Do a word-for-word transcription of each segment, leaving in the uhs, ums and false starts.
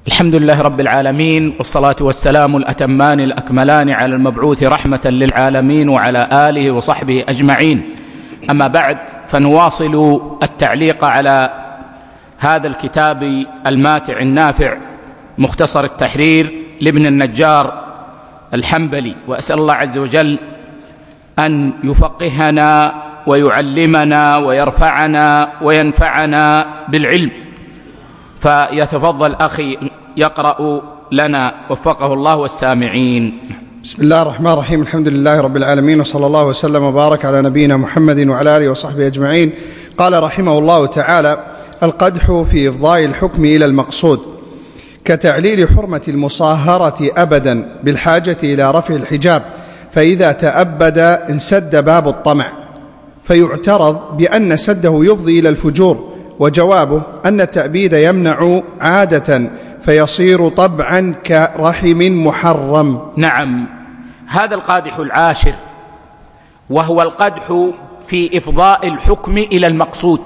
الحمد لله رب العالمين، والصلاة والسلام الأتمان الأكملان على المبعوث رحمة للعالمين وعلى آله وصحبه أجمعين. أما بعد، فنواصل التعليق على هذا الكتاب الماتع النافع مختصر التحرير لابن النجار الحنبلي، وأسأل الله عز وجل أن يفقهنا ويعلمنا ويرفعنا وينفعنا بالعلم. فيتفضل أخي يقرأ لنا وفقه الله والسامعين. بسم الله الرحمن الرحيم. الحمد لله رب العالمين، وصلى الله وسلم وبارك على نبينا محمد وعلى آله وصحبه أجمعين. قال رحمه الله تعالى: القدح في إفضاء الحكم إلى المقصود كتعليل حرمة المصاهرة أبدا بالحاجة إلى رفع الحجاب، فإذا تأبد انسد باب الطمع، فيعترض بأن سده يفضي إلى الفجور، وجوابه أن التأبيد يمنع عادة فيصير طبعا كرحم محرم. نعم، هذا القادح العاشر، وهو القدح في إفضاء الحكم إلى المقصود.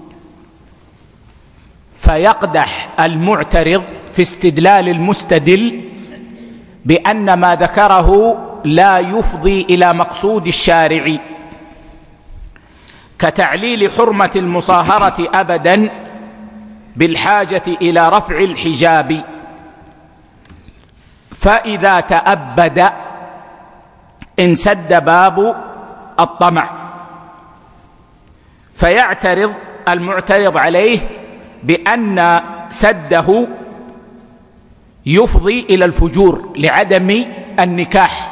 فيقدح المعترض في استدلال المستدل بأن ما ذكره لا يفضي إلى مقصود الشارع، كتعليل حرمة المصاهرة أبدا بالحاجة إلى رفع الحجاب، فإذا تأبد انسد باب الطمع. فيعترض المعترض عليه بأن سده يفضي إلى الفجور لعدم النكاح،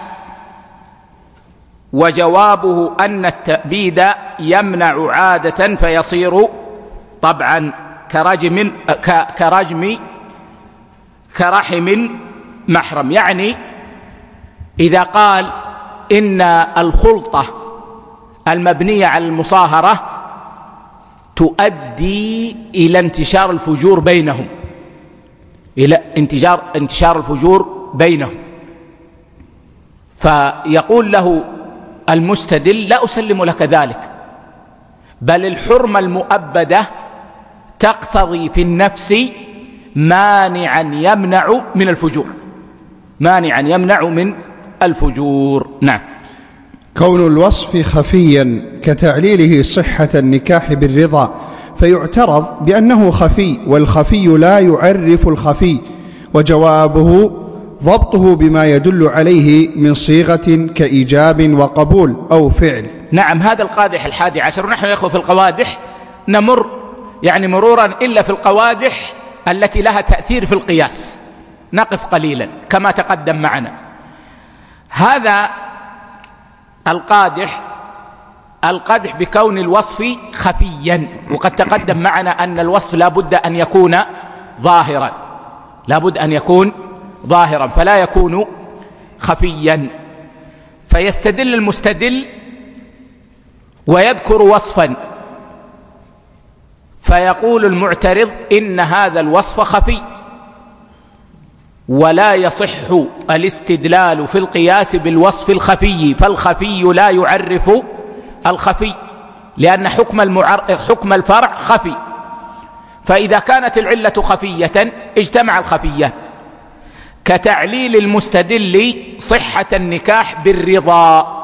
وجوابه أن التأبيد يمنع عادة فيصير طبعا كرجم كرجم كرحم محرم. يعني إذا قال إن الخلطة المبنية على المصاهرة تؤدي إلى انتشار الفجور بينهم، إلى انتشار انتشار الفجور بينهم، فيقول له المستدل: لا أسلم لك ذلك، بل الحرمة المؤبدة تقتضي في النفس مانعا يمنع من الفجور، مانعا يمنع من الفجور. نعم. كون الوصف خفيا كتعليله صحة النكاح بالرضا، فيعترض بأنه خفي، والخفي لا يعرف الخفي، وجوابه ضبطه بما يدل عليه من صيغة كإيجاب وقبول أو فعل. نعم، هذا القادح الحادي عشر. ونحن يا أخوة في القوادح نمر يعني مرورا إلا في القوادح التي لها تأثير في القياس نقف قليلا كما تقدم معنا. هذا القادح القدح بكون الوصف خفيا، وقد تقدم معنا أن الوصف لا بد أن يكون ظاهرا، لا بد أن يكون ظاهرا فلا يكون خفيا. فيستدل المستدل ويذكر وصفا، فيقول المعترض إن هذا الوصف خفي، ولا يصح الاستدلال في القياس بالوصف الخفي، فالخفي لا يعرف الخفي، لأن حكم, المعر... حكم الفرع خفي. فإذا كانت العلة خفية اجتمع الخفيان، كتعليل المستدل صحة النكاح بالرضا.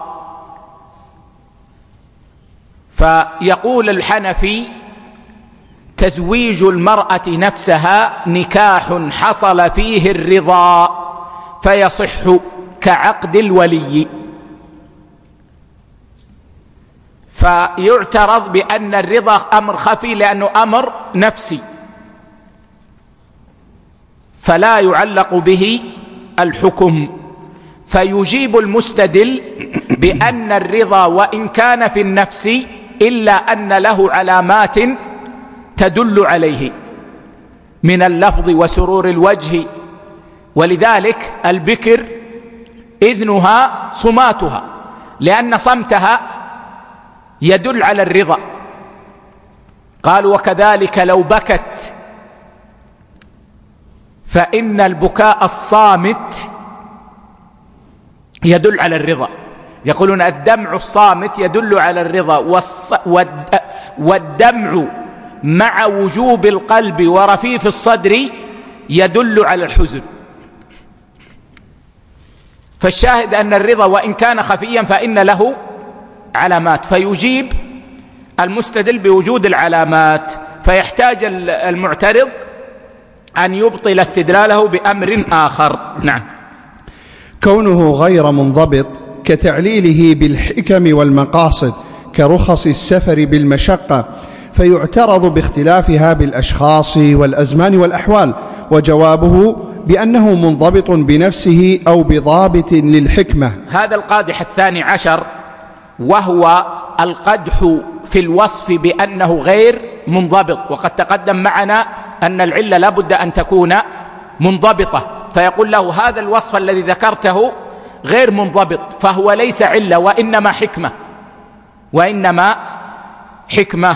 فيقول الحنفي: تزويج المرأة نفسها نكاح حصل فيه الرضا فيصح كعقد الولي. فيعترض بأن الرضا أمر خفي لأنه أمر نفسي، فلا يعلق به الحكم. فيجيب المستدل بأن الرضا وإن كان في النفس إلا أن له علامات تدل عليه من اللفظ وسرور الوجه، ولذلك البكر إذنها صماتها، لأن صمتها يدل على الرضا. قالوا: وكذلك لو بكت فإن البكاء الصامت يدل على الرضا. يقولون الدمع الصامت يدل على الرضا، والدمع مع وجوب القلب ورفيف الصدر يدل على الحزن. فالشاهد أن الرضا وإن كان خفيا فإن له علامات، فيجيب المستدل بوجود العلامات، فيحتاج المعترض أن يبطل استدلاله بأمر آخر. نعم. كونه غير منضبط كتعليله بالحكم والمقاصد كرخص السفر بالمشقة، فيعترض باختلافها بالأشخاص والأزمان والأحوال، وجوابه بأنه منضبط بنفسه أو بضابط للحكمة. هذا القادح الثاني عشر، وهو القدح في الوصف بأنه غير منضبط، وقد تقدم معنا أن العلة لا بد أن تكون منضبطة، فيقول له هذا الوصف الذي ذكرته غير منضبط، فهو ليس علة وإنما حكمة وإنما حكمة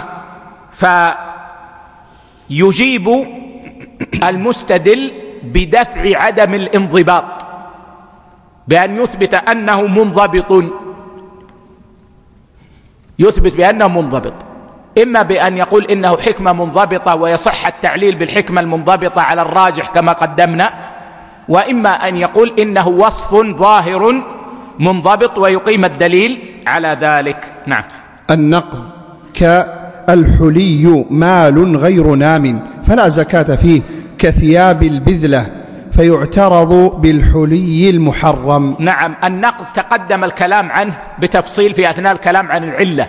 فيجيب المستدل بدفع عدم الانضباط بأن يثبت أنه منضبط، يثبت بأنه منضبط، إما بأن يقول إنه حكمة منضبطة ويصح التعليل بالحكمة المنضبطة على الراجح كما قدمنا، وإما أن يقول إنه وصف ظاهر منضبط ويقيم الدليل على ذلك. نعم. النقض كالحلي مال غير نام فلا زكاة فيه كثياب البذلة، فيعترض بالحلي المحرم. نعم. النقض تقدم الكلام عنه بتفصيل في أثناء الكلام عن العلة،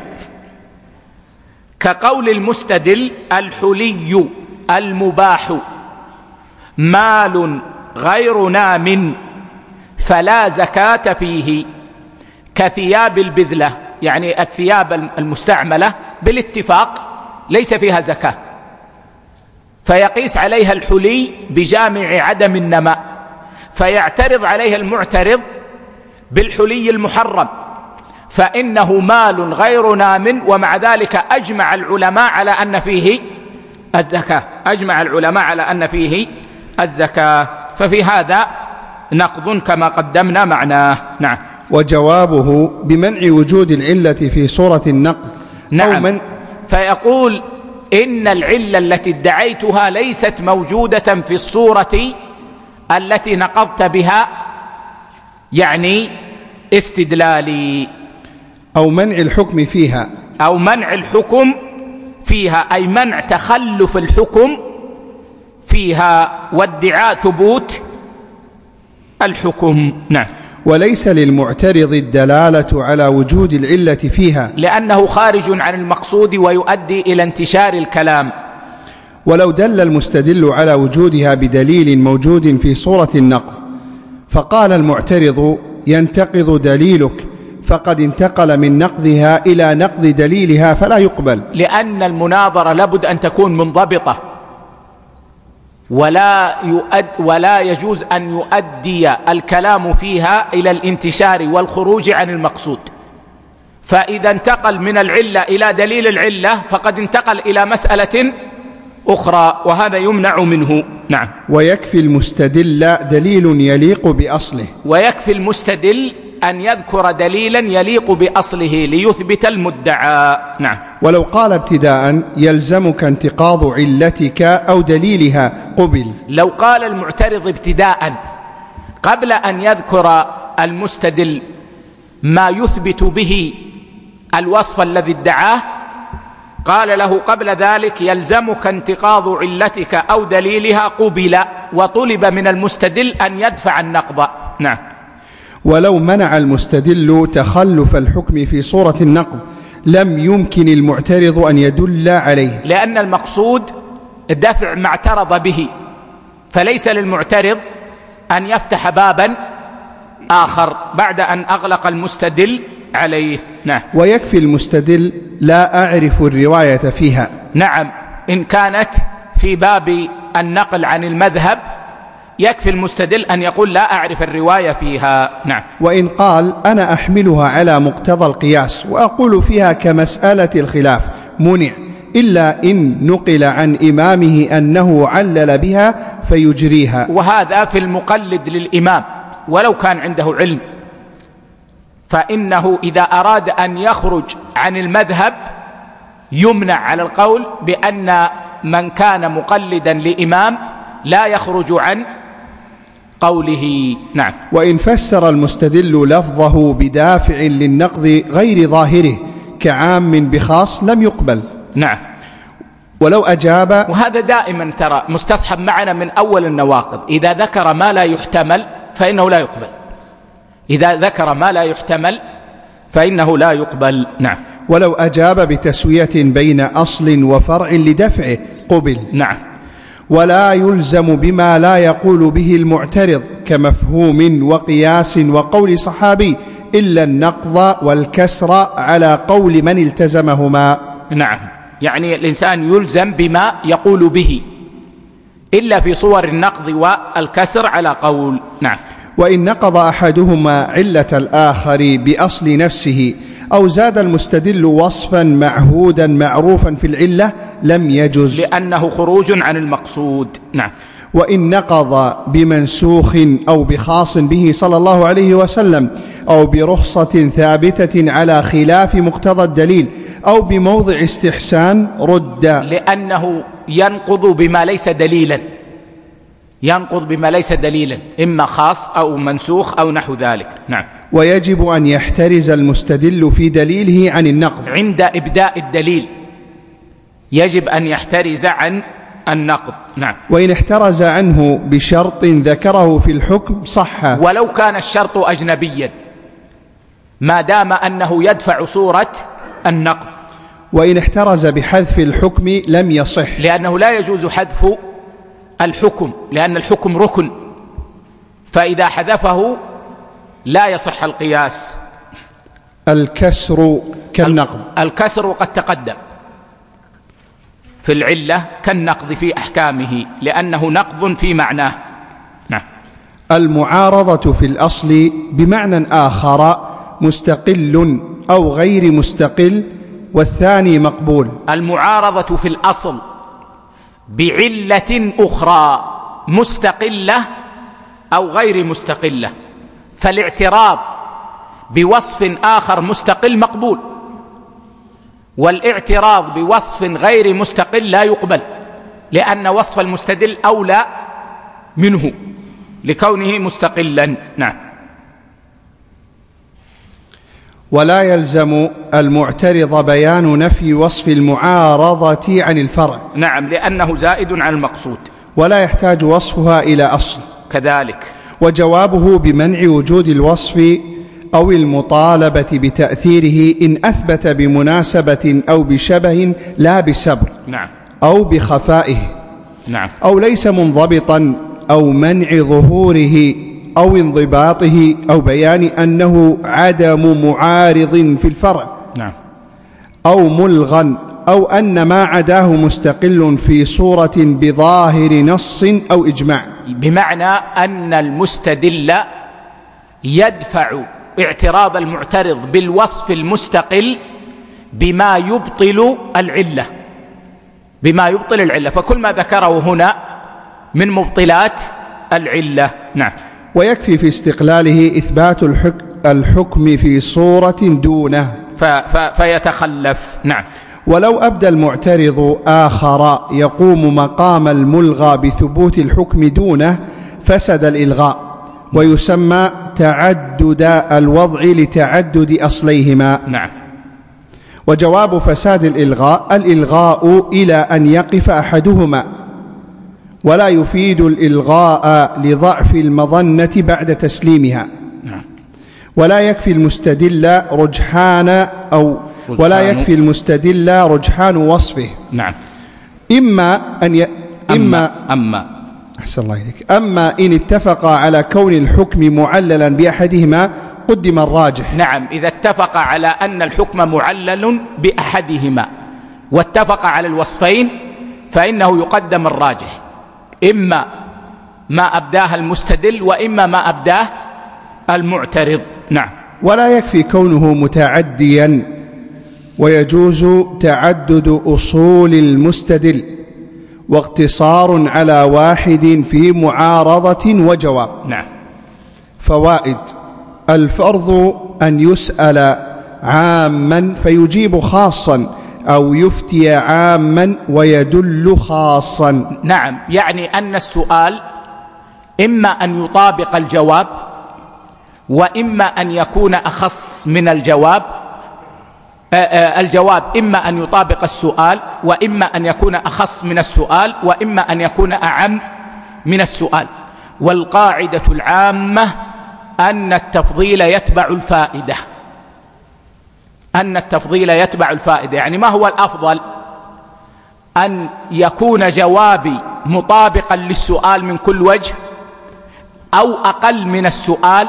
كقول المستدل الحلي المباح مال غير نام فلا زكاة فيه كثياب البذلة، يعني الثياب المستعملة بالاتفاق ليس فيها زكاة، فيقيس عليها الحلي بجامع عدم النماء، فيعترض عليها المعترض بالحلي المحرم فإنه مال غير نام، ومع ذلك أجمع العلماء على أن فيه الزكاة، أجمع العلماء على أن فيه الزكاة، ففي هذا نقض كما قدمنا معناه. نعم. وجوابه بمنع وجود العلة في صورة النقض. نعم. من فيقول إن العلة التي ادعيتها ليست موجودة في الصورة التي نقضت بها، يعني استدلالي، أو منع الحكم فيها، أو منع الحكم فيها، أي منع تخلف الحكم فيها وادعاء ثبوت الحكم. نعم. وليس للمعترض الدلالة على وجود العلة فيها، لأنه خارج عن المقصود ويؤدي إلى انتشار الكلام. ولو دل المستدل على وجودها بدليل موجود في صورة النقض فقال المعترض ينتقض دليلك، فقد انتقل من نقضها إلى نقض دليلها فلا يقبل، لأن المناظرة لابد أن تكون منضبطة، ولا يؤد ولا يجوز أن يؤدي الكلام فيها إلى الانتشار والخروج عن المقصود، فإذا انتقل من العلة إلى دليل العلة فقد انتقل إلى مسألة أخرى، وهذا يمنع منه. نعم. ويكفي المستدل دليل يليق بأصله، ويكفي المستدل أن يذكر دليلا يليق بأصله ليثبت المدعى. نعم. ولو قال ابتداء يلزمك انتقاض علتك أو دليلها قبل. لو قال المعترض ابتداء قبل أن يذكر المستدل ما يثبت به الوصف الذي ادعاه، قال له قبل ذلك يلزمك انتقاض علتك أو دليلها قبل، وطلب من المستدل أن يدفع النقض. نعم. ولو منع المستدل تخلف الحكم في صورة النقض لم يمكن المعترض أن يدل عليه، لأن المقصود دفع ما اعترض به، فليس للمعترض أن يفتح بابا آخر بعد أن أغلق المستدل عليه. نعم. ويكفي المستدل لا أعرف الرواية فيها. نعم. إن كانت في باب النقل عن المذهب يكفي المستدل أن يقول لا أعرف الرواية فيها. نعم. وإن قال أنا أحملها على مقتضى القياس وأقول فيها كمسألة الخلاف منع، إلا إن نقل عن إمامه أنه علل بها فيجريها. وهذا في المقلد للإمام ولو كان عنده علم، فإنه إذا أراد أن يخرج عن المذهب يمنع على القول بأن من كان مقلدا لإمام لا يخرج عن قوله. نعم. وإن فسر المستدل لفظه بدافع للنقض غير ظاهره كعام بخاص لم يقبل. نعم. ولو أجاب، وهذا دائما ترى مستصحب معنا من أول النواقض، إذا ذكر ما لا يحتمل فإنه لا يقبل، إذا ذكر ما لا يحتمل فإنه لا يقبل. نعم. ولو أجاب بتسوية بين أصل وفرع لدفعه قبل. نعم. ولا يلزم بما لا يقول به المعترض كمفهوم وقياس وقول صحابي إلا النقض والكسر على قول من التزمهما. نعم. يعني الإنسان يلزم بما يقول به إلا في صور النقض والكسر على قول. نعم. وإن نقض أحدهما علة الآخر بأصل نفسه أو زاد المستدل وصفا معهودا معروفا في العلة لم يجز، لأنه خروج عن المقصود. نعم. وإن نقض بمنسوخ أو بخاص به صلى الله عليه وسلم أو برخصة ثابتة على خلاف مقتضى الدليل أو بموضع استحسان رد، لأنه ينقض بما ليس دليلا، ينقض بما ليس دليلا، إما خاص أو منسوخ أو نحو ذلك. نعم. ويجب أن يحترز المستدل في دليله عن النقض عند إبداء الدليل، يجب أن يحترز عن النقض. نعم. وإن احترز عنه بشرط ذكره في الحكم صح، ولو كان الشرط أجنبيا ما دام أنه يدفع صورة النقض. وإن احترز بحذف الحكم لم يصح، لأنه لا يجوز حذف الحكم، لأن الحكم ركن، فإذا حذفه لا يصح القياس. الكسر كالنقض، الكسر قد تقدم في العلة كالنقض في أحكامه، لأنه نقض في معناه. نعم. المعارضة في الأصل بمعنى آخر مستقل أو غير مستقل، والثاني مقبول. المعارضة في الأصل بعلة أخرى مستقلة أو غير مستقلة، فالاعتراض بوصف آخر مستقل مقبول، والاعتراض بوصف غير مستقل لا يقبل، لأن وصف المستدل أولى منه لكونه مستقلا. نعم. ولا يلزم المعترض بيان نفي وصف المعارضة عن الفرع. نعم، لأنه زائد عن المقصود، ولا يحتاج وصفها إلى أصل كذلك. وجوابه بمنع وجود الوصف أو المطالبة بتأثيره إن أثبت بمناسبة أو بشبه لا بسبر. نعم. أو بخفائه. نعم. أو ليس منضبطا أو منع ظهوره أو انضباطه أو بيان أنه عدم معارض في الفرع. نعم. أو ملغا أو أن ما عداه مستقل في صورة بظاهر نص أو إجماع، بمعنى أن المستدل يدفع اعتراض المعترض بالوصف المستقل بما يبطل العلة، بما يبطل العلة، فكل ما ذكره هنا من مبطلات العلة. نعم. ويكفي في استقلاله إثبات الحكم في صورة دونه ف ف فيتخلف. نعم. ولو أبدى المعترض آخر يقوم مقام الملغى بثبوت الحكم دونه فسد الإلغاء، ويسمى تعدد الوضع لتعدد أصليهما. نعم. وجواب فساد الإلغاء الإلغاء إلى أن يقف أحدهما، ولا يفيد الإلغاء لضعف المظنة بعد تسليمها. نعم. ولا يكفي المستدل رجحان أو رجحان ولا يكفي المستدل رجحان وصفه. نعم. إما أن ي... إما أما أحسن الله إليك أما إن اتفق على كون الحكم معللا بأحدهما قدم الراجح. نعم. إذا اتفق على أن الحكم معلل بأحدهما واتفق على الوصفين فإنه يقدم الراجح، إما ما أبداه المستدل وإما ما أبداه المعترض. نعم. ولا يكفي كونه متعديا، ويجوز تعدد أصول المستدل واقتصار على واحد في معارضة وجواب. نعم. فوائد: الفرض أن يسأل عاما فيجيب خاصا أو يفتي عاما ويدل خاصا. نعم، يعني أن السؤال إما أن يطابق الجواب، وإما أن يكون أخص من الجواب. الجواب إما أن يطابق السؤال، وإما أن يكون أخص من السؤال، وإما أن يكون أعم من السؤال. والقاعدة العامة أن التفضيل يتبع الفائدة، أن التفضيل يتبع الفائدة. يعني ما هو الأفضل؟ أن يكون جوابي مطابقا للسؤال من كل وجه، أو أقل من السؤال،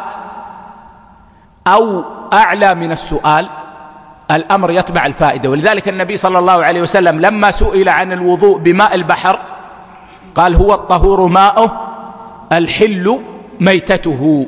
أو أعلى من السؤال. الأمر يتبع الفائدة. ولذلك النبي صلى الله عليه وسلم لما سئل عن الوضوء بماء البحر قال: هو الطهور ماؤه الحل ميتته.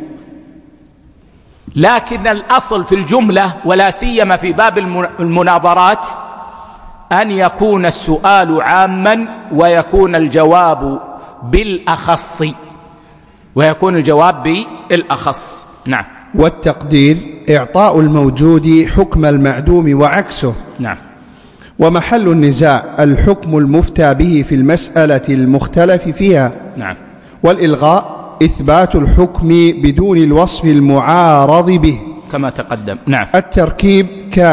لكن الأصل في الجملة، ولا سيما في باب المناظرات، أن يكون السؤال عاما ويكون الجواب بالأخص، ويكون الجواب بالأخص. نعم. والتقدير إعطاء الموجود حكم المعدوم وعكسه. نعم. ومحل النزاع الحكم المفتى به في المسألة المختلف فيها. نعم. والإلغاء إثبات الحكم بدون الوصف المعارض به كما تقدم. نعم. التركيب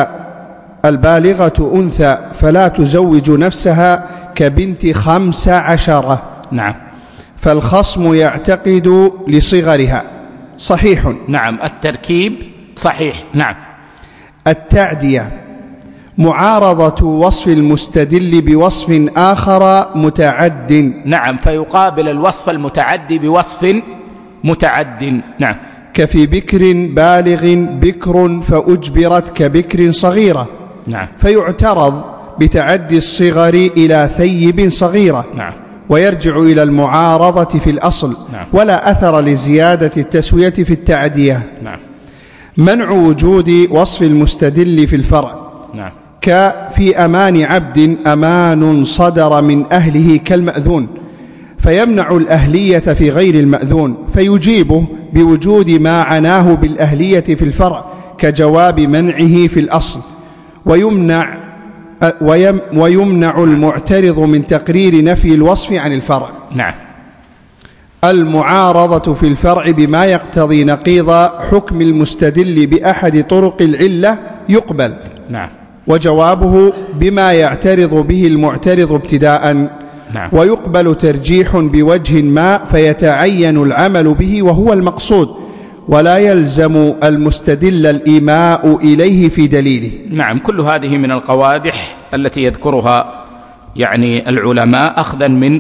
كالبالغة أنثى فلا تزوج نفسها كبنت خمس عشرة. نعم. فالخصم يعتقد لصغرها. صحيح. نعم، التركيب صحيح. نعم. التعدية معارضة وصف المستدل بوصف آخر متعد. نعم، فيقابل الوصف المتعدي بوصف متعد. نعم. كفي بكر بالغ بكر فأجبرت كبكر صغيرة. نعم. فيعترض بتعدي الصغر إلى ثيب صغيرة. نعم. ويرجع إلى المعارضة في الأصل. نعم. ولا أثر لزيادة التسوية في التعدية. نعم. منع وجود وصف المستدل في الفرع. نعم. كفي أمان عبد أمان صدر من أهله كالمأذون، فيمنع الأهلية في غير المأذون، فيجيبه بوجود ما عناه بالأهلية في الفرع كجواب منعه في الأصل. ويمنع ويمنع المعترض من تقرير نفي الوصف عن الفرع. نعم. المعارضة في الفرع بما يقتضي نقيض حكم المستدل بأحد طرق العلة يقبل. نعم. وجوابه بما يعترض به المعترض ابتداء. نعم. ويقبل ترجيح بوجه ما فيتعين العمل به وهو المقصود، ولا يلزم المستدل الإيماء إليه في دليله. نعم. كل هذه من القوادح التي يذكرها يعني العلماء أخذا من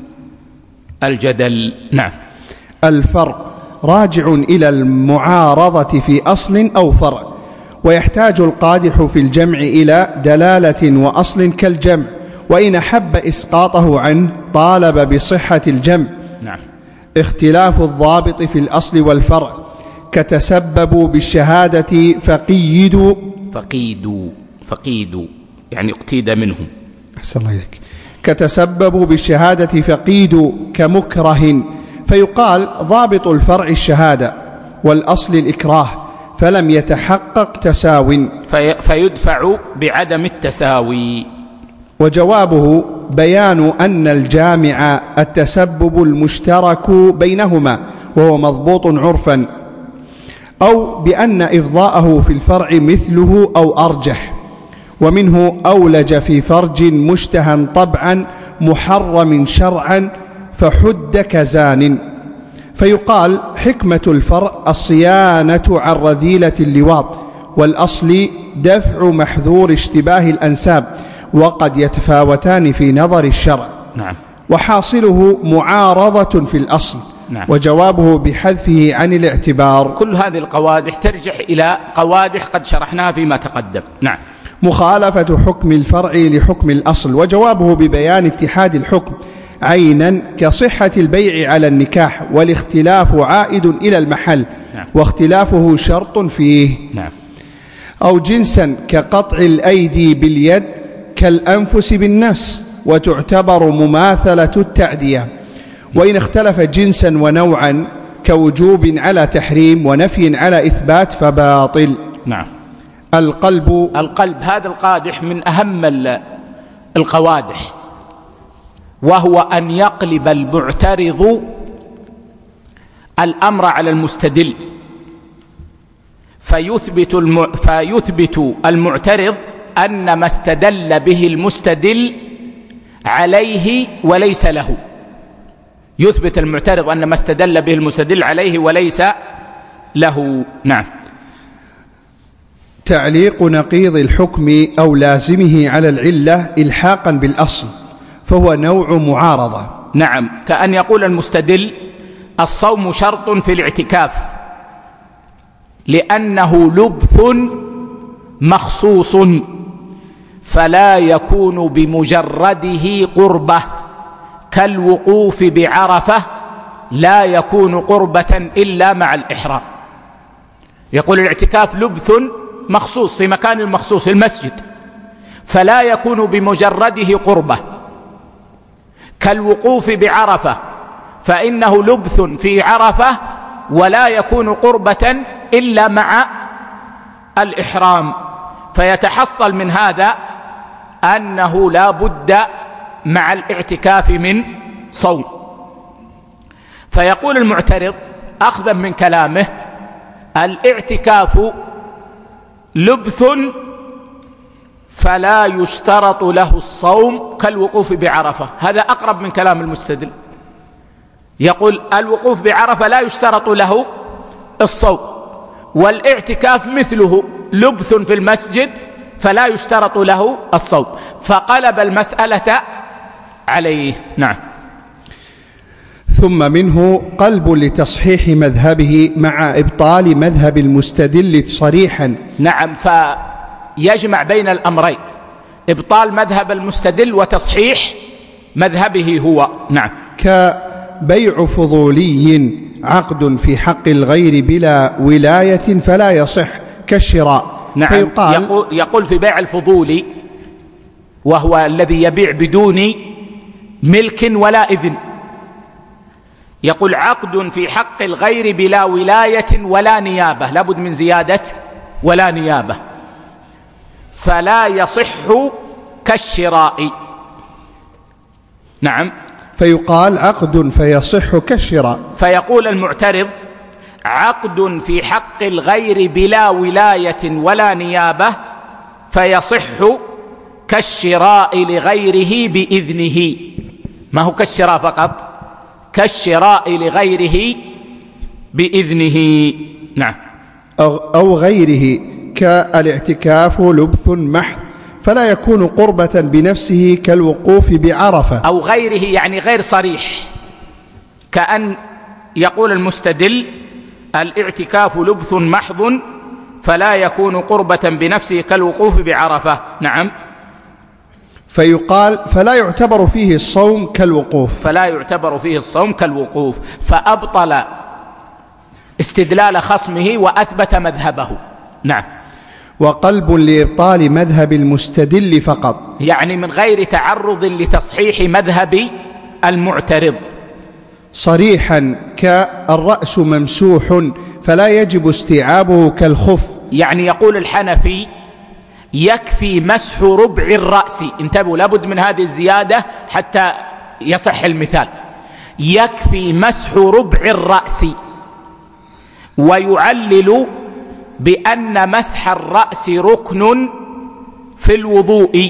الجدل. نعم. الفرق راجع إلى المعارضة في أصل أو فرع، ويحتاج القادح في الجمع إلى دلالة وأصل كالجمع، وإن أحب إسقاطه عنه طالب بصحة الجمع. نعم. اختلاف الضابط في الأصل والفرع كتسببوا بالشهادة فقيدوا فقيدوا فقيدوا يعني اقتيد منهم. أحسن الله إليك. كتسببوا بالشهادة فقيدوا كمكره، فيقال ضابط الفرع الشهادة والأصل الإكراه، فلم يتحقق تساو في فيدفع بعدم التساوي. وجوابه بيان أن الجامع التسبب المشترك بينهما وهو مضبوط عرفا، أو بأن إفضاءه في الفرع مثله أو أرجح. ومنه أولج في فرج مشتهى طبعا محرم شرعا فحد كزان، فيقال حكمة الفرع الصيانة عن رذيلة اللواط، والأصل دفع محذور اشتباه الأنساب، وقد يتفاوتان في نظر الشرع. نعم. وحاصله معارضة في الأصل. نعم. وجوابه بحذفه عن الاعتبار. كل هذه القوادح ترجع إلى قوادح قد شرحناها فيما تقدم. نعم. مخالفة حكم الفرع لحكم الأصل، وجوابه ببيان اتحاد الحكم عينا كصحة البيع على النكاح، والاختلاف عائد إلى المحل. نعم. واختلافه شرط فيه. نعم. أو جنسا كقطع الأيدي باليد كالأنفس بالنفس، وتعتبر مماثلة التعدية. وإن اختلف جنسا ونوعا كوجوب على تحريم ونفي على إثبات فباطل. نعم. القلب القلب هذا القادح من أهم القوادح، وهو أن يقلب المعترض الأمر على المستدل، فيثبت, الم... فيثبت المعترض أن ما استدل به المستدل عليه وليس له. يثبت المعترض أن ما استدل به المستدل عليه وليس له. نعم. تعليق نقيض الحكم أو لازمه على العلة إلحاقا بالأصل فهو نوع معارضة. نعم، كأن يقول المستدل الصوم شرط في الاعتكاف لأنه لبث مخصوص فلا يكون بمجرده قربة، كالوقوف بعرفة لا يكون قربة إلا مع الإحرام. يقول الاعتكاف لبث مخصوص في مكان مخصوص في المسجد، فلا يكون بمجرده قربة، كالوقوف بعرفة فإنه لبث في عرفة ولا يكون قربة إلا مع الإحرام. فيتحصل من هذا أنه لا بد مع الاعتكاف من صوم. فيقول المعترض أخذا من كلامه الاعتكاف لبث فلا يشترط له الصوم كالوقوف بعرفة. هذا أقرب من كلام المستدل. يقول الوقوف بعرفة لا يشترط له الصوم، والاعتكاف مثله لبث في المسجد فلا يشترط له الصوم، فقلب المسألة عليه. نعم. ثم منه قلب لتصحيح مذهبه مع إبطال مذهب المستدل صريحا. نعم، فيجمع بين الأمرين، إبطال مذهب المستدل وتصحيح مذهبه هو. نعم. كبيع فضولي عقد في حق الغير بلا ولاية فلا يصح كالشراء. نعم. يقول, يقول في بيع الفضولي وهو الذي يبيع بدون ملك ولا إذن، يقول عقد في حق الغير بلا ولاية ولا نيابة، لابد من زيادة ولا نيابة، فلا يصح كالشراء. نعم. فيقال عقد فيصح كالشراء. فيقول المعترض عقد في حق الغير بلا ولاية ولا نيابة فيصح كالشراء لغيره بإذنه. ما هو كالشراء فقط، كالشراء لغيره بإذنه. نعم. أو, أو غيره كالاعتكاف لبث محض فلا يكون قربة بنفسه كالوقوف بعرفة. أو غيره يعني غير صريح، كأن يقول المستدل الاعتكاف لبث محض فلا يكون قربة بنفسه كالوقوف بعرفة. نعم. فيقال فلا يعتبر فيه الصوم كالوقوف. فلا يعتبر فيه الصوم كالوقوف، فأبطل استدلال خصمه وأثبت مذهبه. نعم. وقلب لإبطال مذهب المستدل فقط، يعني من غير تعرض لتصحيح مذهب المعترض. صريحا كالرأس ممسوح فلا يجب استيعابه كالخف. يعني يقول الحنفي يكفي مسح ربع الرأس. انتبهوا، لابد من هذه الزيادة حتى يصح المثال. يكفي مسح ربع الرأس، ويعلل بأن مسح الرأس ركن في الوضوء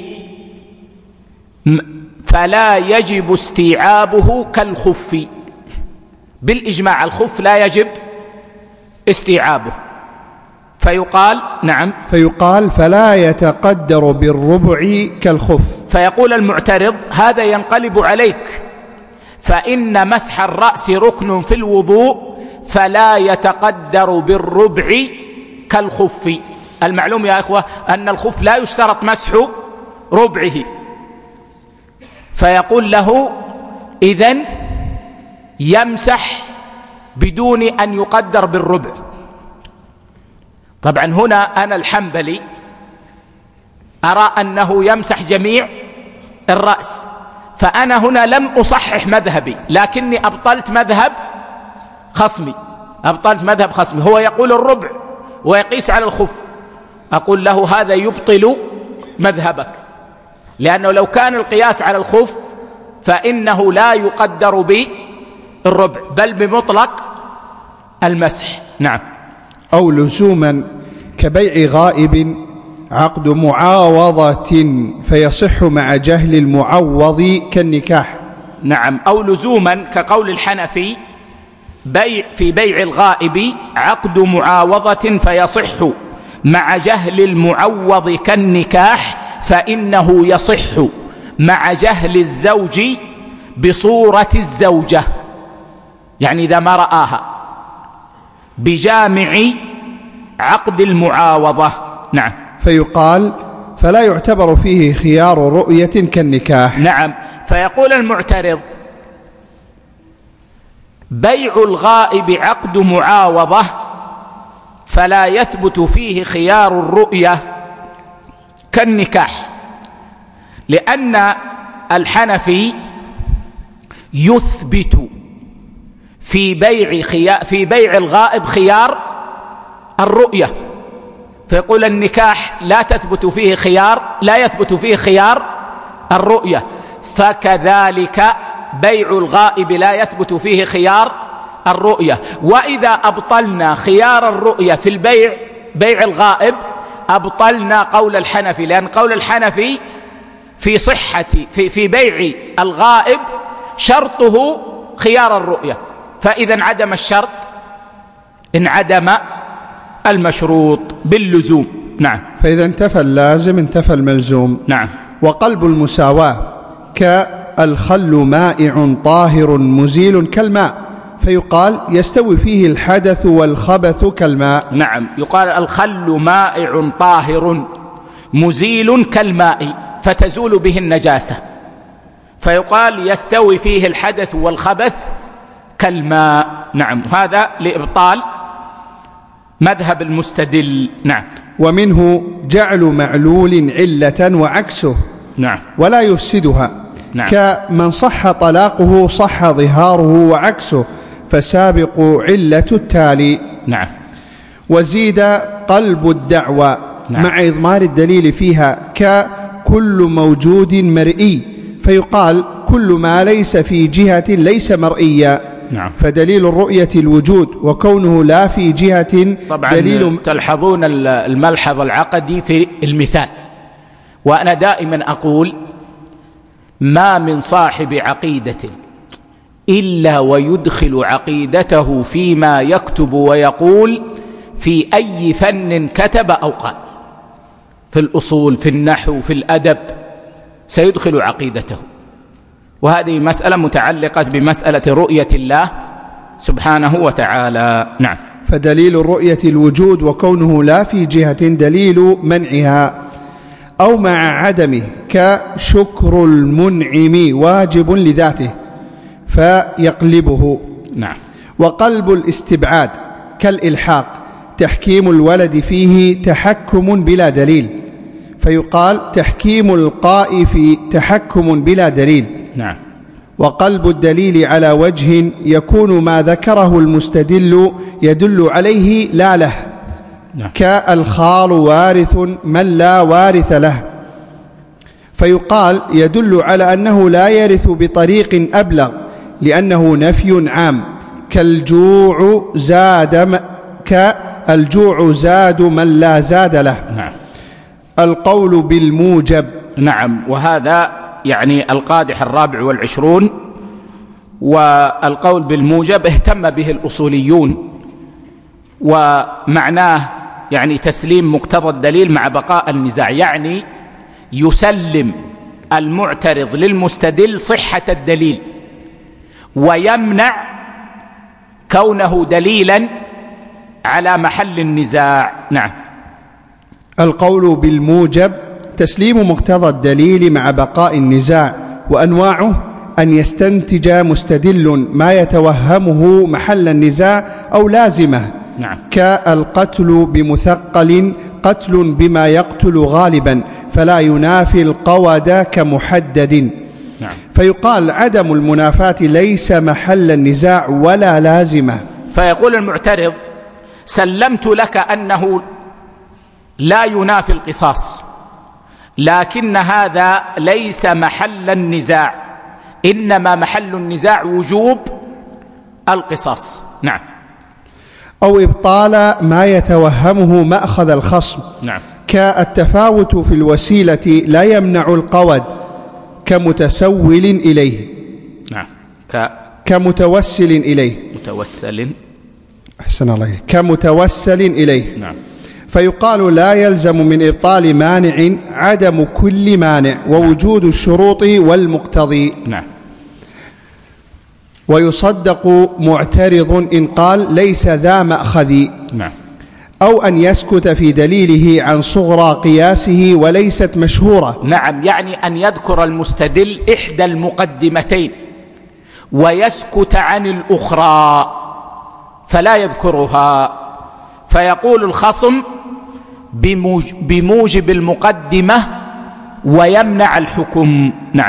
فلا يجب استيعابه كالخف. بالإجماع الخف لا يجب استيعابه. فيقال نعم فيقال فلا يتقدر بالربع كالخف. فيقول المعترض هذا ينقلب عليك، فإن مسح الرأس ركن في الوضوء فلا يتقدر بالربع كالخف. المعلوم يا إخوة أن الخف لا يشترط مسح ربعه. فيقول له إذن يمسح بدون أن يقدر بالربع. طبعا هنا أنا الحنبلي أرى أنه يمسح جميع الرأس، فأنا هنا لم أصحح مذهبي لكني أبطلت مذهب خصمي. أبطلت مذهب خصمي، هو يقول الربع ويقيس على الخف، أقول له هذا يبطل مذهبك، لأنه لو كان القياس على الخف فإنه لا يقدر بالربع بل بمطلق المسح. نعم. أو لزوما كبيع غائب عقد معاوضة فيصح مع جهل المعوض كالنكاح. نعم. أو لزوما كقول الحنفي بيع في بيع الغائب عقد معاوضة فيصح مع جهل المعوض كالنكاح، فإنه يصح مع جهل الزوج بصورة الزوجة، يعني إذا ما رآها بجامع عقد المعاوضة. نعم. فيقال فلا يعتبر فيه خيار رؤية كالنكاح. نعم. فيقول المعترض بيع الغائب عقد معاوضة فلا يثبت فيه خيار الرؤية كالنكاح، لأن الحنفي يثبت في بيع خيار في بيع الغائب خيار الرؤية، فيقول النكاح لا تثبت فيه خيار لا يثبت فيه خيار الرؤية، فكذلك بيع الغائب لا يثبت فيه خيار الرؤية. وإذا أبطلنا خيار الرؤية في البيع بيع الغائب أبطلنا قول الحنفي، لأن قول الحنفي في صحة في, في بيع الغائب شرطه خيار الرؤية، فإذا انعدم الشرط انعدم المشروط باللزوم. نعم. فإذا انتفى اللازم انتفى الملزوم. نعم. وقلب المساواة كالخل مائع طاهر مزيل كالماء، فيقال يستوي فيه الحدث والخبث كالماء. نعم. يقال الخل مائع طاهر مزيل كالماء فتزول به النجاسة، فيقال يستوي فيه الحدث والخبث كالماء. نعم. هذا لإبطال مذهب المستدل. نعم. ومنه جعل معلول علة وعكسه. نعم. ولا يفسدها. نعم. كمن صح طلاقه صح ظهاره وعكسه، فسابق علة التالي. نعم. وزيد قلب الدعوى. نعم. مع إضمار الدليل فيها ككل موجود مرئي، فيقال كل ما ليس في جهة ليس مرئيا. نعم. فدليل الرؤية الوجود، وكونه لا في جهة طبعا دليل. تلحظون الملحظ العقدي في المثال، وأنا دائما أقول ما من صاحب عقيدة إلا ويدخل عقيدته فيما يكتب ويقول في أي فن كتب أو قال، في الأصول في النحو في الأدب سيدخل عقيدته، وهذه مسألة متعلقة بمسألة رؤية الله سبحانه وتعالى. نعم. فدليل الرؤية الوجود، وكونه لا في جهة دليل منعها أو مع عدمه، كشكر المنعم واجب لذاته فيقلبه. نعم. وقلب الاستبعاد كالإلحاق، تحكيم الولد فيه تحكم بلا دليل، فيقال تحكيم القائف تحكم بلا دليل. نعم. وقلب الدليل على وجه يكون ما ذكره المستدل يدل عليه لا له. نعم. كالخال وارث من لا وارث له، فيقال يدل على أنه لا يرث بطريق أبلغ لأنه نفي عام، كالجوع زاد كالجوع زاد من لا زاد له. نعم. القول بالموجب. نعم. وهذا يعني القادح الرابع والعشرون، والقول بالموجب اهتم به الأصوليون، ومعناه يعني تسليم مقتضى الدليل مع بقاء النزاع، يعني يسلم المعترض للمستدل صحة الدليل ويمنع كونه دليلا على محل النزاع. نعم. القول بالموجب تسليم مقتضى الدليل مع بقاء النزاع، وأنواعه أن يستنتج مستدل ما يتوهمه محل النزاع أو لازمه. نعم. كالقتل بمثقل قتل بما يقتل غالبا فلا ينافي القود كمحدد. نعم. فيقال عدم المنافاة ليس محل النزاع ولا لازمه. فيقول المعترض سلمت لك أنه لا ينافي القصاص، لكن هذا ليس محل النزاع، إنما محل النزاع وجوب القصاص. نعم. أو إبطال ما يتوهمه مأخذ الخصم. نعم. كالتفاوت في الوسيلة لا يمنع القود كمتسول إليه. نعم. ك... كمتوسل إليه. متوسل. أحسن الله، كمتوسل إليه. نعم. فيقال لا يلزم من إبطال مانع عدم كل مانع ووجود الشروط والمقتضي. نعم. ويصدق معترض إن قال ليس ذا مأخذ. نعم. أو أن يسكت في دليله عن صغرى قياسه وليست مشهورة. نعم، يعني أن يذكر المستدل إحدى المقدمتين ويسكت عن الأخرى فلا يذكرها، فيقول الخصم بموجب المقدمة ويمنع الحكم. نعم.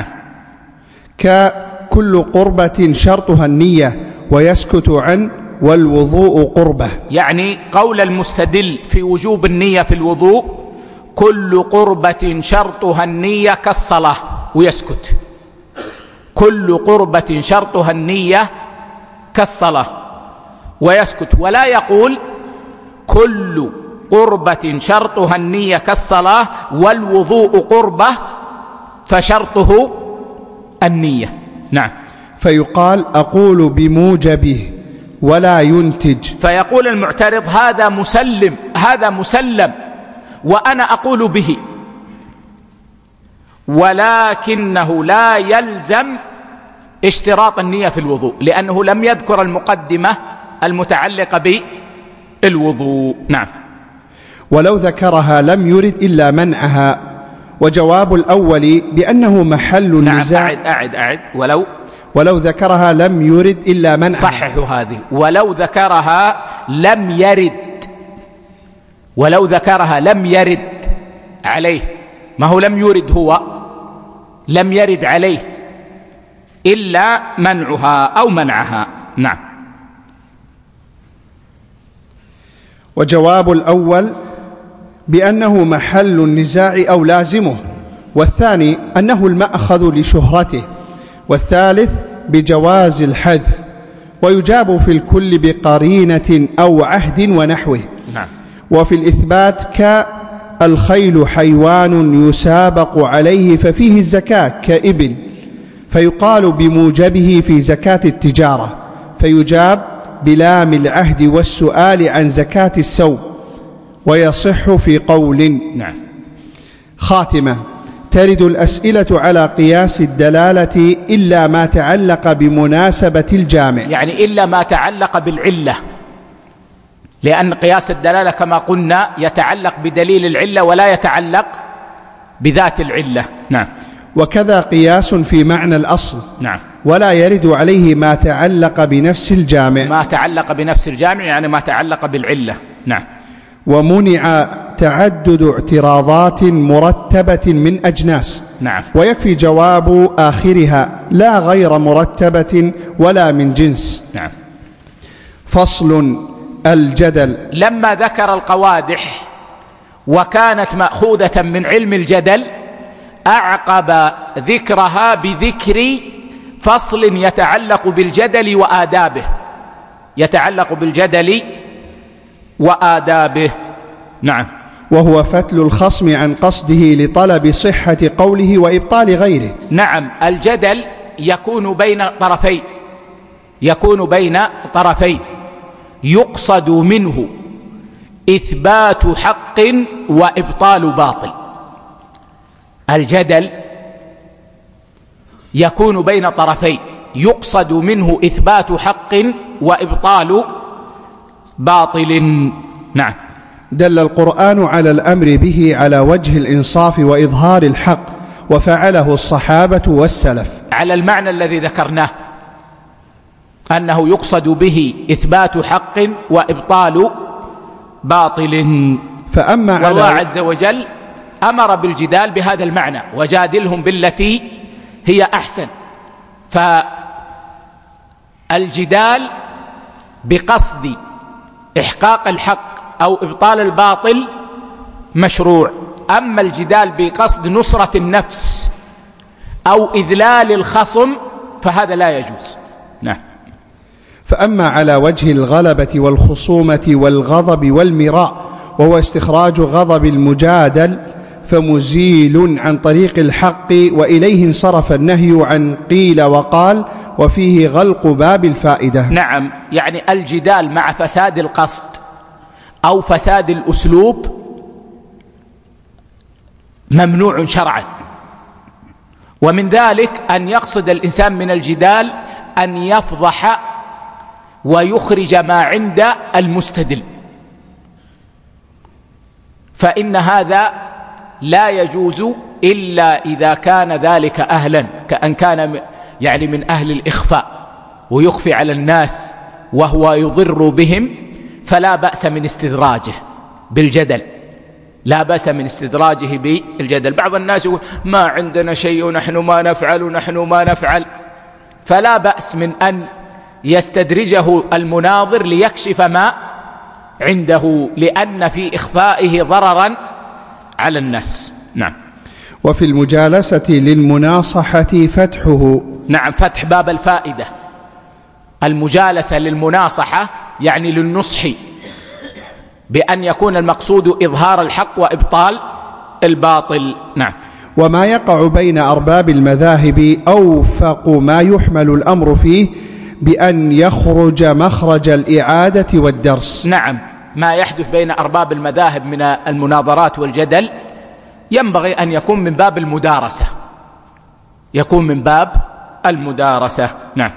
ككل قربة شرطها النية ويسكت عن والوضوء قربة. يعني قول المستدل في وجوب النية في الوضوء كل قربة شرطها النية كالصلاة ويسكت، كل قربة شرطها النية كالصلاة ويسكت، ولا يقول كل قربة شرطها النية كالصلاة والوضوء قربة فشرطه النية. نعم. فيقال أقول بموجبه ولا ينتج. فيقول المعترض هذا مسلم، هذا مسلم وأنا أقول به، ولكنه لا يلزم اشتراط النية في الوضوء لأنه لم يذكر المقدمة المتعلقة بالوضوء. نعم. ولو ذكرها لم يرد إلا منعها. وجواب الأول بأنه محل نعم. النزاع. أعد أعد أعد ولو ولو ذكرها لم يرد إلا منعها. صححوا هذه، ولو ذكرها لم يرد، ولو ذكرها لم يرد عليه، ما هو لم يرد، هو لم يرد عليه إلا منعها أو منعها. نعم. وجواب الأول بأنه محل النزاع أو لازمه، والثاني أنه المأخذ لشهرته، والثالث بجواز الحذف، ويجاب في الكل بقرينة أو عهد ونحوه. نعم. وفي الإثبات كالخيل حيوان يسابق عليه ففيه الزكاة كإبل، فيقال بموجبه في زكاة التجارة، فيجاب بلام العهد والسؤال عن زكاة السوم، ويصح في قول. نعم. خاتمة. ترد الأسئلة على قياس الدلالة إلا ما تعلق بمناسبة الجامع، يعني إلا ما تعلق بالعلة، لأن قياس الدلالة كما قلنا يتعلق بدليل العلة ولا يتعلق بذات العلة. نعم. وكذا قياس في معنى الأصل. نعم. ولا يرد عليه ما تعلق بنفس الجامع. ما تعلق بنفس الجامع يعني ما تعلق بالعلة. نعم. ومنع تعدد اعتراضات مرتبة من أجناس. نعم. ويكفي جواب آخرها لا غير مرتبة ولا من جنس. نعم. فصل. الجدل. لما ذكر القوادح وكانت مأخوذة من علم الجدل أعقب ذكرها بذكر فصل يتعلق بالجدل وآدابه، يتعلق بالجدل وآدابه. نعم. وهو فتل الخصم عن قصده لطلب صحة قوله وإبطال غيره. نعم. الجدل يكون بين طرفين، يكون بين طرفين يقصد منه إثبات حق وإبطال باطل. الجدل يكون بين طرفين يقصد منه إثبات حق وإبطال باطل. نعم. دل القرآن على الأمر به على وجه الإنصاف وإظهار الحق، وفعله الصحابة والسلف على المعنى الذي ذكرناه، أنه يقصد به إثبات حق وإبطال باطل. فأما على والله عز وجل أمر بالجدال بهذا المعنى، وجادلهم بالتي هي أحسن. فالجدال بقصد إحقاق الحق أو إبطال الباطل مشروع. أما الجدال بقصد نصرة النفس أو إذلال الخصم فهذا لا يجوز. نعم. فأما على وجه الغلبة والخصومة والغضب والمراء وهو استخراج غضب المجادل فمزيل عن طريق الحق، وإليه انصرف النهي عن قيل وقال، وفيه غلق باب الفائدة. نعم، يعني الجدال مع فساد القصد أو فساد الأسلوب ممنوع شرعا، ومن ذلك أن يقصد الإنسان من الجدال أن يفضح ويخرج ما عند المستدل، فإن هذا لا يجوز إلا إذا كان ذلك أهلا، كأن كان يعني من أهل الإخفاء ويخفي على الناس وهو يضر بهم، فلا بأس من استدراجه بالجدل، لا بأس من استدراجه بالجدل. بعض الناس يقول ما عندنا شيء نحن ما نفعل نحن ما نفعل، فلا بأس من أن يستدرجه المناظر ليكشف ما عنده، لأن في إخفائه ضررا على الناس. نعم. وفي المجالسة للمناصحة فتحه. نعم، فتح باب الفائدة. المجالسة للمناصحة يعني للنصح، بأن يكون المقصود إظهار الحق وإبطال الباطل. نعم. وما يقع بين أرباب المذاهب أوفق ما يحمل الأمر فيه بأن يخرج مخرج الإعادة والدرس. نعم، ما يحدث بين أرباب المذاهب من المناظرات والجدل ينبغي أن يكون من باب المدارسة، يكون من باب المدارسة. نعم.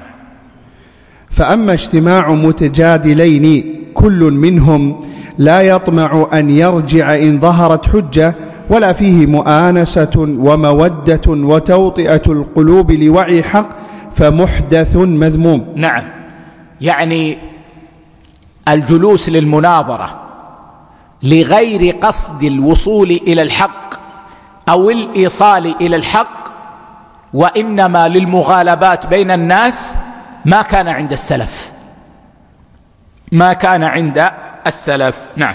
فأما اجتماع متجادلين كل منهم لا يطمع أن يرجع إن ظهرت حجة، ولا فيه مؤانسة ومودة وتوطئة القلوب لوعي حق، فمحدث مذموم. نعم، يعني الجلوس للمناظرة لغير قصد الوصول إلى الحق أو الإيصال إلى الحق، وإنما للمغالبات بين الناس، ما كان عند السلف، ما كان عند السلف. نعم.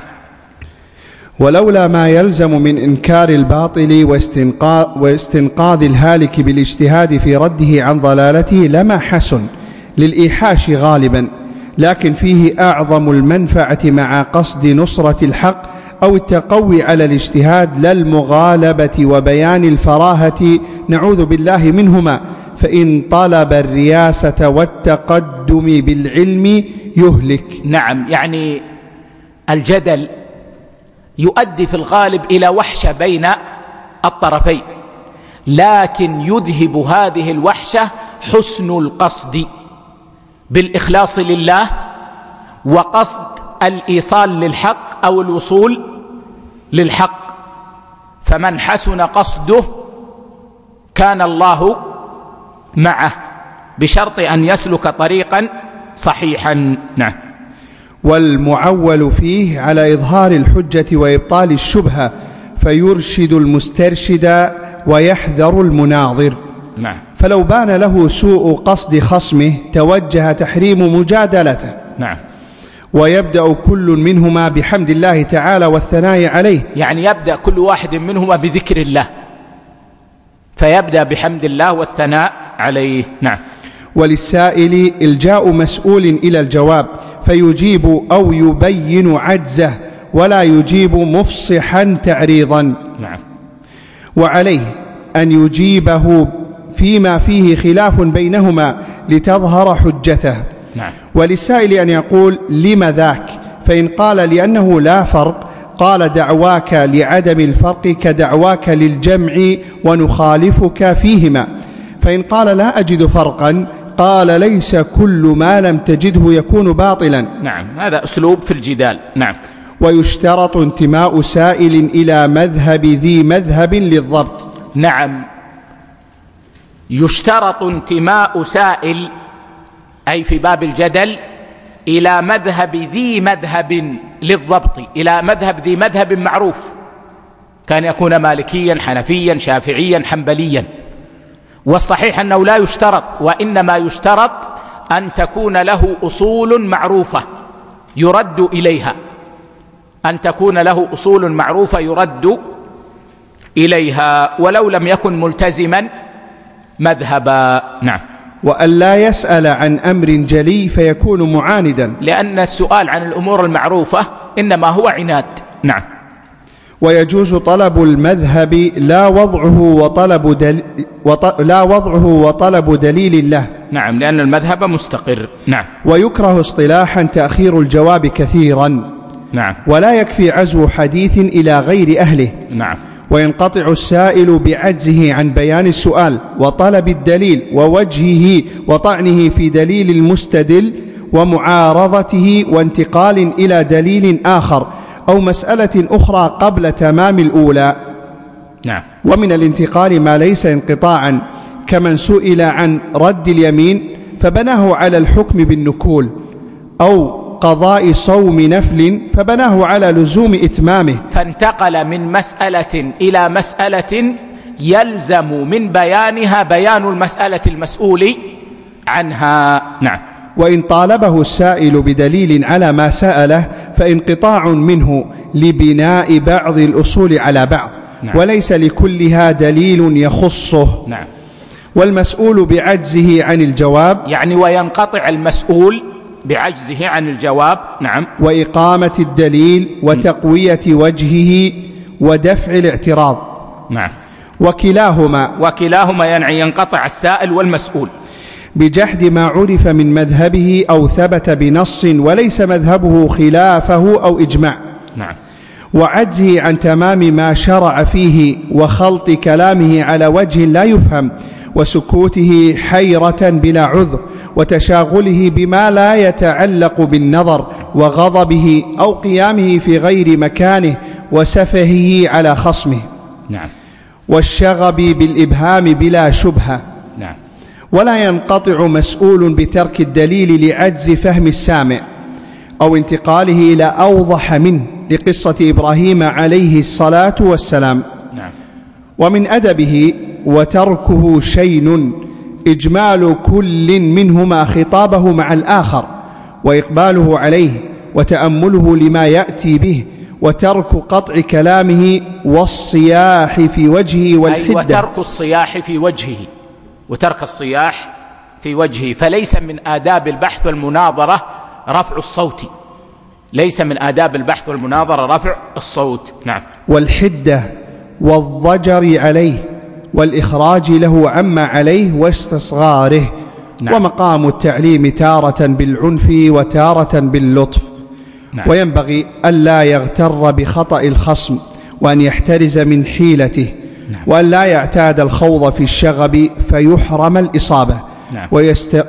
ولولا ما يلزم من إنكار الباطل واستنقاذ, واستنقاذ الهالك بالاجتهاد في رده عن ضلالته لما حسن للإيحاش غالبا، لكن فيه أعظم المنفعة مع قصد نصرة الحق أو التقوي على الاجتهاد لا المغالبة وبيان الفراهة، نعوذ بالله منهما، فإن طلب الرياسة والتقدم بالعلم يهلك. نعم، يعني الجدل يؤدي في الغالب إلى وحشة بين الطرفين، لكن يذهب هذه الوحشة حسن القصد بالإخلاص لله وقصد الإيصال للحق أو الوصول للحق، فمن حسن قصده كان الله معه، بشرط أن يسلك طريقا صحيحا. نعم. والمعول فيه على إظهار الحجة وإبطال الشبهة، فيرشد المسترشد ويحذر المناظر. نعم. فلو بان له سوء قصد خصمه توجه تحريم مجادلته. نعم. ويبدأ كل منهما بحمد الله تعالى والثناء عليه، يعني يبدأ كل واحد منهما بذكر الله، فيبدأ بحمد الله والثناء عليه. نعم. وللسائل إلجاء مسؤول إلى الجواب فيجيب أو يبين عجزه، ولا يجيب مفصحا تعريضا. نعم. وعليه أن يجيبه فيما فيه خلاف بينهما لتظهر حجته. نعم. وللسائل أن يقول لم ذاك، فإن قال لأنه لا فرق قال دعواك لعدم الفرق كدعواك للجمع ونخالفك فيهما، فإن قال لا أجد فرقا قال ليس كل ما لم تجده يكون باطلا. نعم، هذا أسلوب في الجدال. نعم. ويشترط انتماء سائل إلى مذهب ذي مذهب للضبط. نعم، يشترط انتماء سائل أي في باب الجدل إلى مذهب ذي مذهب للضبط، إلى مذهب ذي مذهب معروف، كان يكون مالكيا حنفيا شافعيا حنبليا. والصحيح أنه لا يشترط، وإنما يشترط أن تكون له أصول معروفة يرد إليها، أن تكون له أصول معروفة يرد إليها ولو لم يكن ملتزما مذهبا. نعم. وأن لا يسأل عن أمر جلي فيكون معاندا، لأن السؤال عن الأمور المعروفة إنما هو عناد. نعم. ويجوز طلب المذهب لا وضعه وطلب دل... وط... لا وضعه وطلب دليل له. نعم، لأن المذهب مستقر. نعم. ويكره اصطلاحا تأخير الجواب كثيرا. نعم. ولا يكفي عزو حديث إلى غير أهله. نعم. وينقطع السائل بعجزه عن بيان السؤال وطلب الدليل ووجهه وطعنه في دليل المستدل ومعارضته وانتقال إلى دليل آخر أو مسألة أخرى قبل تمام الأولى. نعم. ومن الانتقال ما ليس انقطاعا، كمن سئل عن رد اليمين فبناه على الحكم بالنكول، أو قضاء صوم نفل فبناه على لزوم إتمامه، فانتقل من مسألة إلى مسألة يلزم من بيانها بيان المسألة المسؤول عنها. نعم. وإن طالبه السائل بدليل على ما سأله فانقطاع منه لبناء بعض الأصول على بعض. نعم. وليس لكلها دليل يخصه. نعم. والمسؤول بعجزه عن الجواب، يعني وينقطع المسؤول بعجزه عن الجواب. نعم. وإقامة الدليل وتقوية وجهه ودفع الاعتراض. نعم. وكلاهما وكلاهما يعني ينقطع السائل والمسؤول بجحد ما عرف من مذهبه أو ثبت بنص وليس مذهبه خلافه أو إجماع. نعم. وعجزه عن تمام ما شرع فيه وخلط كلامه على وجه لا يفهم، وسكوته حيرة بلا عذر، وتشاغله بما لا يتعلق بالنظر، وغضبه أو قيامه في غير مكانه، وسفهه على خصمه. نعم. والشغب بالإبهام بلا شبهة. نعم. ولا ينقطع مسؤول بترك الدليل لعجز فهم السامع أو انتقاله إلى أوضح منه، لقصة إبراهيم عليه الصلاة والسلام. نعم. ومن أدبه وتركه شين إجمال كل منهما خطابه مع الآخر، وإقباله عليه وتأمله لما يأتي به، وترك قطع كلامه والصياح في وجهه والحدة. أي وترك الصياح في وجهه، وترك الصياح في وجهه. فليس من آداب البحث والمناظرة رفع الصوت، ليس من آداب البحث والمناظرة رفع الصوت. نعم. والحدة والضجر عليه والإخراج له عما عليه واستصغاره. نعم. ومقام التعليم تارة بالعنف وتارة باللطف. نعم. وينبغي ألا يغتر بخطأ الخصم، وأن يحترز من حيلته. نعم. وأن لا يعتاد الخوض في الشغب فيحرم الإصابة. نعم. ويست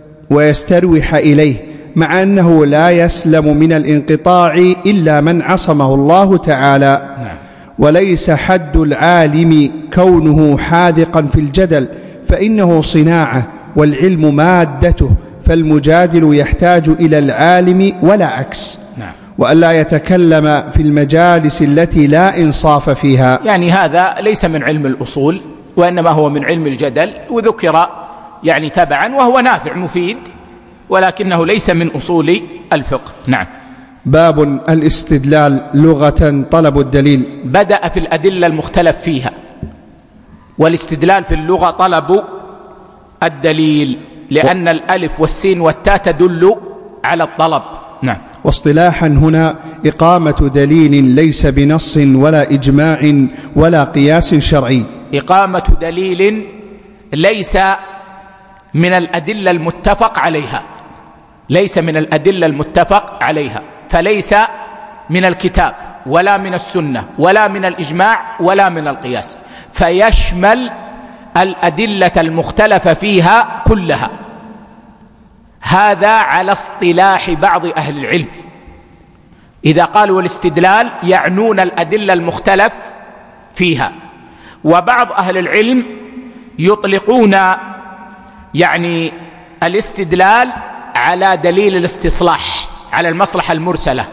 ويستروح إليه، مع أنه لا يسلم من الانقطاع إلا من عصمه الله تعالى. نعم. وليس حد العالم كونه حاذقا في الجدل، فإنه صناعة والعلم مادته، فالمجادل يحتاج إلى العالم ولا عكس. نعم. وألا يتكلم في المجالس التي لا إنصاف فيها. يعني هذا ليس من علم الأصول، وإنما هو من علم الجدل، وذكر يعني تبعا، وهو نافع مفيد، ولكنه ليس من أصول الفقه. نعم. باب الاستدلال لغة طلب الدليل. بدأ في الأدلة المختلف فيها، والاستدلال في اللغة طلب الدليل، لأن الألف والسين والتاء تدل على الطلب. نعم. واصطلاحا هنا إقامة دليل ليس بنص ولا إجماع ولا قياس شرعي. إقامة دليل ليس من الأدلة المتفق عليها، ليس من الأدلة المتفق عليها، فليس من الكتاب ولا من السنة ولا من الإجماع ولا من القياس، فيشمل الأدلة المختلف فيها كلها. هذا على اصطلاح بعض أهل العلم، إذا قالوا الاستدلال يعنون الأدلة المختلف فيها. وبعض أهل العلم يطلقون يعني الاستدلال على دليل الاستصلاح، على المصلحة المرسلة،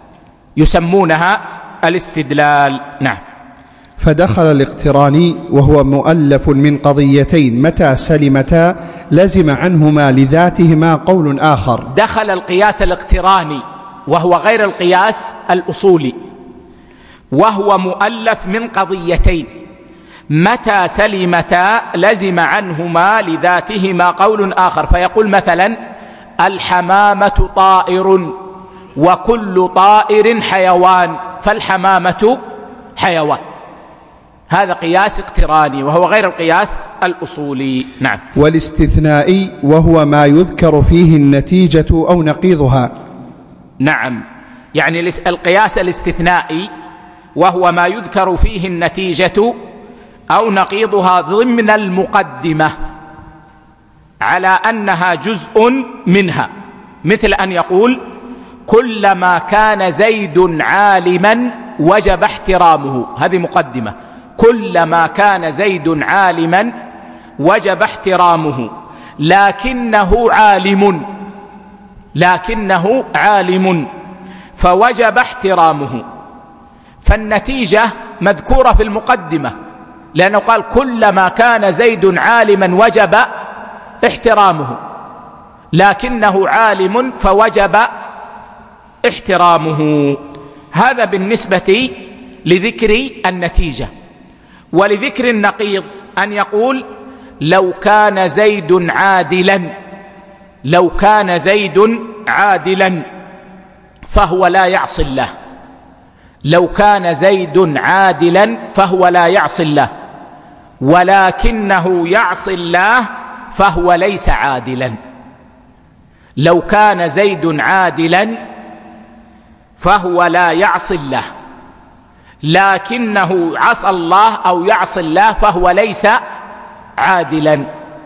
يسمونها الاستدلال. نعم. فدخل الاقتراني وهو مؤلف من قضيتين متى سلمتا لزم عنهما لذاتهما قول آخر. دخل القياس الاقتراني وهو غير القياس الأصولي، وهو مؤلف من قضيتين: متى سلمتا لزم عنهما لذاتهما قول آخر، فيقول مثلا: الحمامة طائر، وكل طائر حيوان، فالحمامة حيوان. هذا قياس اقتراني وهو غير القياس الأصولي. نعم. والاستثنائي وهو ما يذكر فيه النتيجة أو نقيضها. نعم، يعني القياس الاستثنائي وهو ما يذكر فيه النتيجة أو نقيضها ضمن المقدمة على أنها جزء منها، مثل أن يقول: كلما كان زيد عالما وجب احترامه. هذه مقدمة: كلما كان زيد عالما وجب احترامه، لكنه عالم لكنه عالم فوجب احترامه. فالنتيجة مذكورة في المقدمة، لأنه قال: كلما كان زيد عالما وجب احترامه، لكنه عالم فوجب احترامه. هذا بالنسبة لذكر النتيجة. ولذكر النقيض أن يقول: لو كان زيد عادلا لو كان زيد عادلا فهو لا يعصي الله. لو كان زيد عادلا فهو لا يعصي الله، ولكنه يعصي الله فهو ليس عادلا. لو كان زيد عادلا فهو لا يعصي الله، لكنه عصى الله أو يعصي الله فهو ليس عادلا.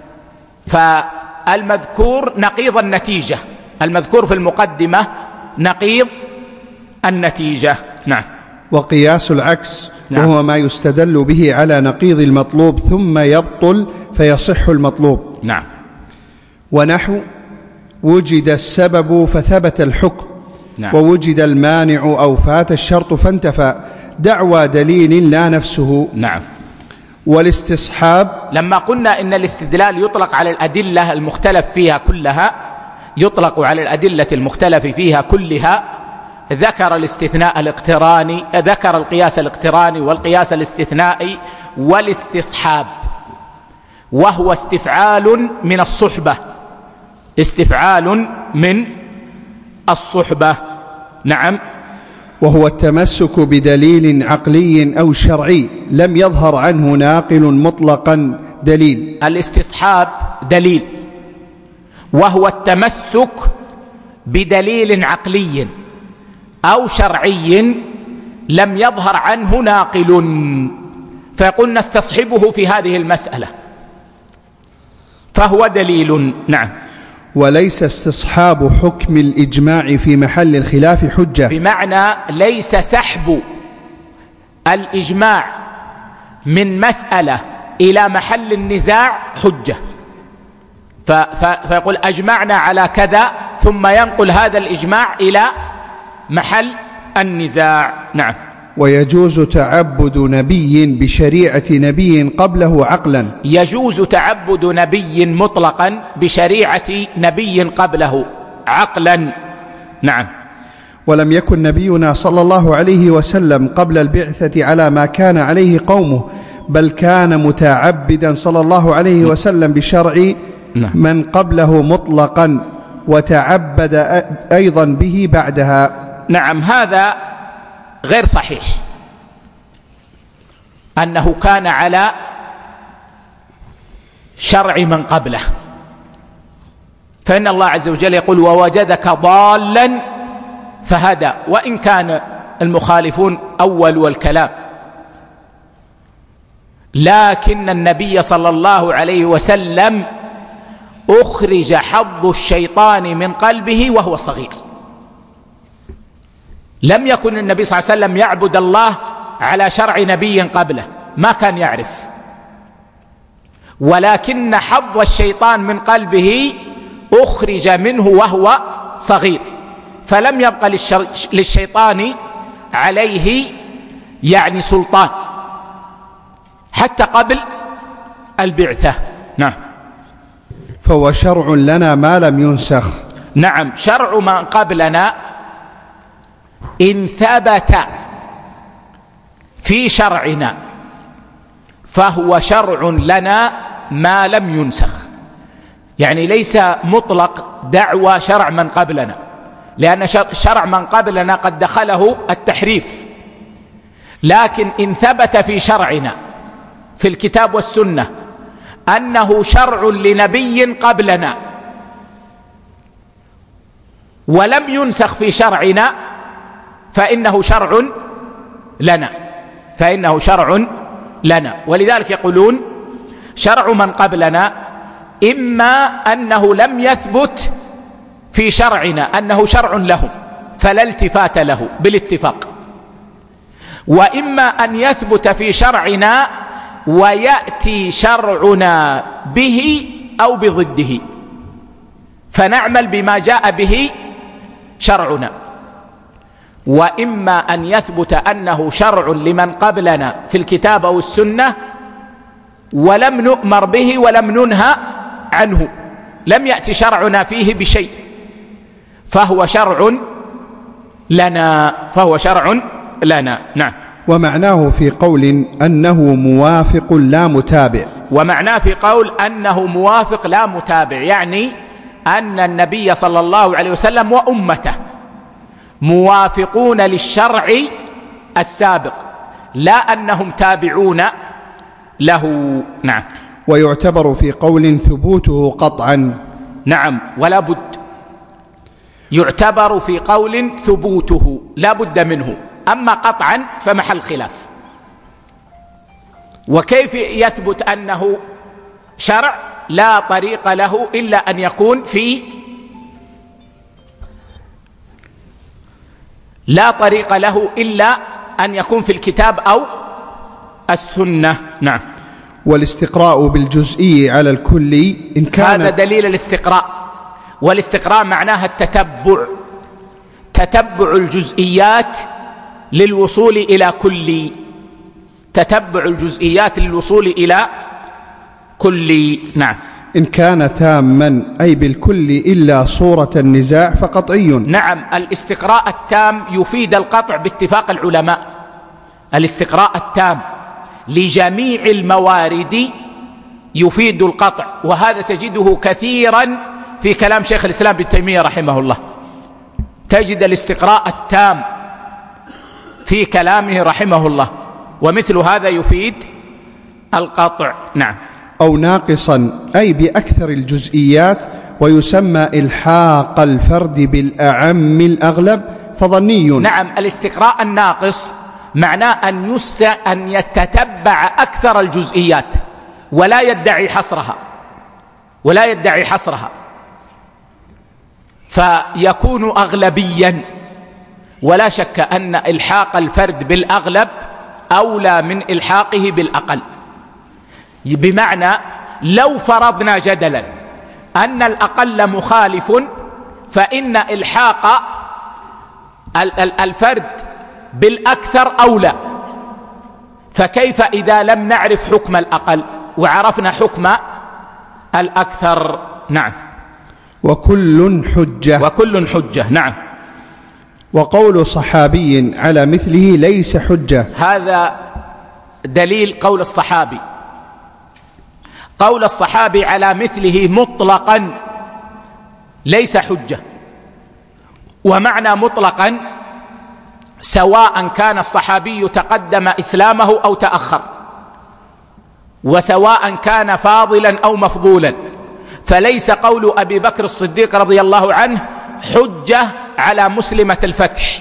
فالمذكور نقيض النتيجة، المذكور في المقدمة نقيض النتيجة. نعم. وقياس العكس نعم. وهو ما يستدل به على نقيض المطلوب ثم يبطل فيصح المطلوب. نعم. ونحو: وجد السبب فثبت الحكم. نعم. ووجد المانع أو فات الشرط فانتفى، دعوى دليل لا نفسه. نعم. والاستصحاب، لما قلنا إن الاستدلال يطلق على الأدلة المختلف فيها كلها يطلق على الأدلة المختلف فيها كلها ذكر الاستثناء الاقتراني، ذكر القياس الاقتراني والقياس الاستثنائي والاستصحاب، وهو استفعال من الصحبة استفعال من الصحبة. نعم. وهو التمسك بدليل عقلي أو شرعي لم يظهر عنه ناقل مطلقا دليل. الاستصحاب دليل، وهو التمسك بدليل عقلي أو شرعي لم يظهر عنه ناقل، فيقول نستصحبه في هذه المسألة فهو دليل. نعم. وليس استصحاب حكم الإجماع في محل الخلاف حجة، بمعنى ليس سحب الإجماع من مسألة إلى محل النزاع حجة. فيقول أجمعنا على كذا ثم ينقل هذا الإجماع إلى محل النزاع. نعم. ويجوز تعبد نبي بشريعة نبي قبله عقلا. يجوز تعبد نبي مطلقا بشريعة نبي قبله عقلا. نعم. ولم يكن نبينا صلى الله عليه وسلم قبل البعثة على ما كان عليه قومه، بل كان متعبدا صلى الله عليه وسلم بشرع من قبله مطلقا، وتعبد أيضا به بعدها. نعم. هذا غير صحيح أنه كان على شرع من قبله، فإن الله عز وجل يقول: ووجدك ضالا فهدى، وإن كان المخالفون أول الكلام، لكن النبي صلى الله عليه وسلم أخرج حظ الشيطان من قلبه وهو صغير. لم يكن النبي صلى الله عليه وسلم يعبد الله على شرع نبي قبله، ما كان يعرف، ولكن حظ الشيطان من قلبه أخرج منه وهو صغير، فلم يبق للشيطان عليه يعني سلطان حتى قبل البعثة. نعم. فهو شرع لنا ما لم ينسخ. نعم. شرع من قبلنا إن ثبت في شرعنا فهو شرع لنا ما لم ينسخ. يعني ليس مطلق دعوى شرع من قبلنا، لأن شرع من قبلنا قد دخله التحريف، لكن إن ثبت في شرعنا في الكتاب والسنة أنه شرع لنبي قبلنا ولم ينسخ في شرعنا فإنه شرع لنا فإنه شرع لنا. ولذلك يقولون شرع من قبلنا إما أنه لم يثبت في شرعنا أنه شرع لهم فلا التفات له بالاتفاق، وإما أن يثبت في شرعنا ويأتي شرعنا به أو بضده فنعمل بما جاء به شرعنا، وإما أن يثبت أنه شرع لمن قبلنا في الكتاب أو السنة ولم نؤمر به ولم ننهى عنه، لم يأتي شرعنا فيه بشيء، فهو شرع لنا فهو شرع لنا. نعم. ومعناه في قول أنه موافق لا متابع. ومعناه في قول أنه موافق لا متابع، يعني أن النبي صلى الله عليه وسلم وأمته موافقون للشرع السابق لا أنهم تابعون له. نعم. ويعتبر في قول ثبوته قطعا. نعم، ولا بد، يعتبر في قول ثبوته لا بد منه، أما قطعا فمحل خلاف. وكيف يثبت أنه شرع؟ لا طريق له إلا أن يكون في لا طريق له إلا أن يكون في الكتاب أو السنة. نعم. والاستقراء بالجزئي على الكلي إن كان هذا دليل الاستقراء، والاستقراء معناها التتبع، تتبع الجزئيات للوصول إلى كلي، تتبع الجزئيات للوصول إلى كلي. نعم. إن كان تاما أي بالكل إلا صورة النزاع فقطعي. نعم، الاستقراء التام يفيد القطع باتفاق العلماء، الاستقراء التام لجميع الموارد يفيد القطع، وهذا تجده كثيرا في كلام شيخ الإسلام ابن تيمية رحمه الله، تجد الاستقراء التام في كلامه رحمه الله، ومثل هذا يفيد القطع. نعم. أو ناقصا أي بأكثر الجزئيات، ويسمى إلحاق الفرد بالأعم الأغلب فظني. نعم، الاستقراء الناقص معناه أن, يست... أن يستتبع أكثر الجزئيات ولا يدعي حصرها ولا يدعي حصرها فيكون أغلبيا. ولا شك أن إلحاق الفرد بالأغلب أولى من إلحاقه بالأقل، بمعنى لو فرضنا جدلا أن الأقل مخالف فإن إلحاق الفرد بالأكثر أولى، فكيف إذا لم نعرف حكم الأقل وعرفنا حكم الأكثر؟ نعم. وكل حجة وكل حجة. نعم. وقول صحابي على مثله ليس حجة، هذا دليل قول الصحابي، قول الصحابي على مثله مطلقا ليس حجة. ومعنى مطلقا سواء كان الصحابي تقدم إسلامه أو تأخر، وسواء كان فاضلا أو مفضولا، فليس قول أبي بكر الصديق رضي الله عنه حجة على مسلمة الفتح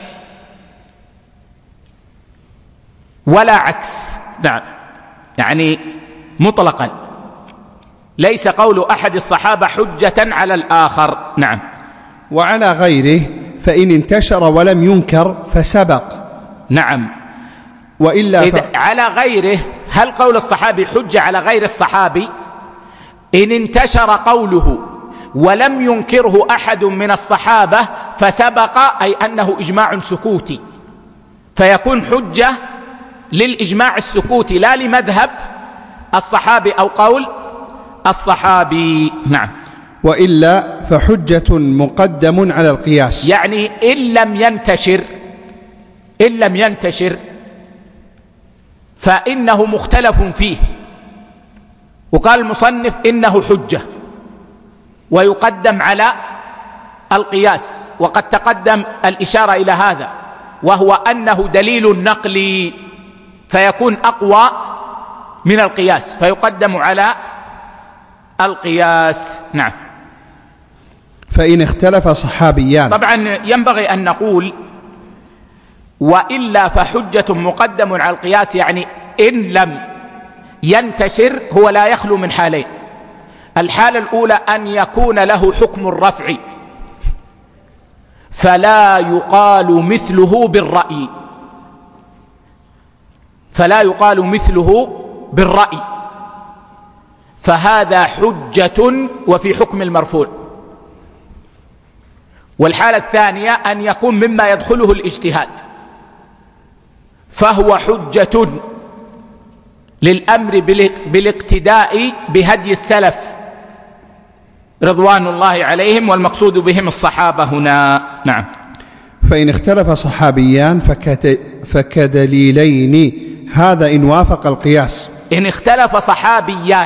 ولا عكس. نعم، يعني مطلقا ليس قول أحد الصحابة حجة على الآخر. نعم. وعلى غيره فإن انتشر ولم ينكر فسبق. نعم. وإلا ف... على غيره، هل قول الصحابي حجة على غير الصحابي؟ إن انتشر قوله ولم ينكره أحد من الصحابة فسبق، أي أنه إجماع سكوتي، فيكون حجة للإجماع السكوتي لا لمذهب الصحابي أو قول الصحابي. نعم. وإلا فحجة مقدم على القياس، يعني إن لم ينتشر إن لم ينتشر فإنه مختلف فيه. وقال المصنف إنه حجة ويقدم على القياس، وقد تقدم الإشارة إلى هذا، وهو أنه دليل نقلي فيكون أقوى من القياس، فيقدم على القياس. نعم. فإن اختلف صحابيان، طبعا ينبغي أن نقول وإلا فحجة مقدم على القياس، يعني إن لم ينتشر هو لا يخلو من حالين. الحالة الأولى أن يكون له حكم الرفع فلا يقال مثله بالرأي، فلا يقال مثله بالرأي، فهذا حجة وفي حكم المرفوع. والحالة الثانية أن يكون مما يدخله الاجتهاد، فهو حجة للأمر بالاقتداء بهدي السلف رضوان الله عليهم، والمقصود بهم الصحابة هنا. نعم. فإن اختلف صحابيان فكدليلين، هذا إن وافق القياس. إن اختلف صحابيان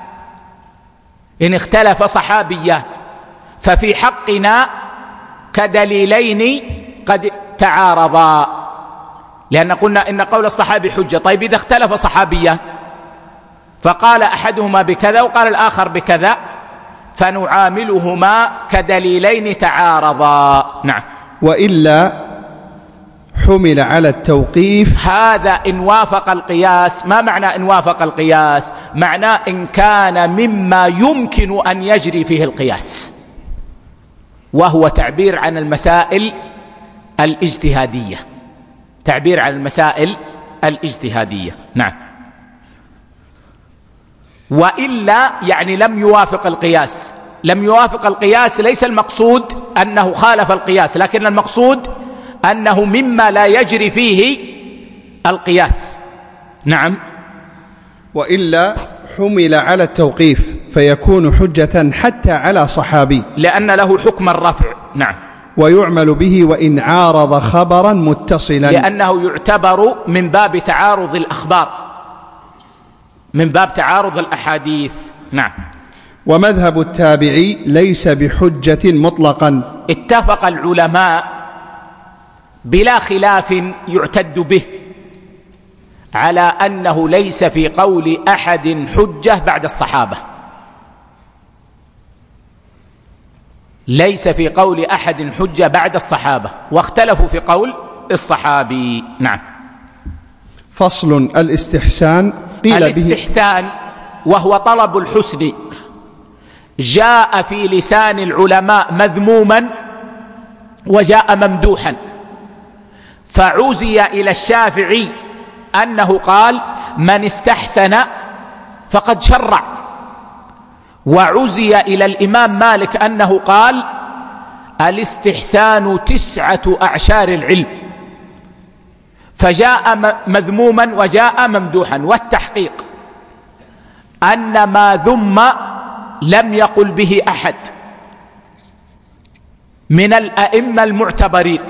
إن اختلف صحابيان ففي حقنا كدليلين قد تعارضا، لأن قلنا إن قول الصحابي حجة. طيب إذا اختلف صحابيان فقال أحدهما بكذا وقال الآخر بكذا فنعاملهما كدليلين تعارضا. نعم. وإلا حمل على التوقيف، هذا إن وافق القياس. ما معنى إن وافق القياس؟ معناه إن كان مما يمكن أن يجري فيه القياس، وهو تعبير عن المسائل الاجتهادية، تعبير عن المسائل الاجتهادية. نعم. وإلا يعني لم يوافق القياس. لم يوافق القياس ليس المقصود أنه خالف القياس، لكن المقصود أنه مما لا يجري فيه القياس. نعم. وإلا حمل على التوقيف فيكون حجة حتى على صحابي، لأن له حكم الرفع. نعم. ويعمل به وإن عارض خبرا متصلا، لأنه يعتبر من باب تعارض الأخبار، من باب تعارض الأحاديث. نعم. ومذهب التابعي ليس بحجة مطلقا. اتفق العلماء بلا خلاف يعتد به على أنه ليس في قول أحد حجة بعد الصحابة، ليس في قول أحد حجة بعد الصحابة، واختلفوا في قول الصحابي. نعم. فصل. الاستحسان قيل الاستحسان به وهو طلب الحسن، جاء في لسان العلماء مذموما وجاء ممدوحا، فعزي إلى الشافعي أنه قال من استحسن فقد شرع، وعزي إلى الإمام مالك أنه قال الاستحسان تسعة أعشار العلم، فجاء مذموما وجاء ممدوحا. والتحقيق أن ما ذم لم يقل به أحد من الأئمة المعتبرين،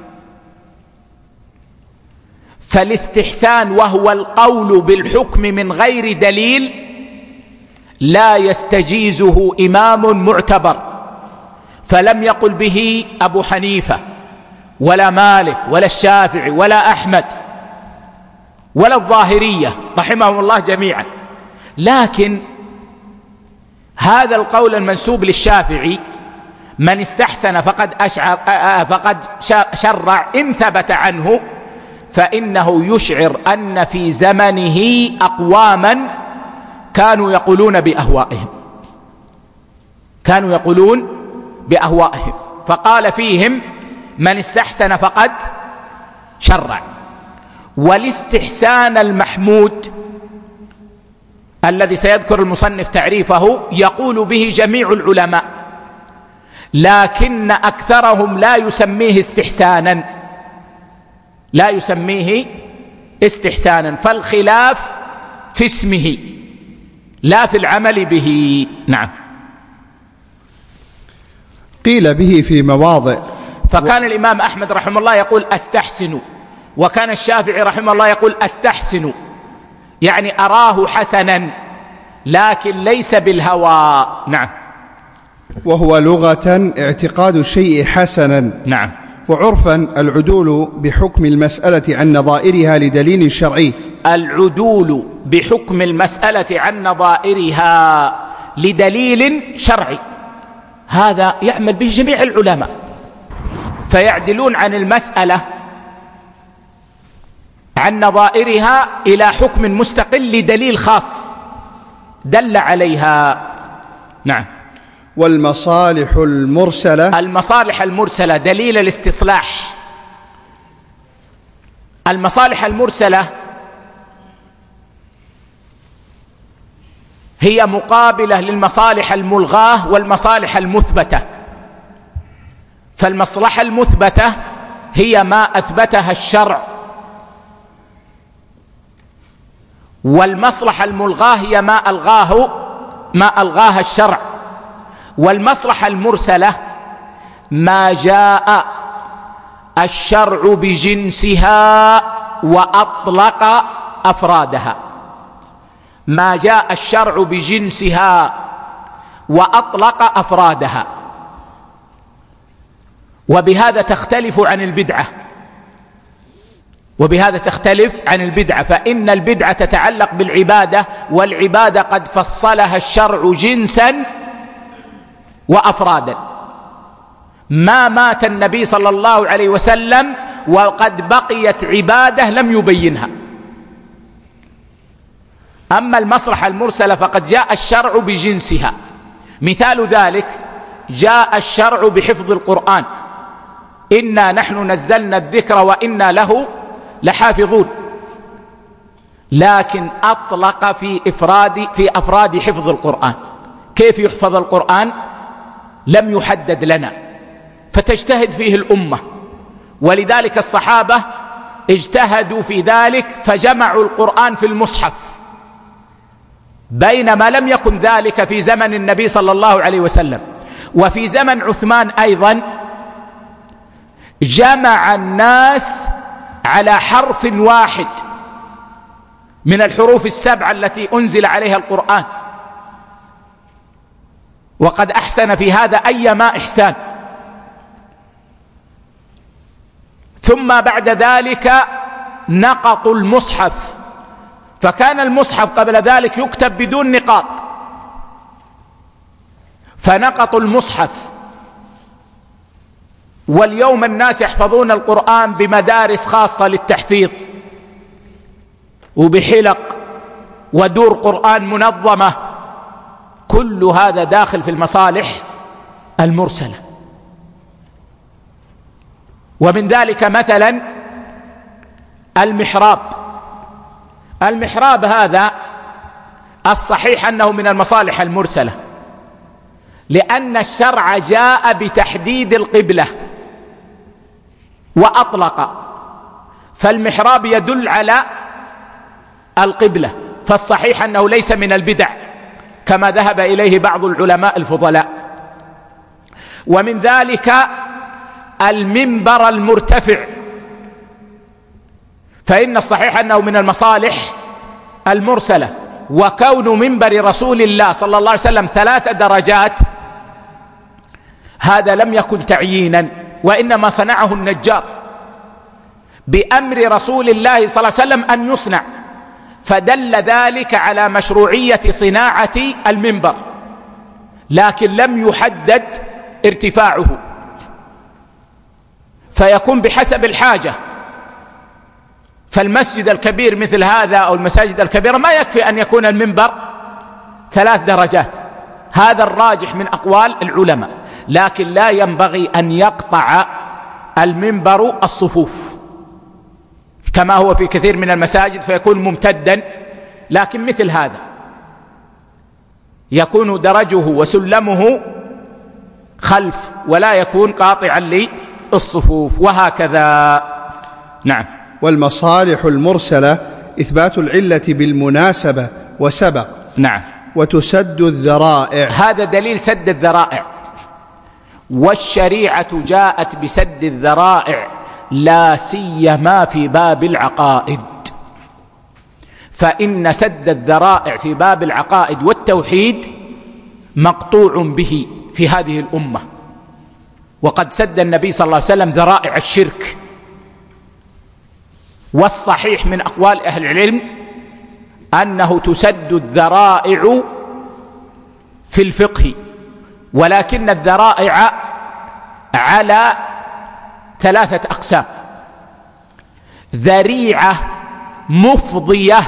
فالاستحسان وهو القول بالحكم من غير دليل لا يستجيزه إمام معتبر، فلم يقل به أبو حنيفة ولا مالك ولا الشافعي ولا أحمد ولا الظاهرية رحمهم الله جميعا. لكن هذا القول المنسوب للشافعي من استحسن فقد, أشعر فقد شرع إن ثبت عنه، فإنه يشعر أن في زمنه أقواما كانوا يقولون بأهوائهم، كانوا يقولون بأهوائهم، فقال فيهم من استحسن فقد شرع. والاستحسان المحمود الذي سيذكر المصنف تعريفه يقول به جميع العلماء، لكن أكثرهم لا يسميه استحسانا، لا يسميه استحسانا، فالخلاف في اسمه لا في العمل به. نعم. قيل به في مواضع، فكان الإمام أحمد رحمه الله يقول أستحسن، وكان الشافعي رحمه الله يقول أستحسن، يعني أراه حسنا لكن ليس بالهوى. نعم. وهو لغة اعتقاد الشيء حسنا. نعم. وعرفا العدول بحكم المسألة عن نظائرها لدليل شرعي. العدول بحكم المسألة عن نظائرها لدليل شرعي، هذا يعمل به جميع العلماء، فيعدلون عن المسألة عن نظائرها إلى حكم مستقل لدليل خاص دل عليها. نعم. والمصالح المرسلة. المصالح المرسلة دليل الاستصلاح. المصالح المرسلة هي مقابلة للمصالح الملغاة والمصالح المثبتة. فالمصلحة المثبتة هي ما أثبتها الشرع، والمصلحة الملغاة هي ما ألغاه ما ألغاها الشرع. والمصلحة المرسلة ما جاء الشرع بجنسها وأطلق أفرادها. ما جاء الشرع بجنسها وأطلق أفرادها. وبهذا تختلف عن البدعة وبهذا تختلف عن البدعة فإن البدعة تتعلق بالعبادة، والعبادة قد فصلها الشرع جنسا وأفرادا. ما مات النبي صلى الله عليه وسلم وقد بقيت عبادة لم يبينها. أما المصلحة المرسلة فقد جاء الشرع بجنسها. مثال ذلك جاء الشرع بحفظ القرآن، إنا نحن نزلنا الذكر وإنا له لحافظون، لكن أطلق في إفراد في أفراد حفظ القرآن. كيف يحفظ القرآن؟ لم يحدد لنا، فتجتهد فيه الأمة، ولذلك الصحابة اجتهدوا في ذلك فجمعوا القرآن في المصحف، بينما لم يكن ذلك في زمن النبي صلى الله عليه وسلم. وفي زمن عثمان أيضا جمع الناس على حرف واحد من الحروف السبعة التي أنزل عليها القرآن، وقد أحسن في هذا أيما إحسان. ثم بعد ذلك نقطوا المصحف، فكان المصحف قبل ذلك يكتب بدون نقاط، فنقطوا المصحف. واليوم الناس يحفظون القرآن بمدارس خاصة للتحفيظ وبحلق ودور قرآن منظمة، كل هذا داخل في المصالح المرسلة. ومن ذلك مثلا المحراب. المحراب هذا الصحيح أنه من المصالح المرسلة، لأن الشرع جاء بتحديد القبلة وأطلق، فالمحراب يدل على القبلة، فالصحيح أنه ليس من البدع كما ذهب إليه بعض العلماء الفضلاء. ومن ذلك المنبر المرتفع، فإن الصحيح أنه من المصالح المرسلة. وكون منبر رسول الله صلى الله عليه وسلم ثلاث درجات هذا لم يكن تعيينا، وإنما صنعه النجار بأمر رسول الله صلى الله عليه وسلم أن يصنع، فدل ذلك على مشروعية صناعة المنبر، لكن لم يحدد ارتفاعه، فيكون بحسب الحاجة. فالمسجد الكبير مثل هذا أو المساجد الكبيرة ما يكفي أن يكون المنبر ثلاث درجات، هذا الراجح من أقوال العلماء، لكن لا ينبغي أن يقطع المنبر الصفوف كما هو في كثير من المساجد فيكون ممتدا، لكن مثل هذا يكون درجه وسلمه خلف ولا يكون قاطعا للصفوف، وهكذا. نعم. والمصالح المرسلة إثبات العلة بالمناسبة وسبق. نعم. وتسد الذرائع، هذا دليل سد الذرائع، والشريعة جاءت بسد الذرائع لا سيما في باب العقائد، فإن سد الذرائع في باب العقائد والتوحيد مقطوع به في هذه الأمة. وقد سد النبي صلى الله عليه وسلم ذرائع الشرك. والصحيح من أقوال أهل العلم أنه تسد الذرائع في الفقه، ولكن الذرائع على ثلاثة أقسام: ذريعة مفضية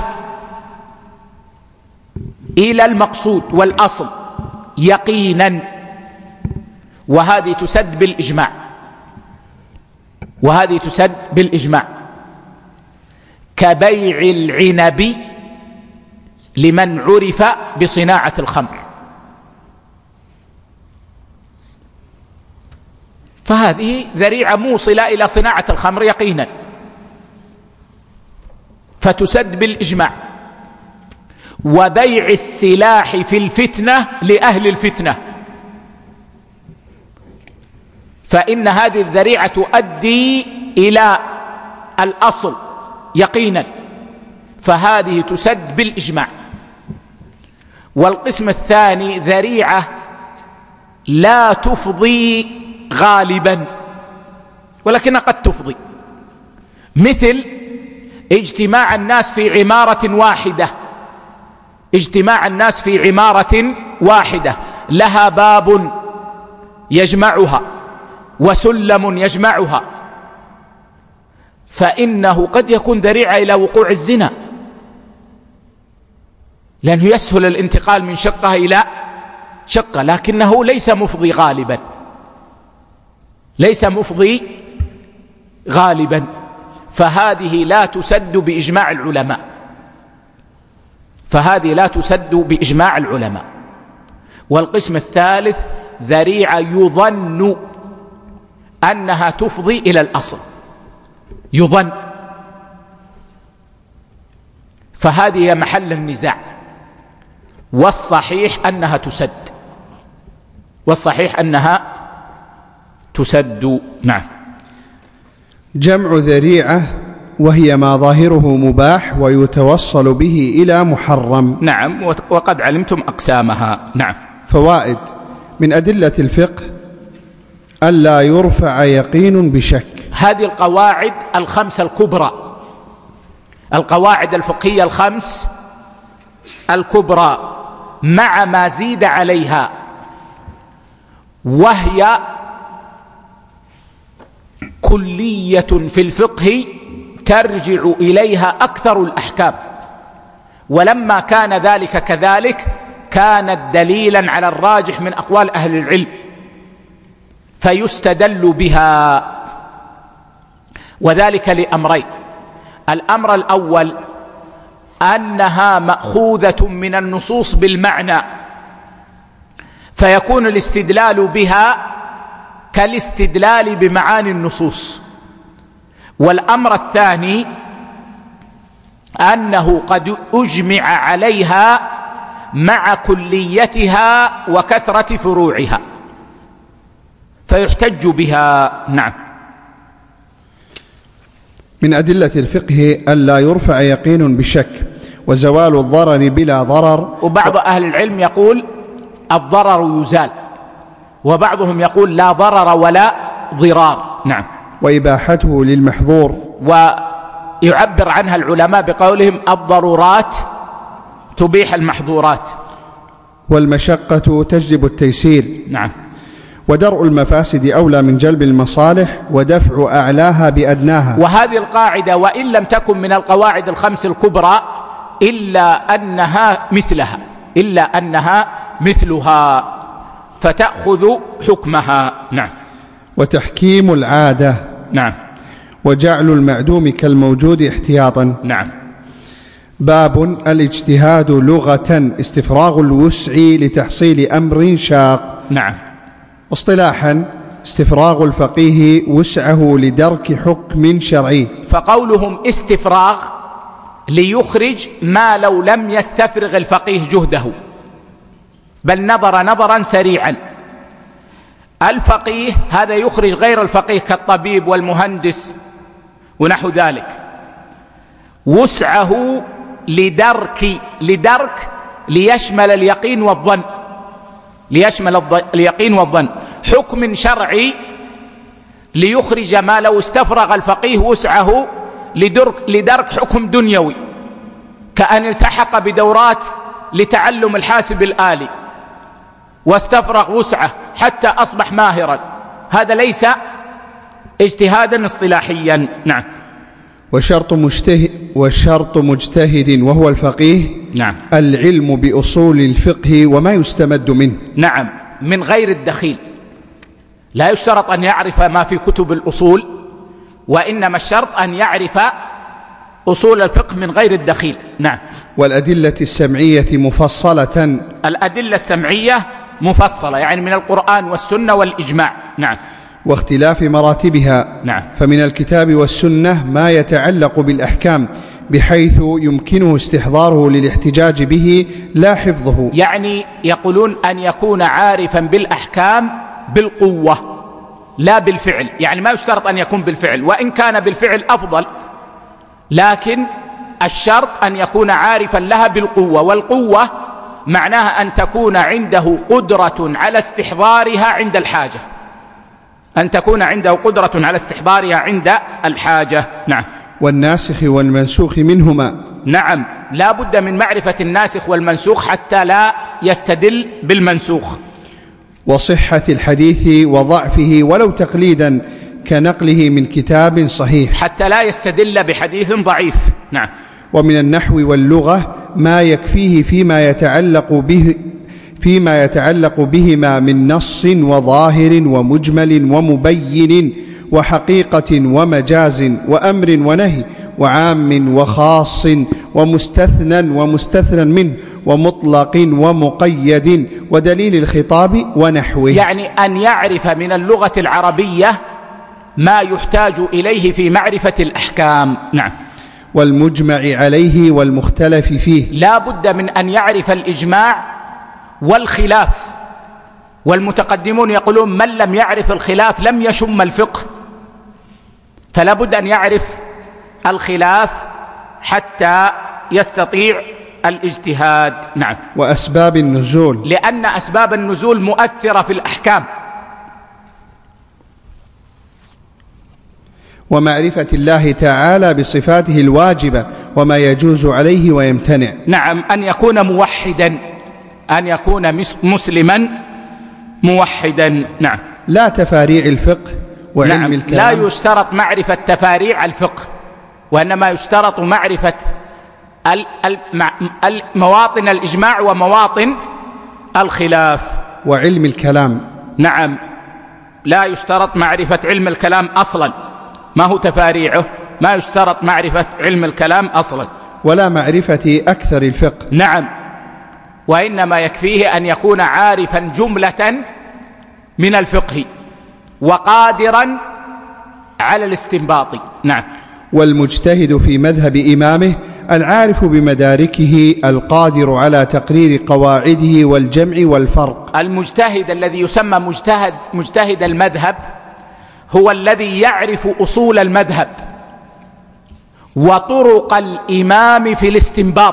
إلى المقصود والأصل يقينا، وهذه تسد بالإجماع، وهذه تسد بالإجماع، كبيع العنب لمن عرف بصناعة الخمر، فهذه ذريعة موصلة إلى صناعة الخمر يقينا، فتسد بالإجماع. وبيع السلاح في الفتنة لأهل الفتنة، فإن هذه الذريعة تؤدي إلى الأصل يقينا، فهذه تسد بالإجماع. والقسم الثاني ذريعة لا تفضي غالبا ولكنها قد تفضي، مثل اجتماع الناس في عمارة واحدة، اجتماع الناس في عمارة واحدة لها باب يجمعها وسلم يجمعها، فإنه قد يكون ذريعة إلى وقوع الزنا، لأنه يسهل الانتقال من شقة إلى شقة، لكنه ليس مفضي غالبا، ليس مفضي غالبا، فهذه لا تسد بإجماع العلماء، فهذه لا تسد بإجماع العلماء. والقسم الثالث ذريعة يظن أنها تفضي إلى الأصل، يظن، فهذه محل النزاع، والصحيح أنها تسد، والصحيح أنها تسد. نعم. جمع ذريعة وهي ما ظاهره مباح ويتوصل به إلى محرم. نعم، وقد علمتم أقسامها. نعم. فوائد: من أدلة الفقه ألا يرفع يقين بشك. هذه القواعد الخمس الكبرى، القواعد الفقهية الخمس الكبرى مع ما زيد عليها، وهي كلية في الفقه ترجع إليها أكثر الأحكام، ولما كان ذلك كذلك كانت دليلا على الراجح من أقوال أهل العلم، فيستدل بها، وذلك لأمرين: الأمر الأول أنها مأخوذة من النصوص بالمعنى، فيكون الاستدلال بها كالاستدلال بمعاني النصوص. والأمر الثاني أنه قد أجمع عليها مع كليتها وكثرة فروعها، فيحتج بها. نعم. من أدلة الفقه ألا يرفع يقين بشك، وزوال الضرر بلا ضرر. وبعض أهل العلم يقول الضرر يزال، وبعضهم يقول لا ضرر ولا ضرار. نعم. وإباحته للمحظور، ويعبر عنها العلماء بقولهم الضرورات تبيح المحظورات. والمشقة تجلب التيسير. نعم. ودرء المفاسد أولى من جلب المصالح، ودفع أعلاها بأدناها. وهذه القاعدة وإن لم تكن من القواعد الخمس الكبرى إلا أنها مثلها، إلا أنها مثلها، فتأخذ حكمها. نعم. وتحكيم العادة. نعم. وجعل المعدوم كالموجود احتياطا. نعم. باب الاجتهاد لغة استفراغ الوسع لتحصيل أمر شاق. نعم. واصطلاحا استفراغ الفقيه وسعه لدرك حكم شرعي. فقولهم استفراغ ليخرج ما لو لم يستفرغ الفقيه جهده، بل نظر نظرا سريعا. الفقيه هذا يخرج غير الفقيه كالطبيب والمهندس ونحو ذلك. وسعه لدرك لدرك ليشمل اليقين والظن، ليشمل اليقين والظن. حكم شرعي ليخرج ما لو استفرغ الفقيه وسعه لدرك, لدرك حكم دنيوي، كأن التحق بدورات لتعلم الحاسب الآلي واستفرغ وسعه حتى أصبح ماهرا، هذا ليس اجتهادا اصطلاحيا. نعم. وشرط مجتهد, وشرط مجتهد وهو الفقيه نعم العلم بأصول الفقه وما يستمد منه. نعم، من غير الدخيل، لا يشترط أن يعرف ما في كتب الأصول، وإنما الشرط أن يعرف أصول الفقه من غير الدخيل. نعم. والأدلة السمعية مفصلة، الأدلة السمعية مفصلة يعني من القرآن والسنة والإجماع. نعم. واختلاف مراتبها. نعم. فمن الكتاب والسنة ما يتعلق بالأحكام بحيث يمكنه استحضاره للاحتجاج به لا حفظه. يعني يقولون أن يكون عارفا بالأحكام بالقوة لا بالفعل، يعني ما يشترط أن يكون بالفعل، وإن كان بالفعل أفضل، لكن الشرط أن يكون عارفا لها بالقوة. والقوة معناها أن تكون عنده قدرة على استحضارها عند الحاجة، أن تكون عنده قدرة على استحضارها عند الحاجة. نعم. والناسخ والمنسوخ منهما. نعم، لا بد من معرفة الناسخ والمنسوخ حتى لا يستدل بالمنسوخ. وصحة الحديث وضعفه ولو تقليدا كنقله من كتاب صحيح، حتى لا يستدل بحديث ضعيف. نعم. ومن النحو واللغة ما يكفيه فيما يتعلق به فيما يتعلق بهما من نص وظاهر ومجمل ومبين وحقيقة ومجاز وأمر ونهي وعام وخاص ومستثنى ومستثنى منه ومطلق ومقيد ودليل الخطاب ونحوه. يعني أن يعرف من اللغة العربية ما يحتاج إليه في معرفة الأحكام. نعم. والمجمع عليه والمختلف فيه. لا بد من أن يعرف الإجماع والخلاف، والمتقدمون يقولون من لم يعرف الخلاف لم يشم الفقه، فلا بد أن يعرف الخلاف حتى يستطيع الاجتهاد. نعم. وأسباب النزول، لأن أسباب النزول مؤثرة في الأحكام. ومعرفة الله تعالى بصفاته الواجبة وما يجوز عليه ويمتنع. نعم، أن يكون موحدا، أن يكون مسلما موحدا. نعم. لا تفاريع الفقه وعلم نعم. الكلام. لا يشترط معرفة تفاريع الفقه، وإنما يشترط معرفة مواطن الإجماع ومواطن الخلاف. وعلم الكلام. نعم، لا يشترط معرفة علم الكلام أصلا، ما هو تفاريعه، ما يشترط معرفة علم الكلام أصلا. ولا معرفة أكثر الفقه. نعم، وإنما يكفيه أن يكون عارفا جملة من الفقه وقادرا على الاستنباط. نعم. والمجتهد في مذهب إمامه العارف بمداركه القادر على تقرير قواعده والجمع والفرق. المجتهد الذي يسمى مجتهد مجتهد المذهب هو الذي يعرف أصول المذهب وطرق الإمام في الاستنباط،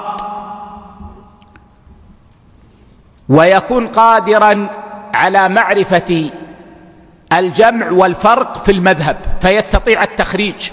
ويكون قادرا على معرفة الجمع والفرق في المذهب، فيستطيع التخريج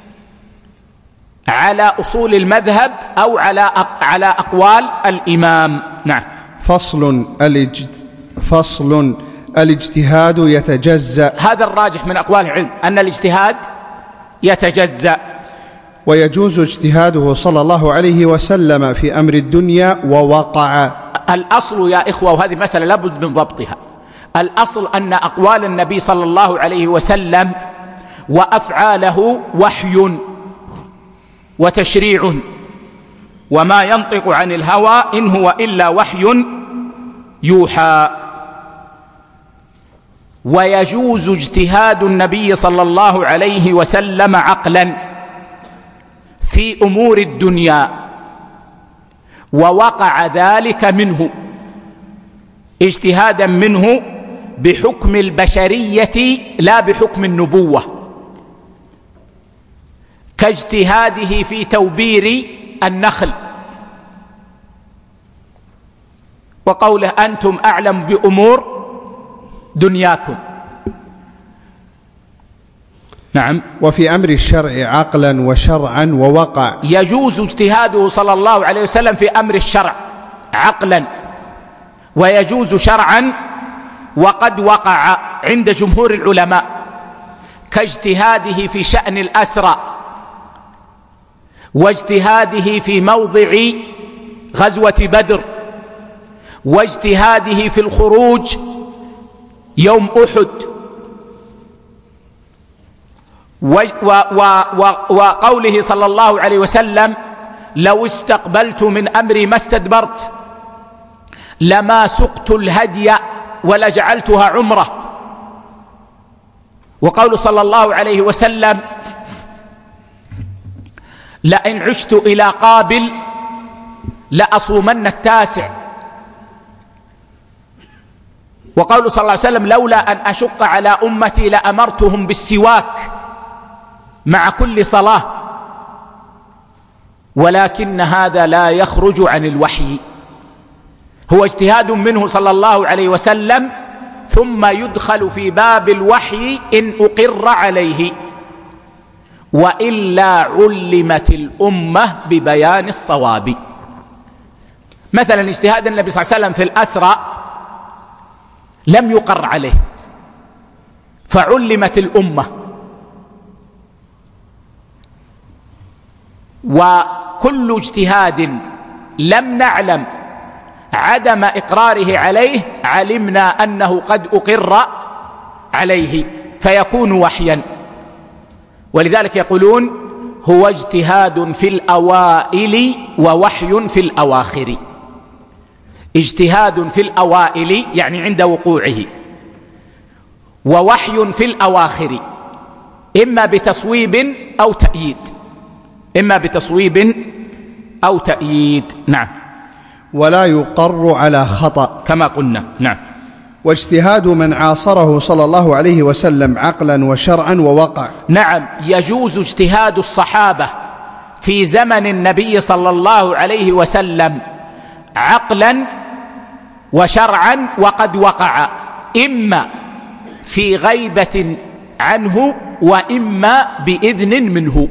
على أصول المذهب أو على على أقوال الإمام. نعم. فصل الاجت... فصل الاجتهاد يتجزأ. هذا الراجح من أقوال العلم أن الاجتهاد يتجزأ. ويجوز اجتهاده صلى الله عليه وسلم في أمر الدنيا ووقع. الأصل يا إخوة، وهذه مسألة لابد من ضبطها، الأصل أن أقوال النبي صلى الله عليه وسلم وأفعاله وحي وتشريع، وما ينطق عن الهوى إن هو إلا وحي يوحى. ويجوز اجتهاد النبي صلى الله عليه وسلم عقلا في أمور الدنيا، ووقع ذلك منه اجتهادا منه بحكم البشرية لا بحكم النبوة، كاجتهاده في توبير النخل، وقوله أنتم أعلم بأمور دنياكم. نعم. وفي أمر الشرع عقلا وشرعا ووقع، يجوز اجتهاده صلى الله عليه وسلم في أمر الشرع عقلا، ويجوز شرعا، وقد وقع عند جمهور العلماء، كاجتهاده في شأن الأسرى، واجتهاده في موضع غزوة بدر، واجتهاده في الخروج يوم أحد، وقوله صلى الله عليه وسلم لو استقبلت من أمري ما استدبرت لما سقت الهدي ولجعلتها عمرة، وقول صلى الله عليه وسلم لئن عشت إلى قابل لأصومن التاسع، وقول صلى الله عليه وسلم لولا أن أشق على أمتي لأمرتهم بالسواك مع كل صلاة، ولكن هذا لا يخرج عن الوحي، هو اجتهاد منه صلى الله عليه وسلم، ثم يدخل في باب الوحي إن أقر عليه، وإلا علمت الأمة ببيان الصواب. مثلا اجتهاد النبي صلى الله عليه وسلم في الأسرى لم يقر عليه فعلمت الأمة، وكل اجتهاد لم نعلم عدم إقراره عليه علمنا أنه قد أقر عليه فيكون وحيا. ولذلك يقولون هو اجتهاد في الأوائل ووحي في الأواخر. اجتهاد في الأوائل يعني عند وقوعه، ووحي في الأواخر، إما بتصويب أو تأييد، إما بتصويب أو تأييد. نعم. ولا يقر على خطأ كما قلنا. نعم. واجتهاد من عاصره صلى الله عليه وسلم عقلا وشرعا ووقع. نعم، يجوز اجتهاد الصحابة في زمن النبي صلى الله عليه وسلم عقلا وشرعا وقد وقع، إما في غيبة عنه وإما بإذن منه،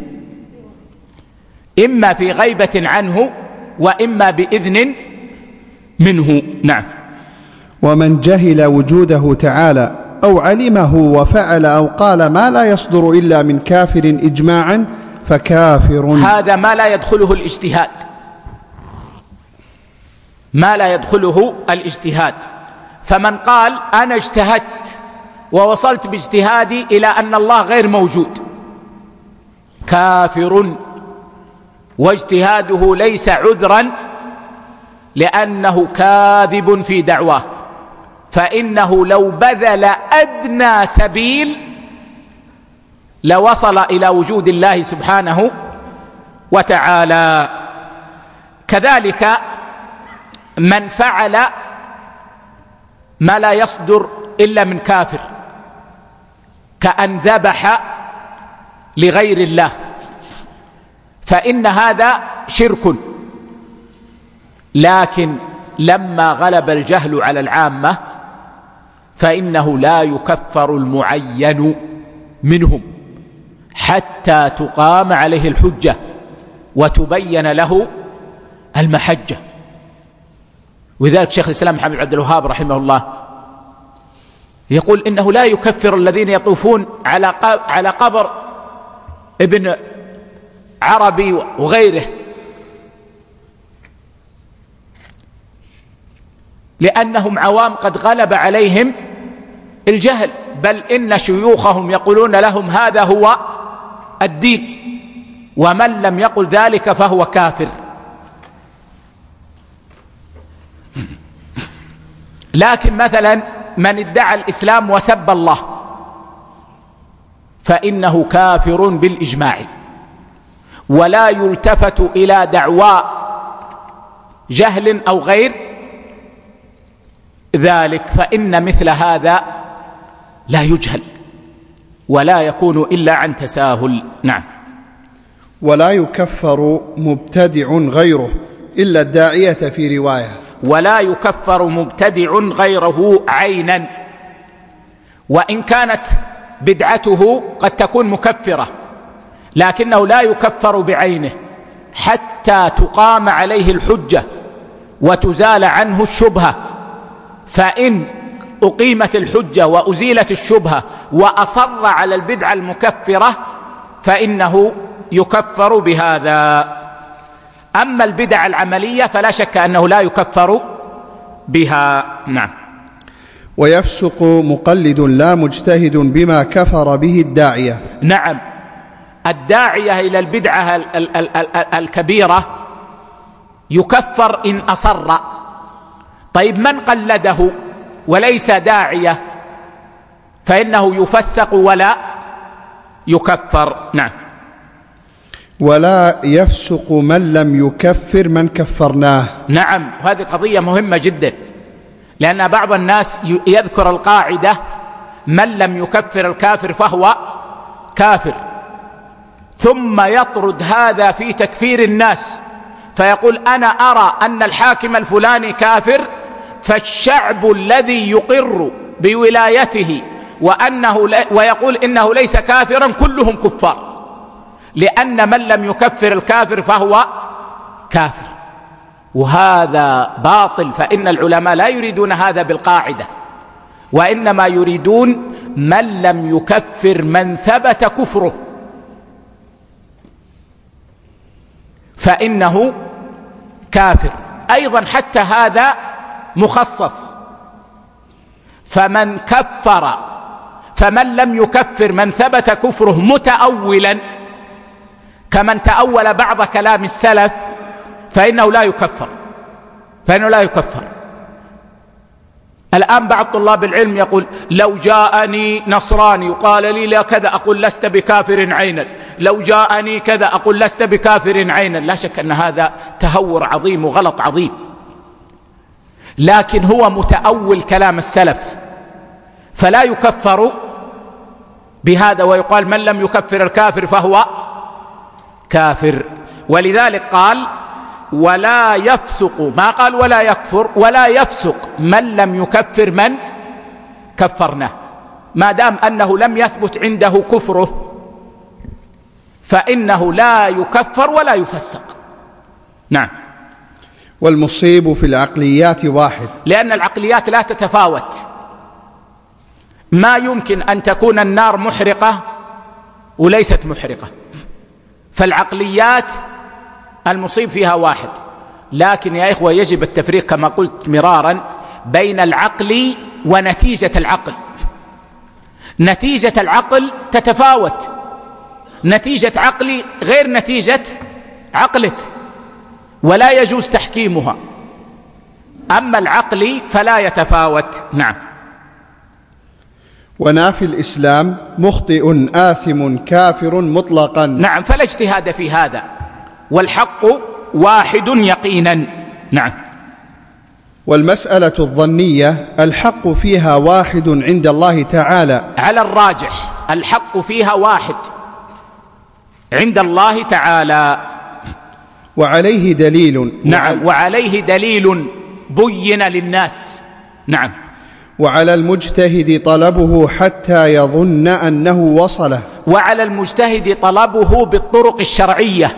إما في غيبة عنه وإما بإذن منه. نعم. ومن جهل وجوده تعالى أو علمه وفعل أو قال ما لا يصدر إلا من كافر إجماعا فكافر. هذا ما لا يدخله الاجتهاد، ما لا يدخله الاجتهاد. فمن قال أنا اجتهدت ووصلت باجتهادي إلى أن الله غير موجود كافر، واجتهاده ليس عذرا لأنه كاذب في دعواه، فإنه لو بذل أدنى سبيل لوصل إلى وجود الله سبحانه وتعالى. كذلك من فعل ما لا يصدر إلا من كافر، كأن ذبح لغير الله، فإن هذا شرك. لكن لما غلب الجهل على العامة فإنه لا يكفر المعين منهم حتى تقام عليه الحجة وتبين له المحجة. وذلك شيخ الإسلام محمد بن عبد الوهاب رحمه الله يقول إنه لا يكفر الذين يطوفون على على قبر ابن عربي وغيره، لأنهم عوام قد غلب عليهم الجهل، بل إن شيوخهم يقولون لهم هذا هو الدين، ومن لم يقل ذلك فهو كافر. لكن مثلا من ادعى الإسلام وسب الله فإنه كافر بالإجماع، ولا يلتفت إلى دعوى جهل أو غير ذلك، فإن مثل هذا لا يجهل ولا يكون إلا عن تساهل. نعم. ولا يكفر مبتدع غيره إلا الداعية في رواية. ولا يكفر مبتدع غيره عينا، وإن كانت بدعته قد تكون مكفرة، لكنه لا يكفر بعينه حتى تقام عليه الحجة وتزال عنه الشبهة. فإن أقيمت الحجة وأزيلت الشبهة وأصر على البدعة المكفرة فإنه يكفر بهذا. أما البدع العملية فلا شك أنه لا يكفر بها. نعم. ويفسق مقلد لا مجتهد بما كفر به الداعية. نعم، الداعية إلى البدعة الكبيرة يكفر إن أصر. طيب من قلده وليس داعية فإنه يفسق ولا يكفر. نعم. ولا يفسق من لم يكفر من كفرناه. نعم، هذه قضية مهمة جدا، لأن بعض الناس يذكر القاعدة من لم يكفر الكافر فهو كافر، ثم يطرد هذا في تكفير الناس، فيقول أنا أرى أن الحاكم الفلاني كافر، فالشعب الذي يقر بولايته وأنه ويقول إنه ليس كافرا كلهم كفار، لأن من لم يكفر الكافر فهو كافر، وهذا باطل. فإن العلماء لا يريدون هذا بالقاعدة، وإنما يريدون من لم يكفر من ثبت كفره فإنه كافر. أيضا حتى هذا مخصص، فمن كفر فمن لم يكفر من ثبت كفره متأولا كمن تأول بعض كلام السلف فإنه لا يكفر فإنه لا يكفر. الآن بعض طلاب العلم يقول لو جاءني نصراني وقال لي لا كذا أقول لست بكافر عينا، لو جاءني كذا أقول لست بكافر عينا. لا شك أن هذا تهور عظيم وغلط عظيم، لكن هو متأول كلام السلف فلا يكفر بهذا، ويقال من لم يكفر الكافر فهو كافر. ولذلك قال ولا يفسق، ما قال ولا يكفر، ولا يفسق من لم يكفر من كفرناه، ما دام أنه لم يثبت عنده كفره فإنه لا يكفر ولا يفسق. نعم. والمصيب في العقليات واحد، لأن العقليات لا تتفاوت، ما يمكن أن تكون النار محرقة وليست محرقة، فالعقليات المصيب فيها واحد. لكن يا إخوة يجب التفريق كما قلت مرارا بين العقل ونتيجة العقل. نتيجة العقل تتفاوت، نتيجة عقلي غير نتيجة عقلك، ولا يجوز تحكيمها. أما العقل فلا يتفاوت. نعم. ونافي الإسلام مخطئ آثم كافر مطلقا. نعم، فلا اجتهاد في هذا، والحق واحد يقينا. نعم. والمسألة الظنية الحق فيها واحد عند الله تعالى. على الراجح الحق فيها واحد عند الله تعالى. وعليه دليل. نعم، وعليه دليل بين للناس. نعم. وعلى المجتهد طلبه حتى يظن أنه وصله. وعلى المجتهد طلبه بالطرق الشرعية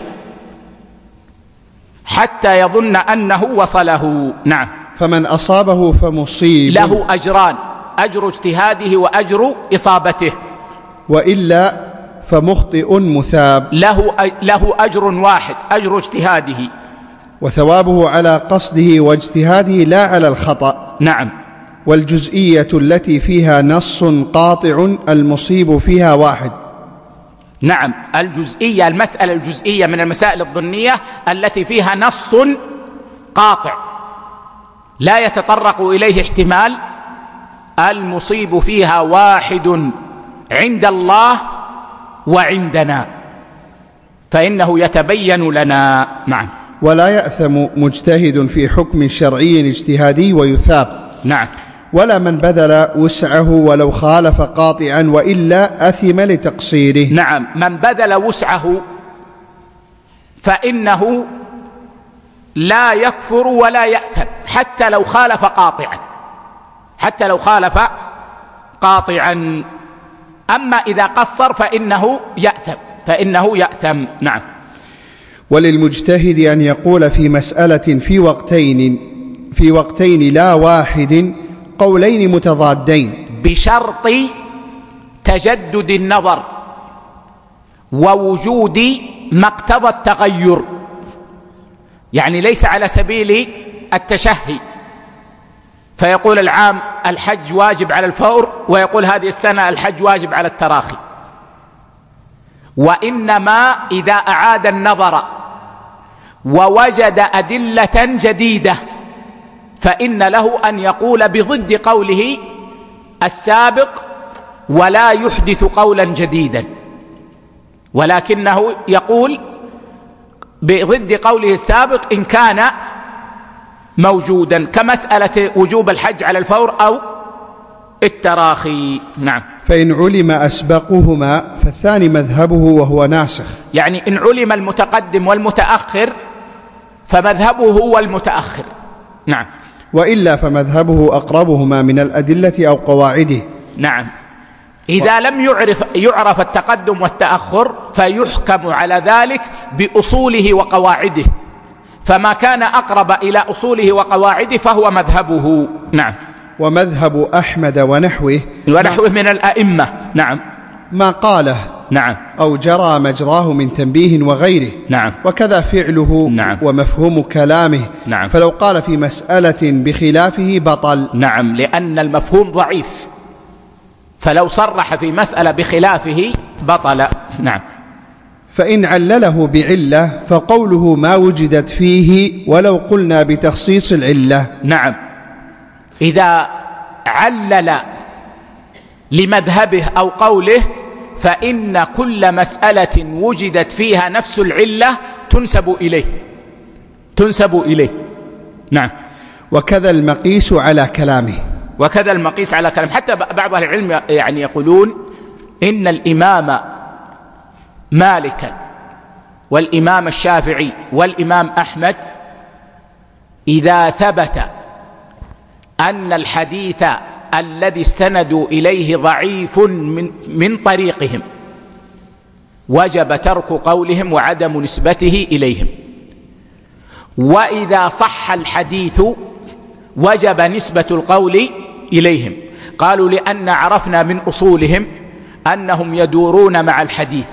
حتى يظن أنه وصله. نعم. فمن أصابه فمصيب، له أجران، أجر اجتهاده وأجر إصابته، وإلا فمخطئ مثاب، له له أجر واحد أجر اجتهاده، وثوابه على قصده واجتهاده لا على الخطأ. نعم. والجزئية التي فيها نص قاطع المصيب فيها واحد. نعم، الجزئية، المسألة الجزئية من المسائل الظنية التي فيها نص قاطع لا يتطرق إليه احتمال، المصيب فيها واحد عند الله وعندنا، فإنه يتبين لنا. نعم. ولا يأثم مجتهد في حكم شرعي اجتهادي ويثاب. نعم. ولا من بذل وسعه ولو خالف قاطعا وإلا أثم لتقصيره. نعم، من بذل وسعه فإنه لا يكفر ولا يأثم حتى لو خالف قاطعا، حتى لو خالف قاطعا. أما إذا قصر فإنه يأثم، فإنه يأثم. نعم. وللمجتهد أن يقول في مسألة في وقتين في وقتين لا واحد قولين متضادين بشرط تجدد النظر ووجود ما اقتضى التغير، يعني ليس على سبيل التشهي فيقول العام الحج واجب على الفور ويقول هذه السنة الحج واجب على التراخي، وإنما إذا أعاد النظر ووجد أدلة جديدة فإن له أن يقول بضد قوله السابق ولا يحدث قولا جديدا، ولكنه يقول بضد قوله السابق إن كان موجودا، كمسألة وجوب الحج على الفور أو التراخي. نعم. فإن علم أسبقهما فالثاني مذهبه وهو ناسخ، يعني إن علم المتقدم والمتأخر فمذهبه هو المتأخر. نعم. وإلا فمذهبه أقربهما من الأدلة أو قواعده. نعم. إذا لم يعرف, يعرف التقدم والتأخر فيحكم على ذلك بأصوله وقواعده، فما كان أقرب إلى أصوله وقواعده فهو مذهبه. نعم. ومذهب أحمد ونحوه ونحوه من الأئمة. نعم. ما قاله نعم أو جرى مجراه من تنبيه وغيره. نعم. وكذا فعله نعم. ومفهوم كلامه. نعم. فلو قال في مسألة بخلافه بطل. نعم، لأن المفهوم ضعيف، فلو صرح في مسألة بخلافه بطل. نعم. فإن علله بعلة فقوله ما وجدت فيه ولو قلنا بتخصيص العلة. نعم. إذا علل لمذهبه أو قوله فإن كل مسألة وجدت فيها نفس العلة تنسب إليه تنسب إليه. نعم. وكذا المقيس على كلامه وكذا المقيس على كلامه. حتى بعض أهل العلم يعني يقولون إن الإمام مالكا والإمام الشافعي والإمام أحمد إذا ثبت أن الحديث الذي استندوا إليه ضعيف من, من طريقهم وجب ترك قولهم وعدم نسبته إليهم، وإذا صح الحديث وجب نسبة القول إليهم. قالوا لأن عرفنا من أصولهم أنهم يدورون مع الحديث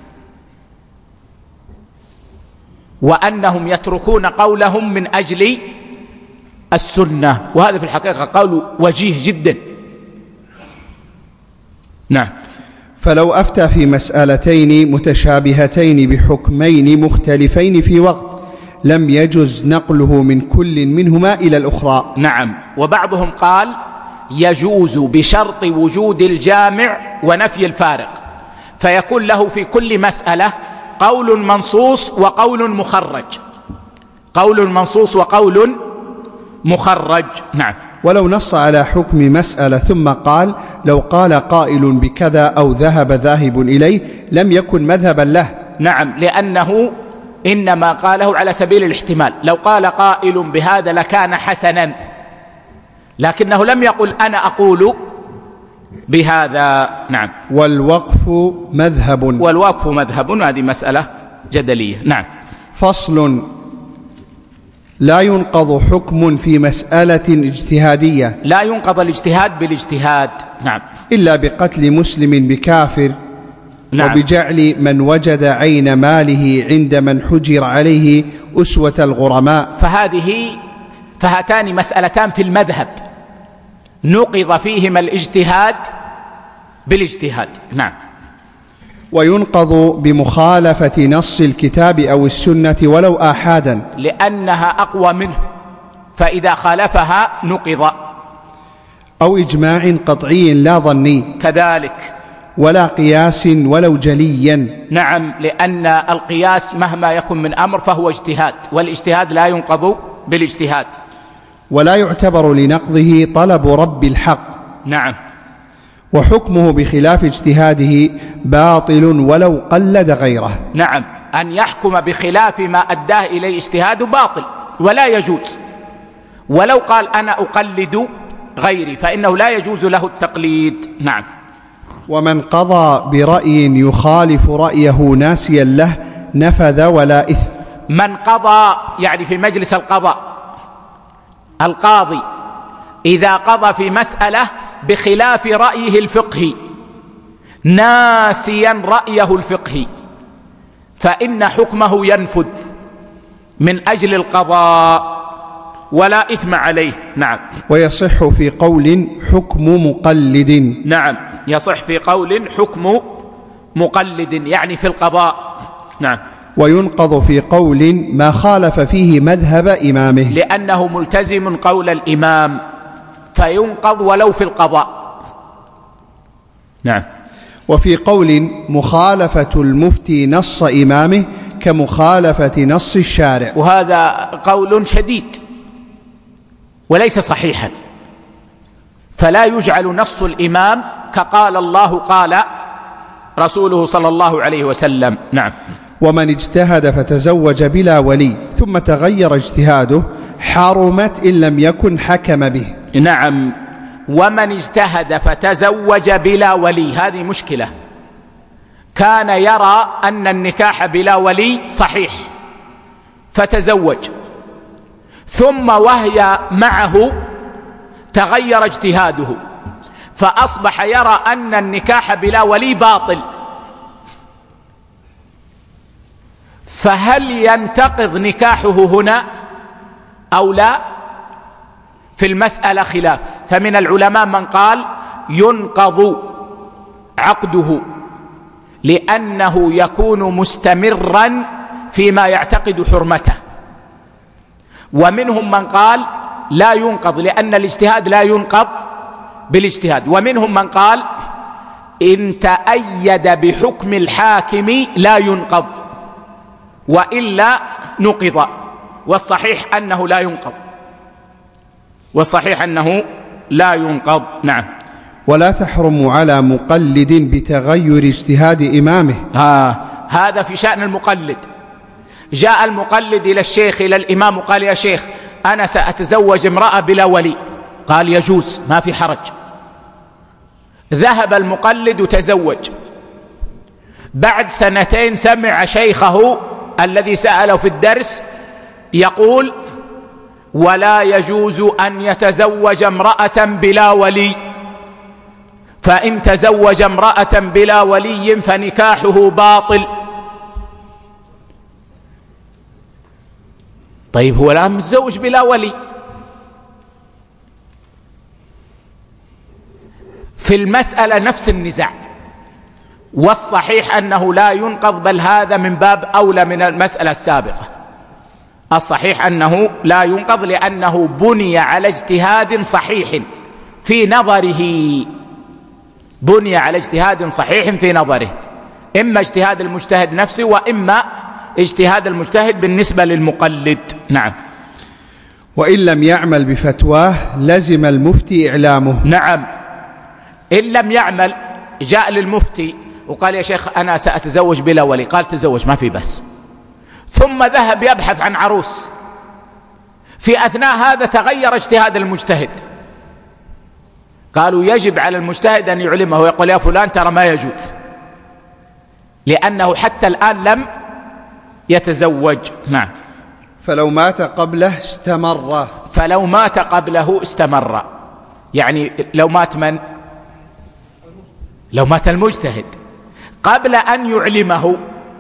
وأنهم يتركون قولهم من أجل السنة، وهذا في الحقيقة قول وجيه جدا. نعم. فلو أفتى في مسألتين متشابهتين بحكمين مختلفين في وقت لم يجز نقله من كل منهما إلى الأخرى. نعم. وبعضهم قال يجوز بشرط وجود الجامع ونفي الفارق، فيكون له في كل مسألة قول منصوص وقول مخرج قول منصوص وقول مخرج. نعم. ولو نص على حكم مسألة ثم قال لو قال قائل بكذا أو ذهب ذاهب إليه لم يكن مذهبا له. نعم، لأنه إنما قاله على سبيل الاحتمال، لو قال قائل بهذا لكان حسنا، لكنه لم يقل أنا أقول بهذا. نعم. والوقف مذهب والوقف مذهب هذه مسألة جدلية. نعم. فصل. لا ينقض حكم في مسألة اجتهادية لا ينقض الاجتهاد بالاجتهاد. نعم. إلا بقتل مسلم بكافر. نعم. وبجعل من وجد عين ماله عند من حجر عليه أسوة الغرماء. فهذه فهاتان مسألتان في المذهب نقض فيهما الاجتهاد بالاجتهاد. نعم. وينقض بمخالفة نص الكتاب أو السنة ولو آحادا، لأنها أقوى منه، فإذا خالفها نقض. أو إجماع قطعي لا ظني كذلك، ولا قياس ولو جليا. نعم، لأن القياس مهما يكن من أمر فهو اجتهاد، والاجتهاد لا ينقض بالاجتهاد. ولا يعتبر لنقضه طلب رب الحق. نعم. وحكمه بخلاف اجتهاده باطل ولو قلد غيره. نعم، أن يحكم بخلاف ما أداه إليه اجتهاد باطل ولا يجوز. ولو قال أنا أقلد غيري فإنه لا يجوز له التقليد. نعم. ومن قضى برأي يخالف رأيه ناسيا له نفذ ولا إثم. من قضى يعني في مجلس القضاء، القاضي إذا قضى في مسألة بخلاف رأيه الفقهي ناسيا رأيه الفقهي فإن حكمه ينفذ من أجل القضاء ولا إثم عليه. نعم. ويصح في قول حكم مقلد. نعم، يصح في قول حكم مقلد يعني في القضاء. نعم. وينقض في قول ما خالف فيه مذهب إمامه، لأنه ملتزم قول الإمام فينقض ولو في القضاء. نعم. وفي قول مخالفة المفتي نص إمامه كمخالفة نص الشارع، وهذا قول شديد وليس صحيحا، فلا يجعل نص الإمام كقال الله قال رسوله صلى الله عليه وسلم. نعم. ومن اجتهد فتزوج بلا ولي ثم تغير اجتهاده حرمت إن لم يكن حكم به. نعم. ومن اجتهد فتزوج بلا ولي، هذه مشكلة. كان يرى أن النكاح بلا ولي صحيح فتزوج، ثم وهي معه تغير اجتهاده فأصبح يرى أن النكاح بلا ولي باطل، فهل ينتقض نكاحه هنا أو لا؟ في المسألة خلاف، فمن العلماء من قال ينقض عقده لأنه يكون مستمرا فيما يعتقد حرمته، ومنهم من قال لا ينقض لأن الاجتهاد لا ينقض بالاجتهاد، ومنهم من قال إن تأيد بحكم الحاكم لا ينقض وإلا نقض، والصحيح أنه لا ينقض، والصحيح أنه لا ينقض. نعم. ولا تحرم على مقلد بتغير اجتهاد إمامه. ها هذا في شأن المقلد. جاء المقلد إلى الشيخ إلى الإمام وقال يا شيخ أنا سأتزوج امرأة بلا ولي، قال يجوز ما في حرج. ذهب المقلد وتزوج، بعد سنتين سمع شيخه الذي سأله في الدرس يقول ولا يجوز أن يتزوج امرأة بلا ولي، فإن تزوج امرأة بلا ولي فنكاحه باطل. طيب هو الآن متزوج بلا ولي، في المسألة نفس النزاع، والصحيح أنه لا ينقض، بل هذا من باب أولى من المسألة السابقة. الصحيح أنه لا ينقض لأنه بني على اجتهاد صحيح في نظره، بني على اجتهاد صحيح في نظره، إما اجتهاد المجتهد نفسه وإما اجتهاد المجتهد بالنسبة للمقلد. نعم. وإن لم يعمل بفتواه لزم المفتي إعلامه. نعم. إن لم يعمل، جاء للمفتي وقال يا شيخ أنا سأتزوج بلا ولي، قال تزوج ما في بس، ثم ذهب يبحث عن عروس، في أثناء هذا تغير اجتهاد المجتهد، قالوا يجب على المجتهد أن يعلمه ويقول يا فلان ترى ما يجوز، لأنه حتى الآن لم يتزوج. نعم. فلو مات قبله استمر. فلو مات قبله استمر، يعني لو مات من؟ لو مات المجتهد قبل أن يعلمه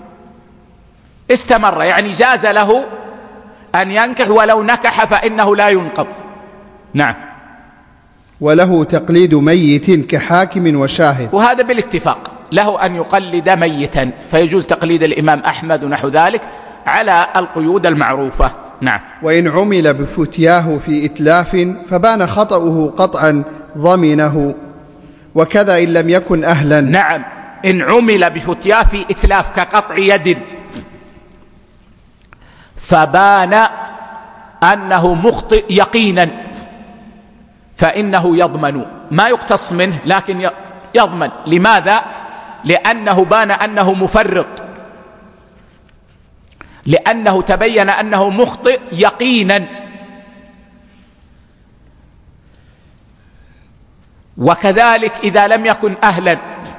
استمر، يعني جاز له أن ينكح، ولو نكح فإنه لا ينقض. نعم. وله تقليد ميت كحاكم وشاهد، وهذا بالاتفاق، له أن يقلد ميتا، فيجوز تقليد الإمام أحمد ونحو ذلك على القيود المعروفة. نعم. وإن عمل بفتياه في إتلاف فبان خطأه قطعا ضمنه، وكذا إن لم يكن أهلا. نعم. إن عمل بفتياه في إتلاف كقطع يد فبان أنه مخطئ يقينا فإنه يضمن، ما يقتص منه لكن يضمن. لماذا؟ لأنه بان أنه مفرط، لأنه تبين أنه مخطئ يقينا. وكذلك إذا لم يكن أهلا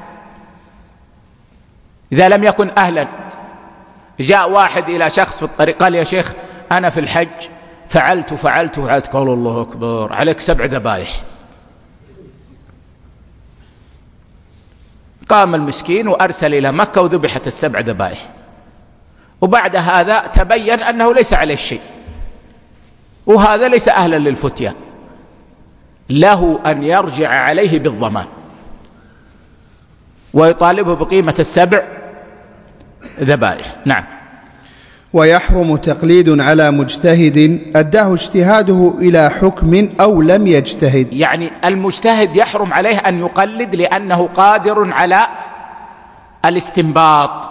إذا لم يكن أهلا جاء واحد إلى شخص في الطريق قال: يا شيخ أنا في الحج فعلت فعلت فعلت. قال: الله أكبر، عليك سبع ذبائح. قام المسكين وأرسل إلى مكة وذبحت السبع ذبائح، وبعد هذا تبين أنه ليس عليه شيء، وهذا ليس أهلا للفتية، له أن يرجع عليه بالضمان ويطالبه بقيمة السبع ذبائح. نعم. ويحرم تقليد على مجتهد أداه اجتهاده إلى حكم أو لم يجتهد. يعني المجتهد يحرم عليه أن يقلد لأنه قادر على الاستنباط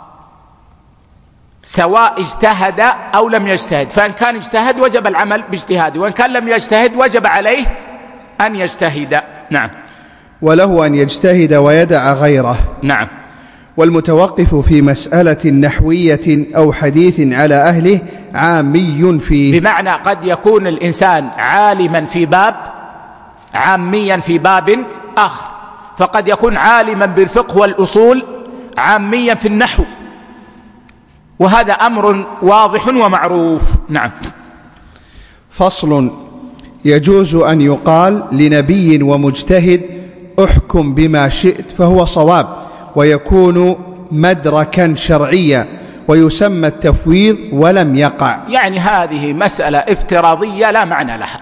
سواء اجتهد أو لم يجتهد، فإن كان اجتهد وجب العمل باجتهاده، وإن كان لم يجتهد وجب عليه أن يجتهد. نعم. وله أن يجتهد ويدع غيره. نعم. والمتوقف في مسألة نحوية أو حديث على أهله عامي فيه. بمعنى قد يكون الإنسان عالما في باب عاميا في باب آخر، فقد يكون عالما بالفقه والأصول عاميا في النحو، وهذا أمر واضح ومعروف. نعم. فصل: يجوز أن يقال لنبي ومجتهد احكم بما شئت فهو صواب، ويكون مدركا شرعيا، ويسمى التفويض ولم يقع. يعني هذه مسألة افتراضية لا معنى لها،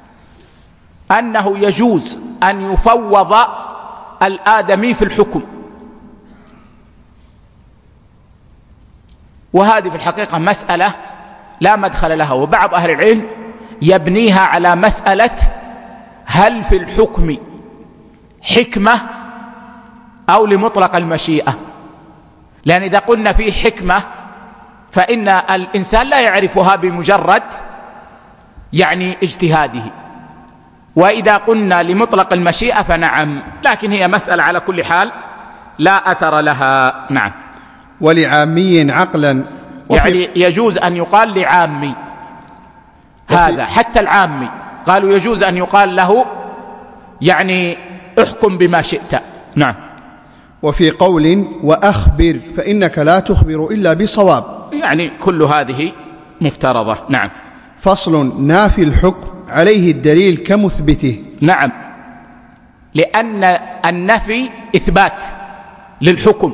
أنه يجوز أن يفوض الآدمي في الحكم، وهذه في الحقيقة مسألة لا مدخل لها. وبعض أهل العلم يبنيها على مسألة هل في الحكم حكمة أو لمطلق المشيئة، لأن إذا قلنا فيه حكمة فإن الإنسان لا يعرفها بمجرد يعني اجتهاده، وإذا قلنا لمطلق المشيئة فنعم، لكن هي مسألة على كل حال لا أثر لها. نعم. ولعامي عقلا، يعني يجوز أن يقال لعامي هذا، حتى العامي قالوا يجوز أن يقال له يعني احكم بما شئت. نعم. وفي قول وأخبر فإنك لا تخبر إلا بصواب، يعني كل هذه مفترضة. نعم. فصل: نافي الحكم عليه الدليل كمثبته. نعم، لأن النفي إثبات للحكم،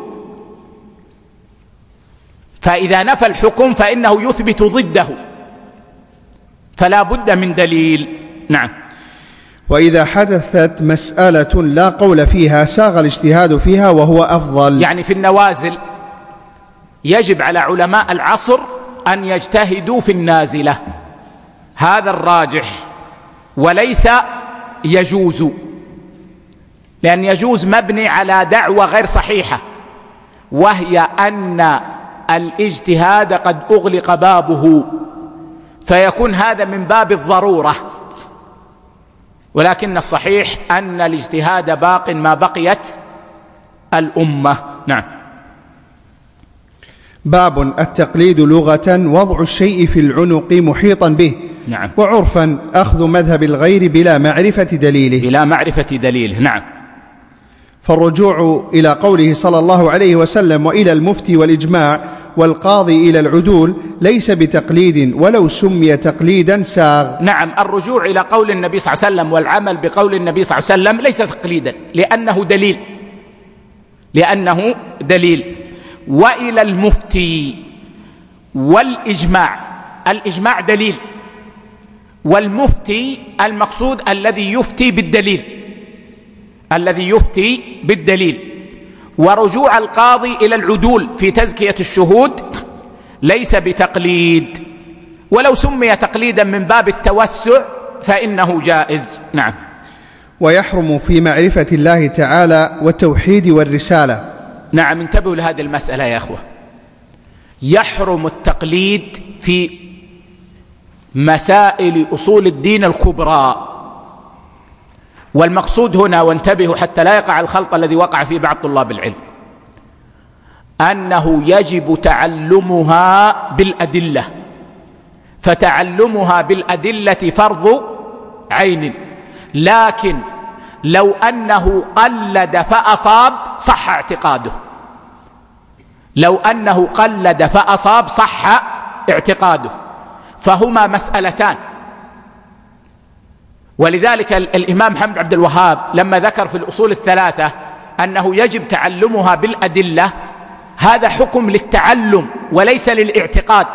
فإذا نفى الحكم فإنه يثبت ضده، فلا بد من دليل. نعم. وإذا حدثت مسألة لا قول فيها ساغ الاجتهاد فيها وهو أفضل. يعني في النوازل يجب على علماء العصر أن يجتهدوا في النازلة، هذا الراجح، وليس يجوز، لأن يجوز مبني على دعوة غير صحيحة، وهي أن الاجتهاد قد أغلق بابه، فيكون هذا من باب الضرورة، ولكن الصحيح أن الاجتهاد باق ما بقيت الأمة. نعم. باب التقليد لغة وضع الشيء في العنق محيطا به. نعم. وعرفا أخذ مذهب الغير بلا معرفة دليله. بلا معرفة دليله. نعم. فالرجوع إلى قوله صلى الله عليه وسلم وإلى المفتي والإجماع والقاضي إلى العدول ليس بتقليد ولو سمي تقليدا ساغ. نعم، الرجوع إلى قول النبي صلى الله عليه وسلم والعمل بقول النبي صلى الله عليه وسلم ليس تقليدا، لأنه دليل لأنه دليل وإلى المفتي والإجماع، الإجماع دليل، والمفتي المقصود الذي يفتي بالدليل الذي يفتي بالدليل ورجوع القاضي إلى العدول في تزكية الشهود ليس بتقليد، ولو سمي تقليدا من باب التوسع فإنه جائز. نعم. ويحرم في معرفة الله تعالى والتوحيد والرسالة. نعم، انتبهوا لهذه المسألة يا أخوة. يحرم التقليد في مسائل أصول الدين الكبرى، والمقصود هنا، وانتبهوا حتى لا يقع الخلط الذي وقع فيه بعض طلاب العلم، أنه يجب تعلمها بالأدلة، فتعلمها بالأدلة فرض عين. لكن لو أنه قلد فأصاب صح اعتقاده، لو أنه قلد فأصاب صح اعتقاده، فهما مسألتان. ولذلك الإمام محمد عبد الوهاب لما ذكر في الأصول الثلاثة أنه يجب تعلمها بالأدلة، هذا حكم للتعلم وليس للاعتقاد،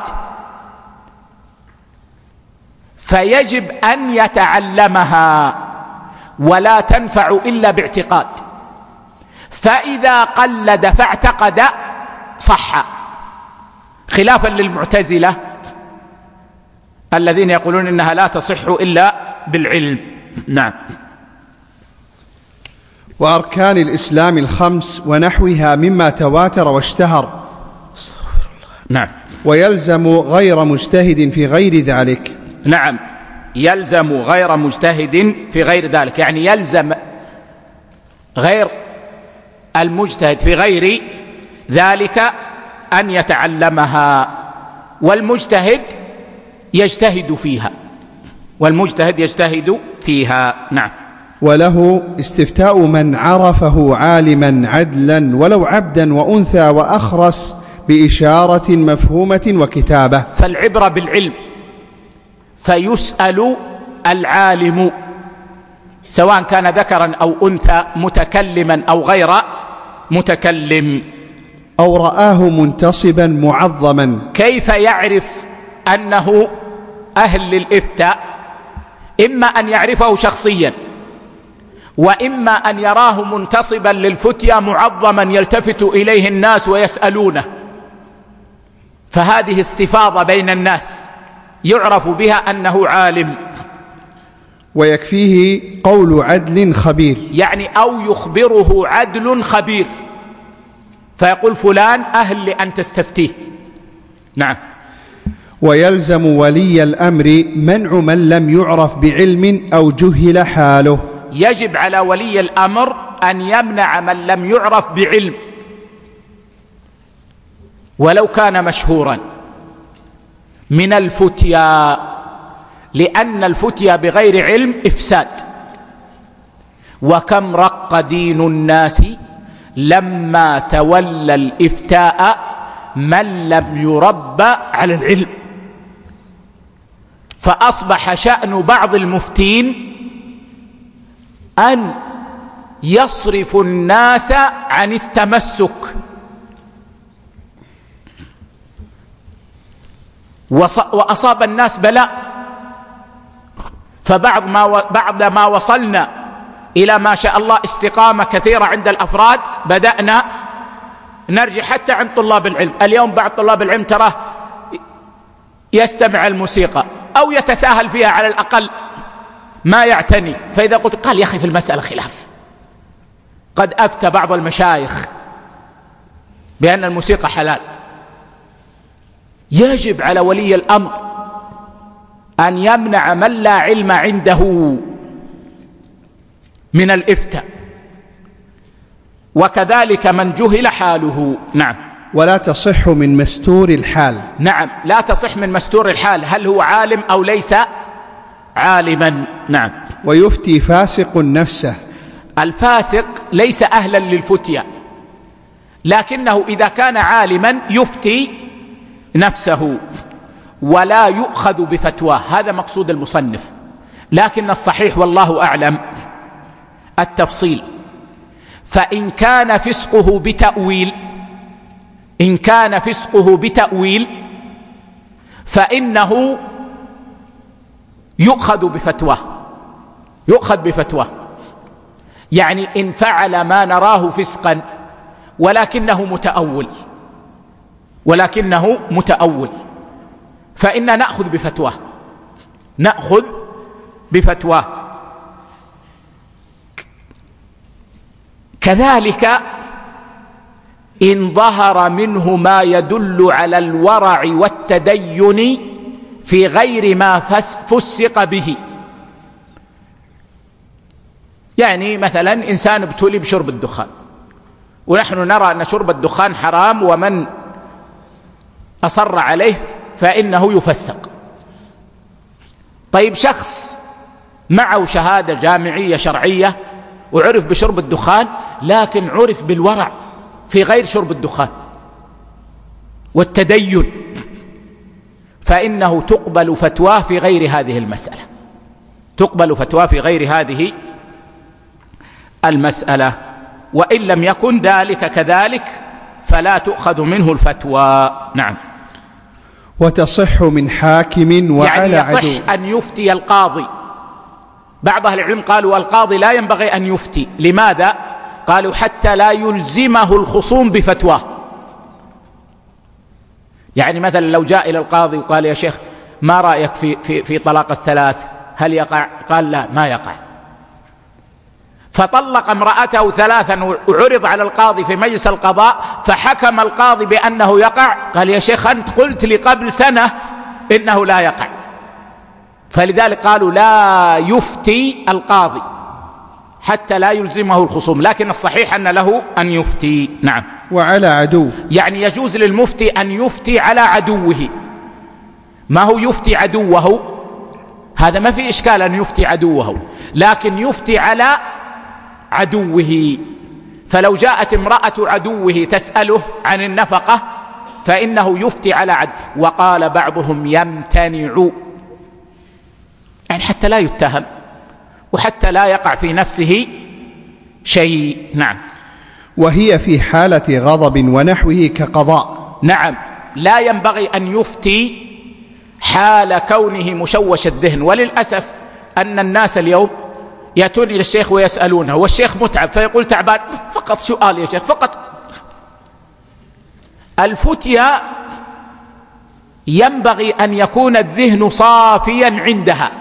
فيجب أن يتعلمها ولا تنفع إلا باعتقاد. فإذا قلد فاعتقد صح، خلافا للمعتزلة الذين يقولون إنها لا تصح إلا بالعلم. نعم. وأركان الإسلام الخمس ونحوها مما تواتر واشتهر. نعم. ويلزم غير مجتهد في غير ذلك. نعم، يلزم غير مجتهد في غير ذلك، يعني يلزم غير المجتهد في غير ذلك أن يتعلمها، والمجتهد يجتهد فيها، والمجتهد يجتهد فيها. نعم. وله استفتاء من عرفه عالما عدلا ولو عبدا وأنثى وأخرس بإشارة مفهومة وكتابة. فالعبرة بالعلم، فيسأل العالم سواء كان ذكرا أو أنثى، متكلما أو غير متكلم. أو رآه منتصبا معظما. كيف يعرف أنه أهل للإفتاء؟ إما أن يعرفه شخصيا، وإما أن يراه منتصبا للفتيا معظما يلتفت إليه الناس ويسألونه، فهذه استفاضة بين الناس يعرف بها أنه عالم. ويكفيه قول عدل خبير، يعني أو يخبره عدل خبير فيقول فلان أهل لأن تستفتيه. نعم. ويلزم ولي الأمر منع من لم يعرف بعلم أو جهل حاله. يجب على ولي الأمر أن يمنع من لم يعرف بعلم ولو كان مشهورا من الفتيا، لأن الفتيا بغير علم إفساد. وكم رق دين الناس لما تولى الإفتاء من لم يربى على العلم، فأصبح شأن بعض المفتين أن يصرف الناس عن التمسك، وأصاب الناس بلاء. فبعد ما و... بعد ما وصلنا إلى ما شاء الله استقامة كثيرة عند الأفراد، بدأنا نرجع حتى عند طلاب العلم. اليوم بعض طلاب العلم تراه يستمع الموسيقى أو يتساهل فيها على الأقل، ما يعتني. فإذا قلت قال يا أخي في المسألة خلاف، قد أفتى بعض المشايخ بأن الموسيقى حلال. يجب على ولي الأمر أن يمنع من لا علم عنده من الإفتاء، وكذلك من جهل حاله. نعم. ولا تصح من مستور الحال. نعم، لا تصح من مستور الحال، هل هو عالم أو ليس عالما. نعم. ويفتي فاسق نفسه. الفاسق ليس أهلا للفتيا، لكنه إذا كان عالما يفتي نفسه ولا يؤخذ بفتواه، هذا مقصود المصنف. لكن الصحيح والله أعلم التفصيل. فإن كان فسقه بتأويل إن كان فسقه بتأويل فإنه يؤخذ بفتواه يؤخذ بفتواه يعني إن فعل ما نراه فسقا ولكنه متأول ولكنه متأول فإننا نأخذ بفتواه نأخذ بفتواه كذلك إن ظهر منه ما يدل على الورع والتدين في غير ما فسق به. يعني مثلا إنسان ابتلي بشرب الدخان ونحن نرى أن شرب الدخان حرام، ومن أصر عليه فإنه يفسق. طيب شخص معه شهادة جامعية شرعية وعرف بشرب الدخان، لكن عرف بالورع في غير شرب الدخان والتدين، فإنه تقبل فتواه في غير هذه المسألة، تقبل فتواه في غير هذه المسألة. وإن لم يكن ذلك كذلك فلا تؤخذ منه الفتوى. نعم. وتصح من حاكم وعلى يعني عدو. يصح أن يفتي القاضي. بعض أهل العلم قالوا القاضي لا ينبغي أن يفتي. لماذا؟ قالوا حتى لا يلزمه الخصوم بفتواه. يعني مثلا لو جاء إلى القاضي وقال يا شيخ ما رأيك في, في, في طلاق الثلاث، هل يقع؟ قال لا ما يقع. فطلق امرأته ثلاثا وعرض على القاضي في مجلس القضاء، فحكم القاضي بأنه يقع، قال يا شيخ أنت قلت لي قبل سنة إنه لا يقع. فلذلك قالوا لا يفتي القاضي حتى لا يلزمه الخصوم، لكن الصحيح أن له أن يفتي. نعم. وعلى عدو، يعني يجوز للمفتي أن يفتي على عدوه. ما هو يفتي عدوه، هذا ما في إشكال أن يفتي عدوه، لكن يفتي على عدوه. فلو جاءت امرأة عدوه تسأله عن النفقة فإنه يفتي على عدو. وقال بعضهم يمتنع، يعني حتى لا يتهم وحتى لا يقع في نفسه شيء. نعم. وهي في حالة غضب ونحوه كقضاء. نعم، لا ينبغي أن يفتي حال كونه مشوش الذهن. وللأسف أن الناس اليوم يأتون إلى الشيخ ويسألونه والشيخ متعب فيقول تعبان، فقط سؤال يا شيخ فقط. الفتيا ينبغي أن يكون الذهن صافيا عندها،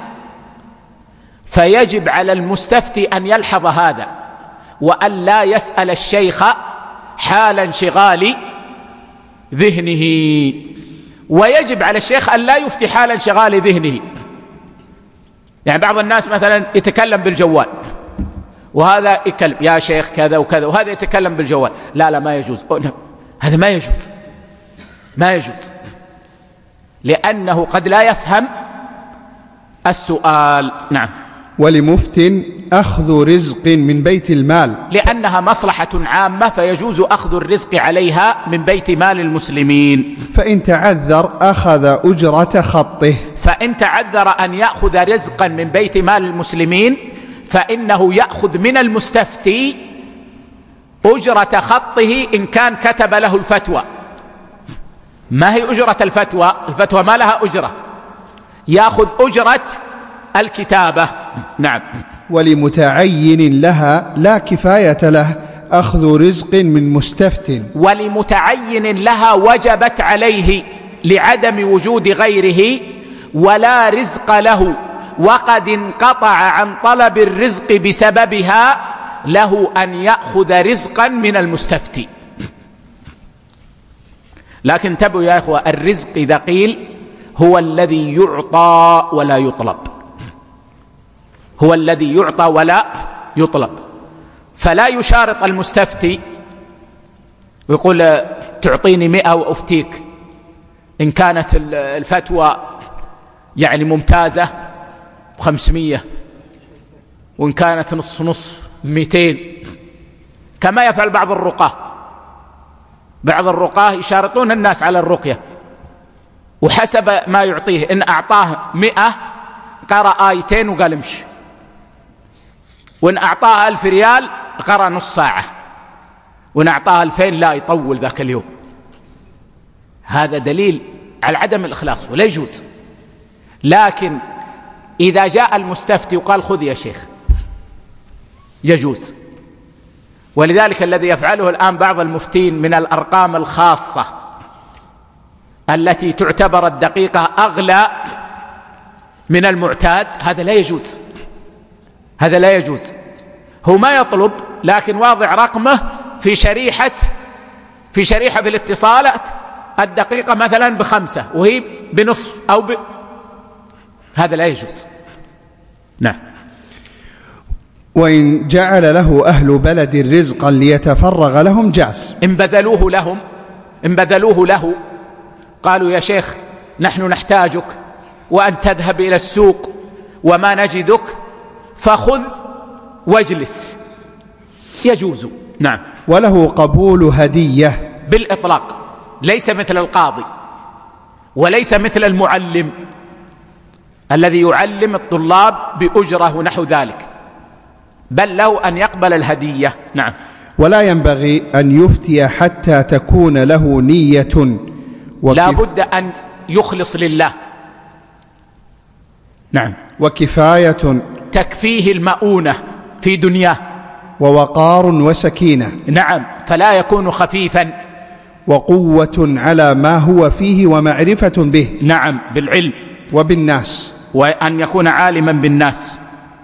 فيجب على المستفتي أن يلحظ هذا وأن لا يسأل الشيخ حال انشغال ذهنه، ويجب على الشيخ أن لا يفتي حال انشغال ذهنه. يعني بعض الناس مثلا يتكلم بالجوال وهذا يتكلم يا شيخ كذا وكذا، وهذا يتكلم بالجوال، لا لا ما يجوز، هذا ما يجوز، ما يجوز، لأنه قد لا يفهم السؤال. نعم. ولمفت أخذ رزق من بيت المال، لأنها مصلحة عامة فيجوز أخذ الرزق عليها من بيت مال المسلمين. فإن تعذر أخذ أجرة خطه، فإن تعذر أن يأخذ رزقا من بيت مال المسلمين فإنه يأخذ من المستفتي أجرة خطه إن كان كتب له الفتوى. ما هي أجرة الفتوى؟ الفتوى ما لها أجرة، يأخذ أجرة الكتابة. نعم. ولمتعين لها لا كفاية له أخذ رزق من مستفت. ولمتعين لها وجبت عليه لعدم وجود غيره ولا رزق له وقد انقطع عن طلب الرزق بسببها، له أن يأخذ رزقا من المستفتي. لكن انتبهوا يا إخوة، الرزق إذا قيل هو الذي يعطى ولا يطلب، هو الذي يعطى ولا يطلب. فلا يشارط المستفتي ويقول تعطيني مئة وأفتيك، إن كانت الفتوى يعني ممتازة بخمسمية، وإن كانت نصف نصف مئتين، كما يفعل بعض الرقاه. بعض الرقاه يشارطون الناس على الرقية وحسب ما يعطيه، إن أعطاه مئة قرأ آيتين وقال امشي، وإن أعطاه ألف ريال قرأ نص ساعة، وإن أعطاه ألفين لا يطول ذاك اليوم. هذا دليل على عدم الإخلاص ولا يجوز. لكن إذا جاء المستفتي وقال خذ يا شيخ يجوز. ولذلك الذي يفعله الآن بعض المفتين من الأرقام الخاصة التي تعتبر الدقيقة أغلى من المعتاد، هذا لا يجوز، هذا لا يجوز. هو ما يطلب لكن واضع رقمه في شريحة في شريحة في الاتصالات، الدقيقة مثلا بخمسة وهي بنصف أو ب... هذا لا يجوز. نعم. وإن جعل له أهل بلد رزقا ليتفرغ لهم جاز. إن بذلوه لهم إن بذلوه له قالوا يا شيخ نحن نحتاجك وأن تذهب إلى السوق وما نجدك فخذ واجلس، يجوز. نعم. وله قبول هدية بالإطلاق، ليس مثل القاضي وليس مثل المعلم الذي يعلم الطلاب بأجرة ونحو ذلك، بل له أن يقبل الهدية. نعم. ولا ينبغي أن يفتي حتى تكون له نية وكف... لا بد أن يخلص لله. نعم. وكفاية تكفيه المؤونة في دنياه، ووقار وسكينة. نعم، فلا يكون خفيفا. وقوة على ما هو فيه ومعرفة به. نعم، بالعلم وبالناس، وأن يكون عالما بالناس.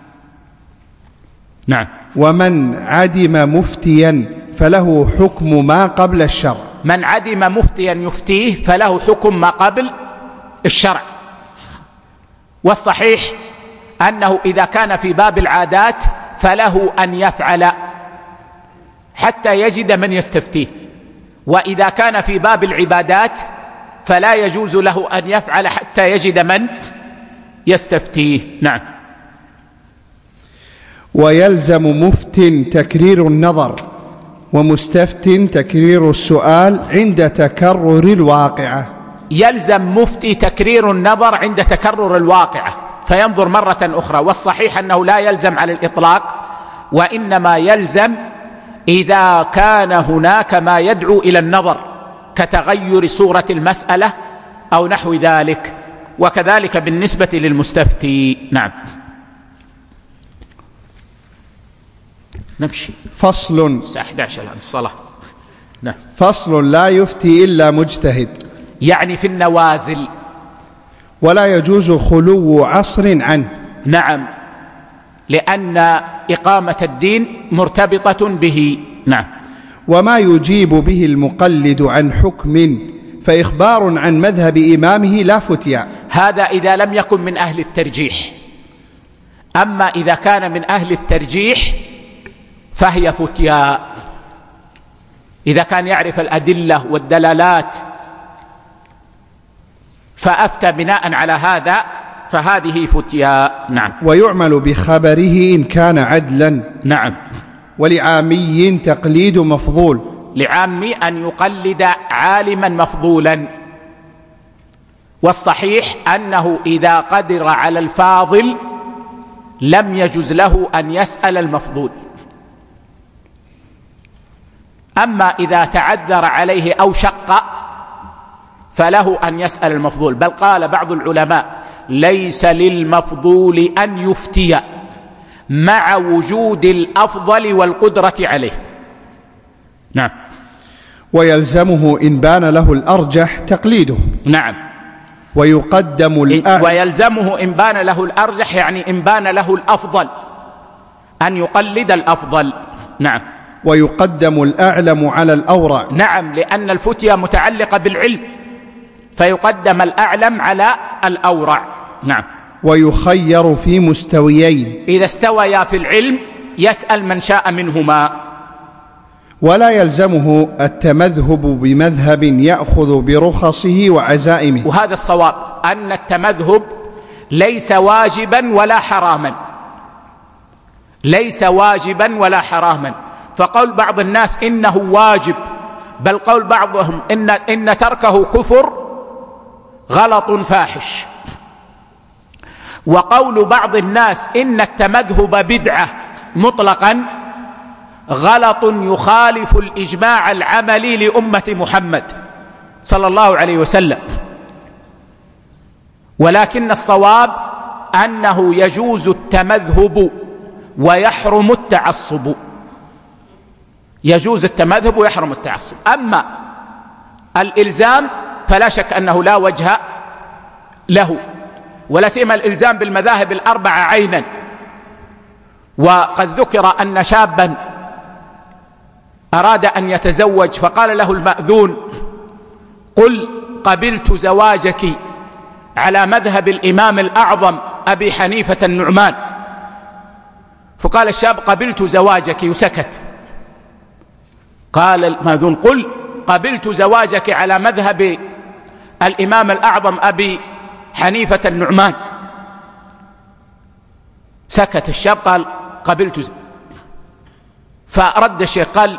نعم. ومن عدم مفتيا فله حكم ما قبل الشرع. من عدم مفتيا يفتيه فله حكم ما قبل الشرع. والصحيح أنه إذا كان في باب العادات فله أن يفعل حتى يجد من يستفتيه، وإذا كان في باب العبادات فلا يجوز له أن يفعل حتى يجد من يستفتيه. نعم. ويلزم مفت تكرير النظر، ومستفت تكرير السؤال عند تكرر الواقعة. يلزم مفتي تكرير النظر عند تكرر الواقعة فينظر مرة أخرى، والصحيح أنه لا يلزم على الإطلاق، وإنما يلزم إذا كان هناك ما يدعو إلى النظر كتغير صورة المسألة أو نحو ذلك، وكذلك بالنسبة للمستفتي. نعم. نمشي. فصل. الساعة أحد عشر الآن الصلاة. نعم. فصل. لا يفتي إلا مجتهد، يعني في النوازل، ولا يجوز خلو عصر عنه. نعم، لأن إقامة الدين مرتبطة به. نعم. وما يجيب به المقلد عن حكم فإخبار عن مذهب إمامه لا فتيا. هذا إذا لم يكن من أهل الترجيح. أما إذا كان من أهل الترجيح فهي فتيا، إذا كان يعرف الأدلة والدلالات فأفتى بناء على هذا فهذه فتيا. نعم. ويعمل بخبره إن كان عدلا. نعم. ولعامي تقليد مفضول، لعامي أن يقلد عالما مفضولا، والصحيح أنه إذا قدر على الفاضل لم يجز له أن يسأل المفضول. أما إذا تعذر عليه أو شق فله أن يسأل المفضول، بل قال بعض العلماء ليس للمفضول أن يفتي مع وجود الأفضل والقدرة عليه. نعم. ويلزمه إن بان له الأرجح تقليده. نعم. ويقدم الأعلم. ويلزمه إن بان له الأرجح يعني إن بان له الأفضل أن يقلد الأفضل. نعم. ويقدم الأعلم على الأورع. نعم، لأن الفتية متعلقة بالعلم فيقدم الأعلم على الأورع. نعم. ويخير في مستويين، إذا استويا في العلم يسأل من شاء منهما. ولا يلزمه التمذهب بمذهب يأخذ برخصه وعزائمه. وهذا الصواب، أن التمذهب ليس واجبا ولا حراما، ليس واجبا ولا حراما. فقول بعض الناس إنه واجب، بل قول بعضهم إن, إن تركه كفر غلط فاحش. وقول بعض الناس إن التمذهب بدعة مطلقا غلط يخالف الإجماع العملي لأمة محمد صلى الله عليه وسلم. ولكن الصواب أنه يجوز التمذهب ويحرم التعصب، يجوز التمذهب ويحرم التعصب. أما الإلزام فلا شك أنه لا وجه له، ولا سيما الإلزام بالمذاهب الأربعة عينا. وقد ذكر أن شابا أراد أن يتزوج فقال له المأذون قل قبلت زواجك على مذهب الإمام الأعظم أبي حنيفة النعمان. فقال الشاب: قبلت زواجك، وسكت. قال المأذون: قل قبلت زواجك على مذهب الإمام الأعظم أبي حنيفة النعمان. سكت الشاب، قال: قبلت زواجك. فرد الشيخ قال: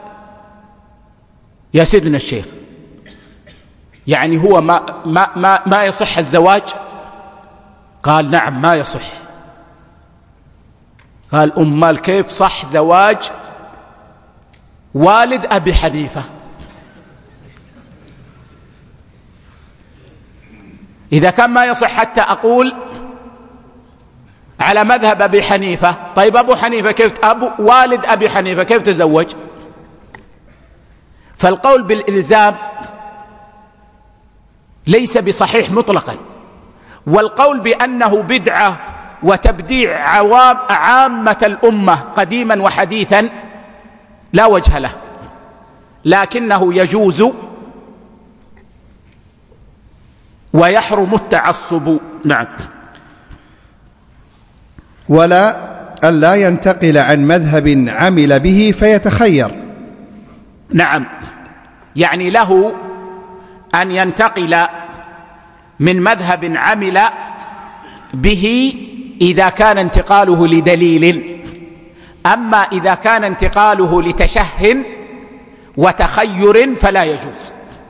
يا سيدنا الشيخ، يعني هو ما, ما, ما, ما يصح الزواج؟ قال: نعم ما يصح. قال: أمال كيف صح زواج والد أبي حنيفة؟ إذا كان ما يصح حتى أقول على مذهب أبي حنيفة، طيب أبو حنيفة كيف، أبو والد أبي حنيفة كيف تزوج؟ فالقول بالإلزام ليس بصحيح مطلقا، والقول بأنه بدعة وتبديع عوام عامة الأمة قديما وحديثا لا وجه له، لكنه يجوز ويحرم التعصب. نعم. ولا ألا ينتقل عن مذهب عمل به فيتخير. نعم، يعني له أن ينتقل من مذهب عمل به إذا كان انتقاله لدليل، أما إذا كان انتقاله لتشه وتخير فلا يجوز.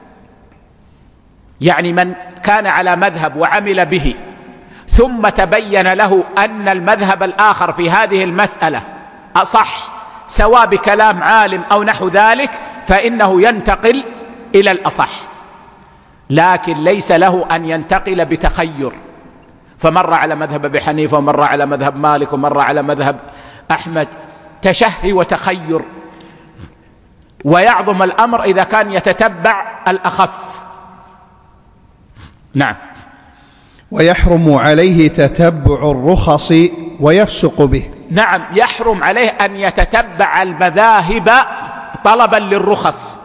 يعني من كان على مذهب وعمل به ثم تبين له أن المذهب الآخر في هذه المسألة أصح سواء بكلام عالم أو نحو ذلك، فإنه ينتقل إلى الأصح، لكن ليس له أن ينتقل بتخير، فمر على مذهب أبي حنيفة ومر على مذهب مالك ومر على مذهب أحمد، تشهي وتخير. ويعظم الأمر إذا كان يتتبع الأخف. نعم. ويحرم عليه تتبع الرخص ويفسق به. نعم، يحرم عليه أن يتتبع المذاهب طلبا للرخص،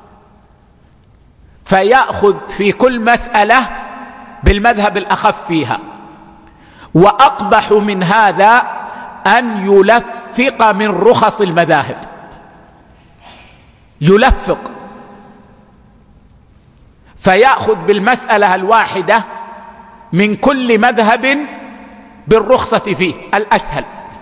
فيأخذ في كل مسألة بالمذهب الأخف فيها. وأقبح من هذا أن يلفق من رخص المذاهب، يلفق فيأخذ بالمسألة الواحدة من كل مذهب بالرخصة فيه الأسهل،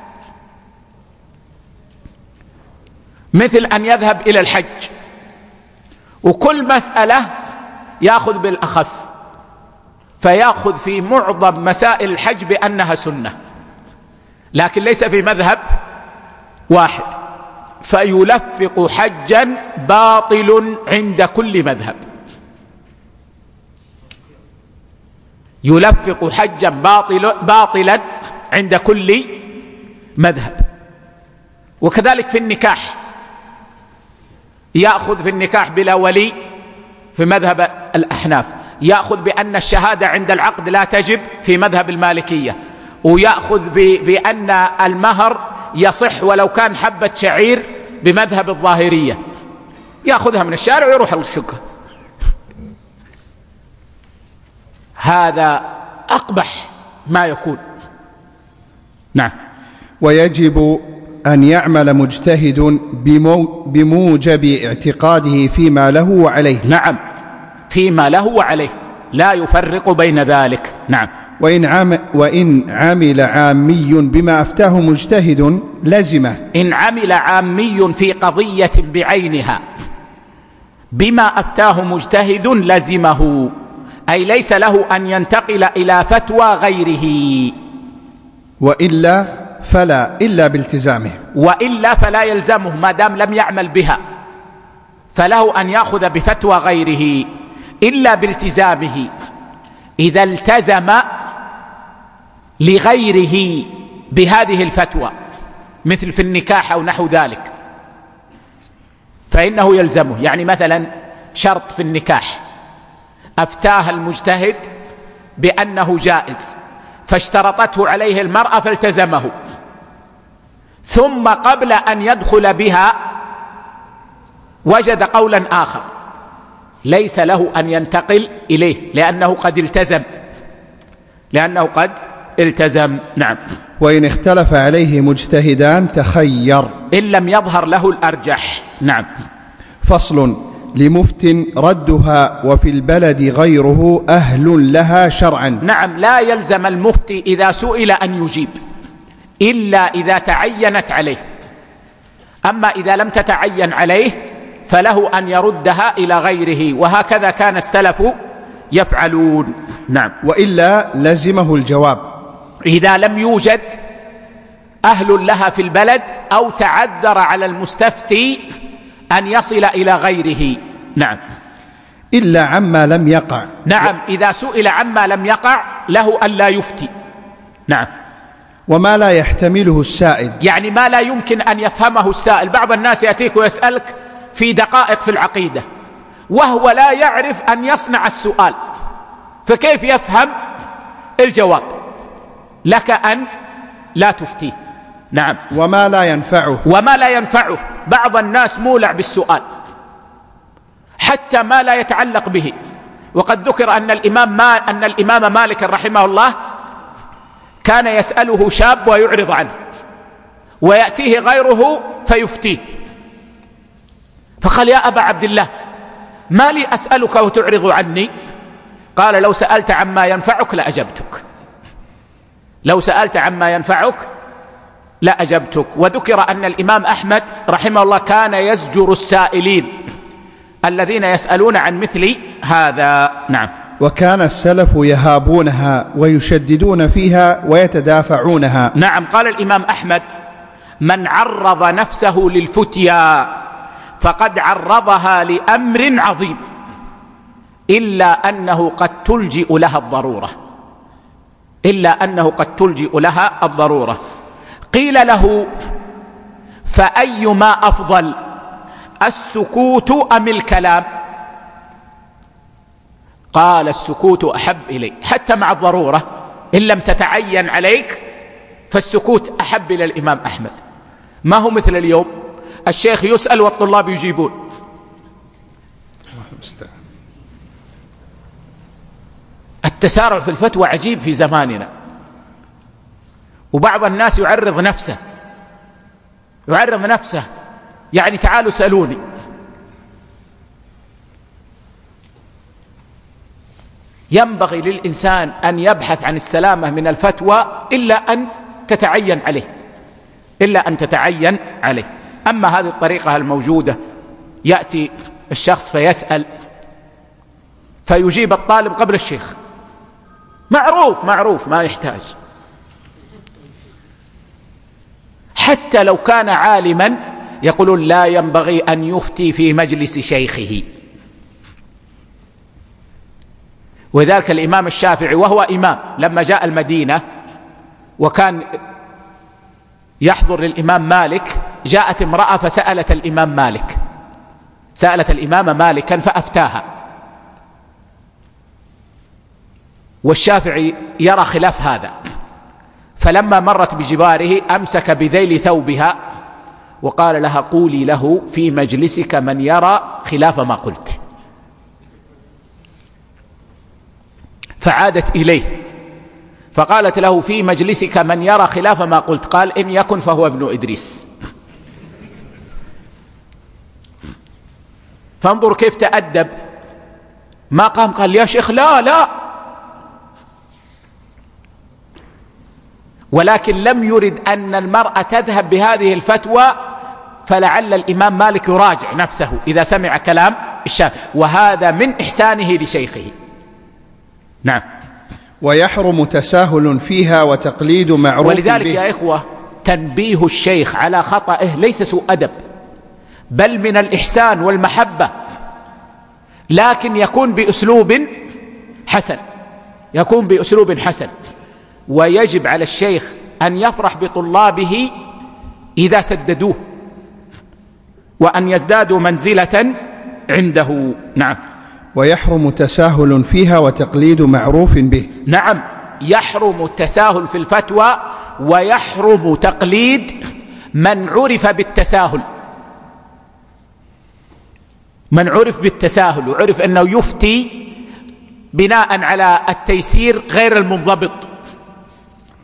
مثل أن يذهب إلى الحج وكل مسألة يأخذ بالأخف، فيأخذ في معظم مسائل الحج بأنها سنة، لكن ليس في مذهب واحد، فيلفق حجا باطل عند كل مذهب، يلفق حجا باطل باطلا عند كل مذهب. وكذلك في النكاح، يأخذ في النكاح بلا ولي في مذهب الأحناف، يأخذ بأن الشهادة عند العقد لا تجب في مذهب المالكية، ويأخذ بأن المهر يصح ولو كان حبة شعير بمذهب الظاهرية، يأخذها من الشارع ويروح للشقة. هذا أقبح ما يكون. نعم. ويجب أن يعمل مجتهد بمو بموجب اعتقاده فيما له وعليه. نعم، فيما له وعليه، لا يفرق بين ذلك. نعم. وإن, عام وإن عمل عامي بما أفتاه مجتهد لزمه. إن عمل عامي في قضية بعينها بما أفتاه مجتهد لزمه، أي ليس له أن ينتقل إلى فتوى غيره، وإلا فلا إلا بالتزامه، وإلا فلا يلزمه ما دام لم يعمل بها، فله أن يأخذ بفتوى غيره إلا بالتزامه. إذا التزم لغيره بهذه الفتوى مثل في النكاح أو نحو ذلك فإنه يلزمه. يعني مثلا شرط في النكاح أفتاه المجتهد بأنه جائز فاشترطته عليه المرأة فالتزمه، ثم قبل أن يدخل بها وجد قولا آخر، ليس له أن ينتقل إليه لأنه قد التزم لأنه قد التزم. نعم. وإن اختلف عليه مجتهدان تخير إن لم يظهر له الأرجح. نعم. فصل. لمفت ردها وفي البلد غيره أهل لها شرعا. نعم، لا يلزم المفتي إذا سئل أن يجيب إلا إذا تعينت عليه، أما إذا لم تتعين عليه فله أن يردها إلى غيره، وهكذا كان السلف يفعلون. نعم. وإلا لزمه الجواب إذا لم يوجد أهل لها في البلد أو تعذر على المستفتي أن يصل إلى غيره. نعم. إلا عما لم يقع. نعم، إذا سئل عما لم يقع له أن لا يفتي. نعم. وما لا يحتمله السائل، يعني ما لا يمكن أن يفهمه السائل. بعض الناس يأتيك ويسألك في دقائق في العقيدة وهو لا يعرف أن يصنع السؤال، فكيف يفهم الجواب؟ لك أن لا تفتيه. نعم. وما لا ينفعه. وما لا ينفعه، بعض الناس مولع بالسؤال حتى ما لا يتعلق به. وقد ذكر أن الإمام, ما أن الإمام مالك رحمه الله كان يسأله شاب ويعرض عنه، ويأتيه غيره فيفتيه، فقال: يا أبا عبد الله، ما لي أسألك وتعرض عني؟ قال: لو سألت عما ينفعك لأجبتك، لو سألت عما ينفعك لأجبتك. وذكر أن الإمام أحمد رحمه الله كان يزجر السائلين الذين يسألون عن مثل هذا. نعم. وكان السلف يهابونها ويشددون فيها ويتدافعونها. نعم. قال الإمام أحمد: من عرض نفسه للفتيا فقد عرضها لأمر عظيم، إلا أنه قد تلجئ لها الضرورة، إلا أنه قد تلجئ لها الضرورة. قيل له: فأيما أفضل، السكوت أم الكلام؟ قال: السكوت أحب إلي، حتى مع الضرورة إن لم تتعين عليك فالسكوت أحب إلى الإمام أحمد. ما هو مثل اليوم الشيخ يسأل والطلاب يجيبون. التسارع في الفتوى عجيب في زماننا، وبعض الناس يعرض نفسه يعرض نفسه يعني تعالوا سألوني. ينبغي للإنسان أن يبحث عن السلامة من الفتوى إلا أن تتعين عليه إلا أن تتعين عليه. أما هذه الطريقة الموجودة، يأتي الشخص فيسأل فيجيب الطالب قبل الشيخ، معروف معروف ما يحتاج، حتى لو كان عالما يقولون لا ينبغي أن يفتي في مجلس شيخه. وذلك الإمام الشافعي وهو إمام لما جاء المدينة وكان يحضر للإمام مالك، جاءت امرأة فسألت الإمام مالك سألت الإمام مالكا فأفتاها، والشافعي يرى خلاف هذا، فلما مرت بجواره أمسك بذيل ثوبها وقال لها: قولي له في مجلسك من يرى خلاف ما قلت. فعادت إليه فقالت له: في مجلسك من يرى خلاف ما قلت؟ قال: إن يكن فهو ابن إدريس. فانظر كيف تأدب، ما قام قال: يا شيخ لا لا، ولكن لم يرد أن المرأة تذهب بهذه الفتوى، فلعل الإمام مالك يراجع نفسه إذا سمع كلام الشافعي، وهذا من إحسانه لشيخه. نعم. ويحرم تساهل فيها وتقليد معروف. ولذلك به. يا إخوة، تنبيه الشيخ على خطئه ليس سوء أدب، بل من الإحسان والمحبة، لكن يكون بأسلوب حسن يكون بأسلوب حسن ويجب على الشيخ أن يفرح بطلابه إذا سددوه، وأن يزدادوا منزلة عنده. نعم. ويحرم تساهل فيها وتقليد معروف به. نعم، يحرم التساهل في الفتوى، ويحرم تقليد من عرف بالتساهل من عرف بالتساهل وعرف أنه يفتي بناء على التيسير غير المنضبط.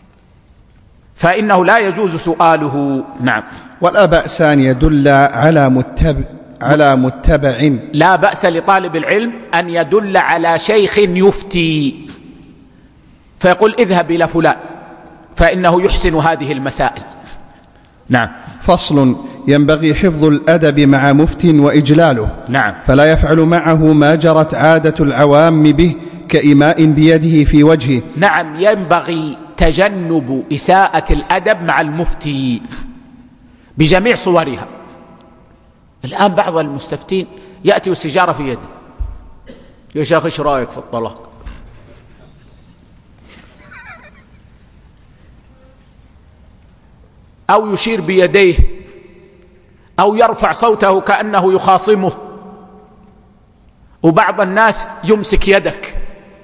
فإنه لا يجوز سؤاله. نعم. ولا بأس أن يدل على متبع على متبع لا بأس لطالب العلم أن يدل على شيخ يفتي، فيقول اذهب إلى فلان فإنه يحسن هذه المسائل. نعم. فصل: ينبغي حفظ الأدب مع مفت وإجلاله. نعم. فلا يفعل معه ما جرت عادة العوام به كإيماء بيده في وجهه. نعم، ينبغي تجنب إساءة الأدب مع المفتي بجميع صورها. الآن بعض المستفتين يأتي والسجارة في يده، يا شيخ ايش رأيك في الطلاق؟ أو يشير بيديه أو يرفع صوته كأنه يخاصمه. وبعض الناس يمسك يدك،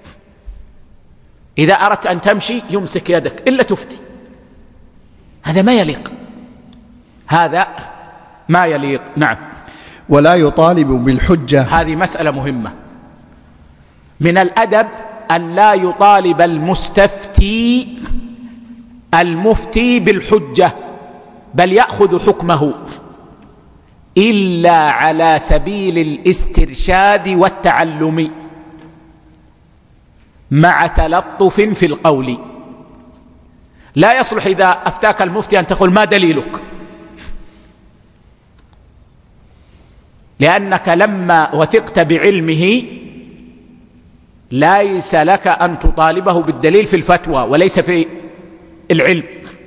إذا أردت أن تمشي يمسك يدك إلا تفتي. هذا ما يليق، هذا ما يليق. نعم. ولا يطالب بالحجة. هذه مسألة مهمة. من الأدب أن لا يطالب المستفتي المفتي بالحجة، بل يأخذ حكمه إلا على سبيل الاسترشاد والتعلم مع تلطف في القول. لا يصلح إذا أفتاك المفتي أن تقول ما دليلك، لأنك لما وثقت بعلمه ليس لك أن تطالبه بالدليل في الفتوى وليس في العلم،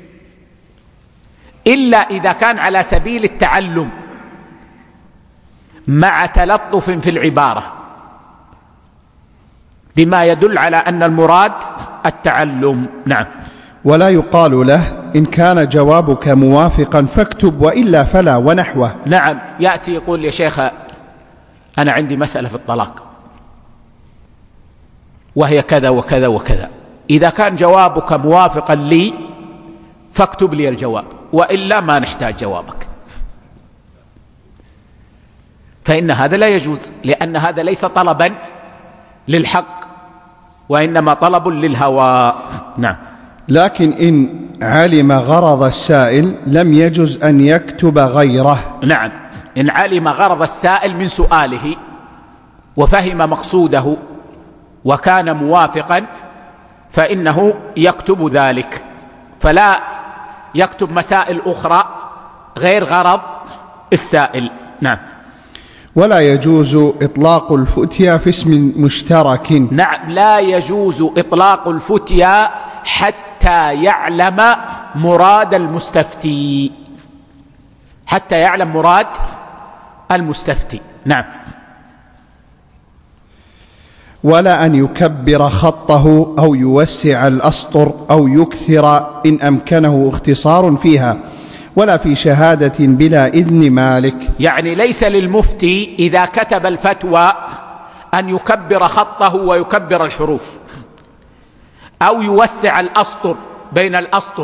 إلا إذا كان على سبيل التعلم مع تلطف في العبارة بما يدل على أن المراد التعلم. نعم. ولا يقال له إن كان جوابك موافقا فاكتب وإلا فلا ونحوه. نعم. يأتي يقول يا شيخ أنا عندي مسألة في الطلاق وهي كذا وكذا وكذا، إذا كان جوابك موافقا لي فاكتب لي الجواب، وإلا ما نحتاج جوابك. فإن هذا لا يجوز، لأن هذا ليس طلبا للحق وإنما طلب للهوى. نعم. لكن إن علم غرض السائل لم يجوز أن يكتب غيره. نعم. إن علم غرض السائل من سؤاله وفهم مقصوده وكان موافقا فإنه يكتب ذلك، فلا يكتب مسائل أخرى غير غرض السائل. نعم. ولا يجوز إطلاق الفتيا في اسم مشترك. نعم. لا يجوز إطلاق الفتيا حتى يعلم مراد المستفتي، حتى يعلم مراد المستفتي. نعم. ولا أن يكبر خطه أو يوسع الأسطر أو يكثر إن أمكنه اختصار فيها، ولا في شهادة بلا إذن مالك. يعني ليس للمفتي إذا كتب الفتوى أن يكبر خطه ويكبر الحروف أو يوسع الأسطر بين الأسطر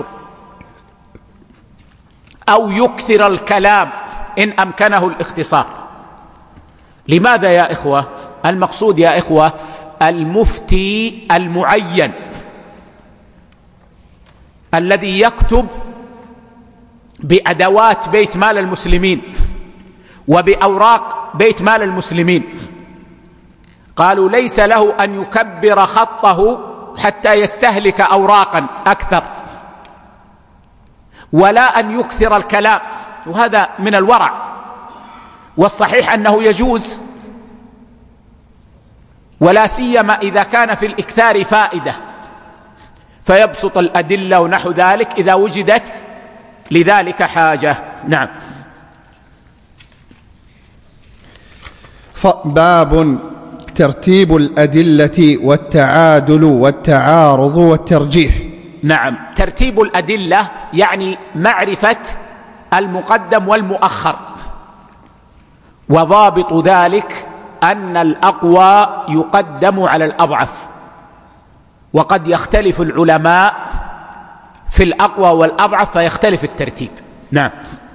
أو يكثر الكلام إن أمكنه الاختصار. لماذا يا إخوة؟ المقصود يا إخوة المفتي المعين الذي يكتب بأدوات بيت مال المسلمين وبأوراق بيت مال المسلمين، قالوا ليس له أن يكبر خطه حتى يستهلك أوراقا أكثر، ولا أن يكثر الكلام، وهذا من الورع. والصحيح أنه يجوز، ولا سيما إذا كان في الإكثار فائدة فيبسط الأدلة ونحو ذلك إذا وجدت لذلك حاجة. نعم. باب ترتيب الأدلة والتعادل والتعارض والترجيح. نعم. ترتيب الأدلة يعني معرفة المقدم والمؤخر، وضابط ذلك أن الأقوى يقدم على الأضعف، وقد يختلف العلماء في الأقوى والأضعف فيختلف الترتيب. نعم.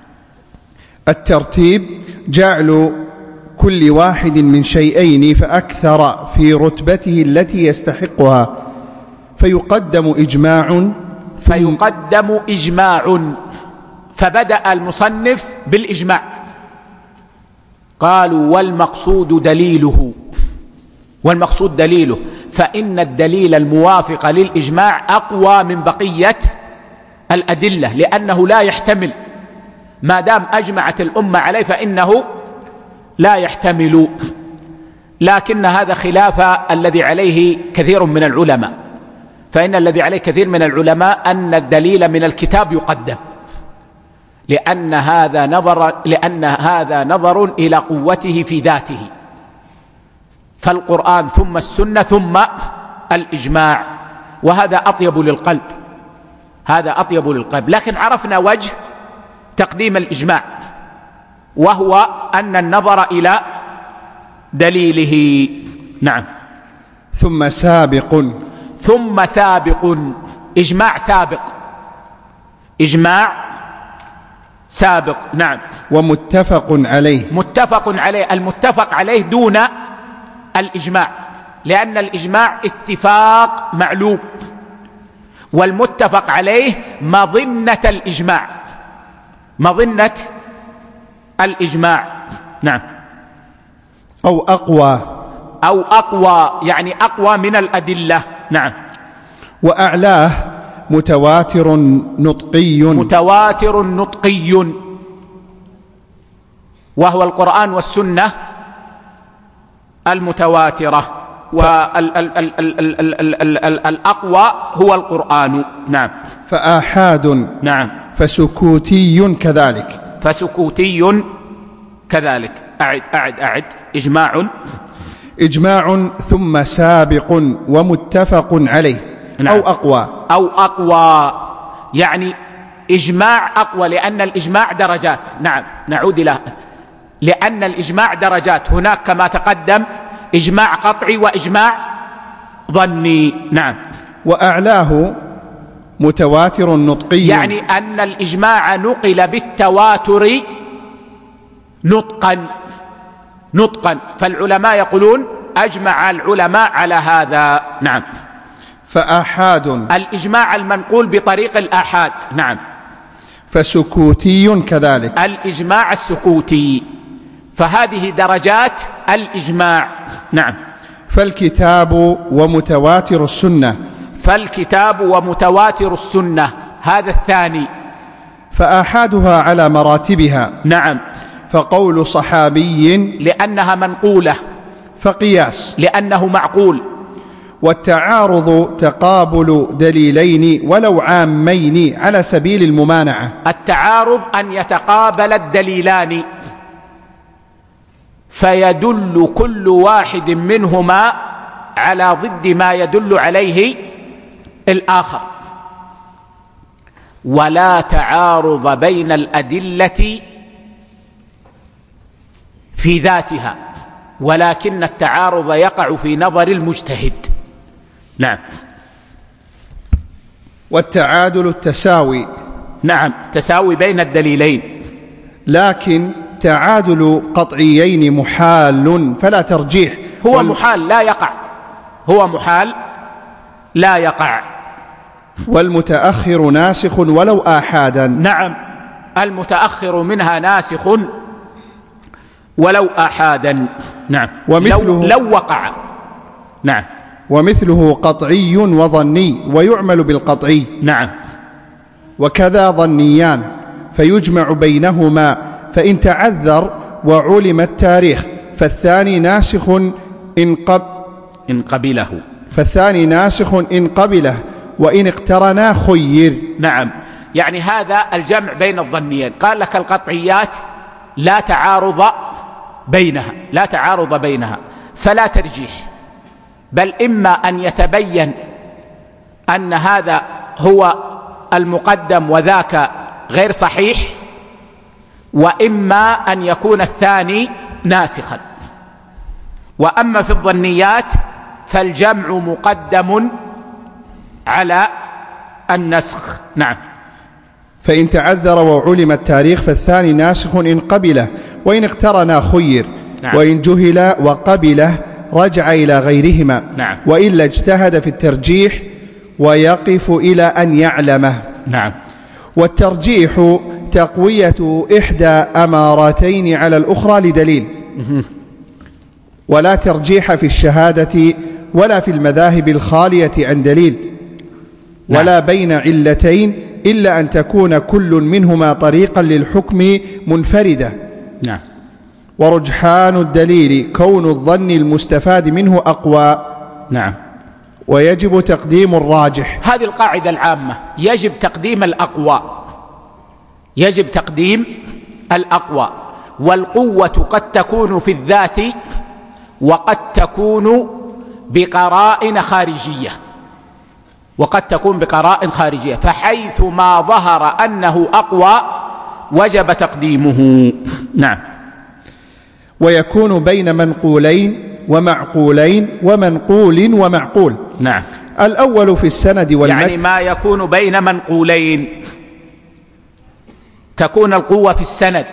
الترتيب جعل كل واحد من شيئين فأكثر في رتبته التي يستحقها، فيقدم إجماع فيقدم إجماع. فبدأ المصنف بالإجماع، قالوا والمقصود دليله، والمقصود دليله، فإن الدليل الموافق للإجماع أقوى من بقية الأدلة، لأنه لا يحتمل، ما دام أجمعت الأمة عليه فإنه لا يحتمل. لكن هذا خلاف الذي عليه كثير من العلماء، فإن الذي عليه كثير من العلماء أن الدليل من الكتاب يقدم، لأن هذا نظر لأن هذا نظر إلى قوته في ذاته، فالقرآن ثم السنة ثم الإجماع، وهذا أطيب للقلب، هذا أطيب للقلب. لكن عرفنا وجه تقديم الإجماع، وهو أن النظر إلى دليله. نعم. ثم سابق، ثم سابق، إجماع سابق، إجماع سابق. نعم. ومتفق عليه، متفق عليه، المتفق عليه دون الإجماع، لأن الإجماع اتفاق معلوم، والمتفق عليه مظنة الإجماع، مظنة الإجماع. نعم. أو أقوى، أو أقوى يعني أقوى من الأدلة. نعم. وأعلاه متواتر نطقي، متواتر نطقي، وهو القرآن والسنة المتواترة، والأقوى هو القرآن. نعم. فآحاد، نعم. فسكوتي كذلك، فسكوتي كذلك. أعد أعد أعد إجماع، إجماع ثم سابق ومتفق عليه. نعم. أو أقوى، أو أقوى يعني إجماع أقوى، لأن الإجماع درجات. نعم. نعود إلى لأن الإجماع درجات، هناك كما تقدم إجماع قطعي وإجماع ظني. نعم. وأعلاه متواتر نطقي، يعني أن الإجماع نقل بالتواتر نطقا نطقا فالعلماء يقولون أجمع العلماء على هذا. نعم. فآحاد، الإجماع المنقول بطريق الآحاد. نعم. فسكوتي كذلك، الإجماع السكوتي، فهذه درجات الإجماع. نعم. فالكتاب ومتواتر السنة، فالكتاب ومتواتر السنة هذا الثاني. فآحادها على مراتبها. نعم. فقول صحابي لأنها منقولة، فقياس لأنه معقول. والتعارض تقابل دليلين ولو عامين على سبيل الممانعة. التعارض أن يتقابل الدليلان فيدل كل واحد منهما على ضد ما يدل عليه الآخر، ولا تعارض بين الأدلة في ذاتها، ولكن التعارض يقع في نظر المجتهد. نعم. والتعادل التساوي. نعم، تساوي بين الدليلين، لكن تعادل قطعيين محال فلا ترجيح. هو وال... محال لا يقع، هو محال لا يقع. والمتأخر ناسخ ولو آحادا. نعم، المتأخر منها ناسخ ولو آحادا. نعم. ومثله لو, لو وقع. نعم. ومثله قطعي وظني، ويعمل بالقطعي. نعم. وكذا ظنيان، فيجمع بينهما، فإن تعذر وعلم التاريخ فالثاني ناسخ إن, قب إن قبله فالثاني ناسخ إن قبله، وإن اقترنا خير. نعم، يعني هذا الجمع بين الظنيين. قال لك القطعيات لا تعارض بينها، لا تعارض بينها فلا ترجيح، بل إما أن يتبين أن هذا هو المقدم وذاك غير صحيح، وإما أن يكون الثاني ناسخا. وأما في الظنيات فالجمع مقدم على النسخ. نعم. فإن تعذر وعلم التاريخ فالثاني ناسخ إن قبله، وإن اقترنا خير. نعم. وإن جهل وقبله رجع إلى غيرهما. نعم. وإلا اجتهد في الترجيح ويقف إلى أن يعلمه. نعم. والترجيح تقوية إحدى أمارتين على الأخرى لدليل، ولا ترجيح في الشهادة ولا في المذاهب الخالية عن دليل، ولا بين علتين إلا أن تكون كل منهما طريقا للحكم منفردة. نعم. ورجحان الدليل كون الظن المستفاد منه أقوى. نعم. ويجب تقديم الراجح. هذه القاعدة العامة، يجب تقديم الأقوى، يجب تقديم الأقوى. والقوة قد تكون في الذات وقد تكون بقرائن خارجية، وقد تكون بقرائن خارجية، فحيث ما ظهر أنه أقوى وجب تقديمه. نعم. ويكون بين منقولين ومعقولين ومنقول ومعقول. نعم. الأول في السند والمتن، يعني ما يكون بين منقولين، تكون القوة في السند،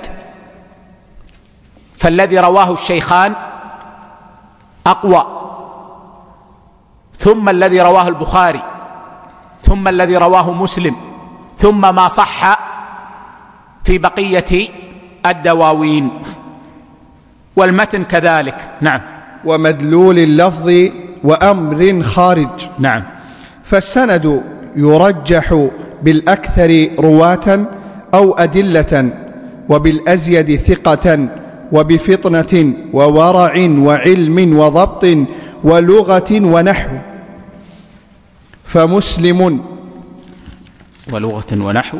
فالذي رواه الشيخان أقوى، ثم الذي رواه البخاري، ثم الذي رواه مسلم، ثم ما صح في بقية الدواوين، والمتن كذلك. نعم. ومدلول اللفظ وأمر خارج. نعم. فالسند يرجح بالأكثر رواة أو أدلة، وبالأزيد ثقة، وبفطنة وورع وعلم وضبط ولغة ونحو. فمسلم ولغة ونحو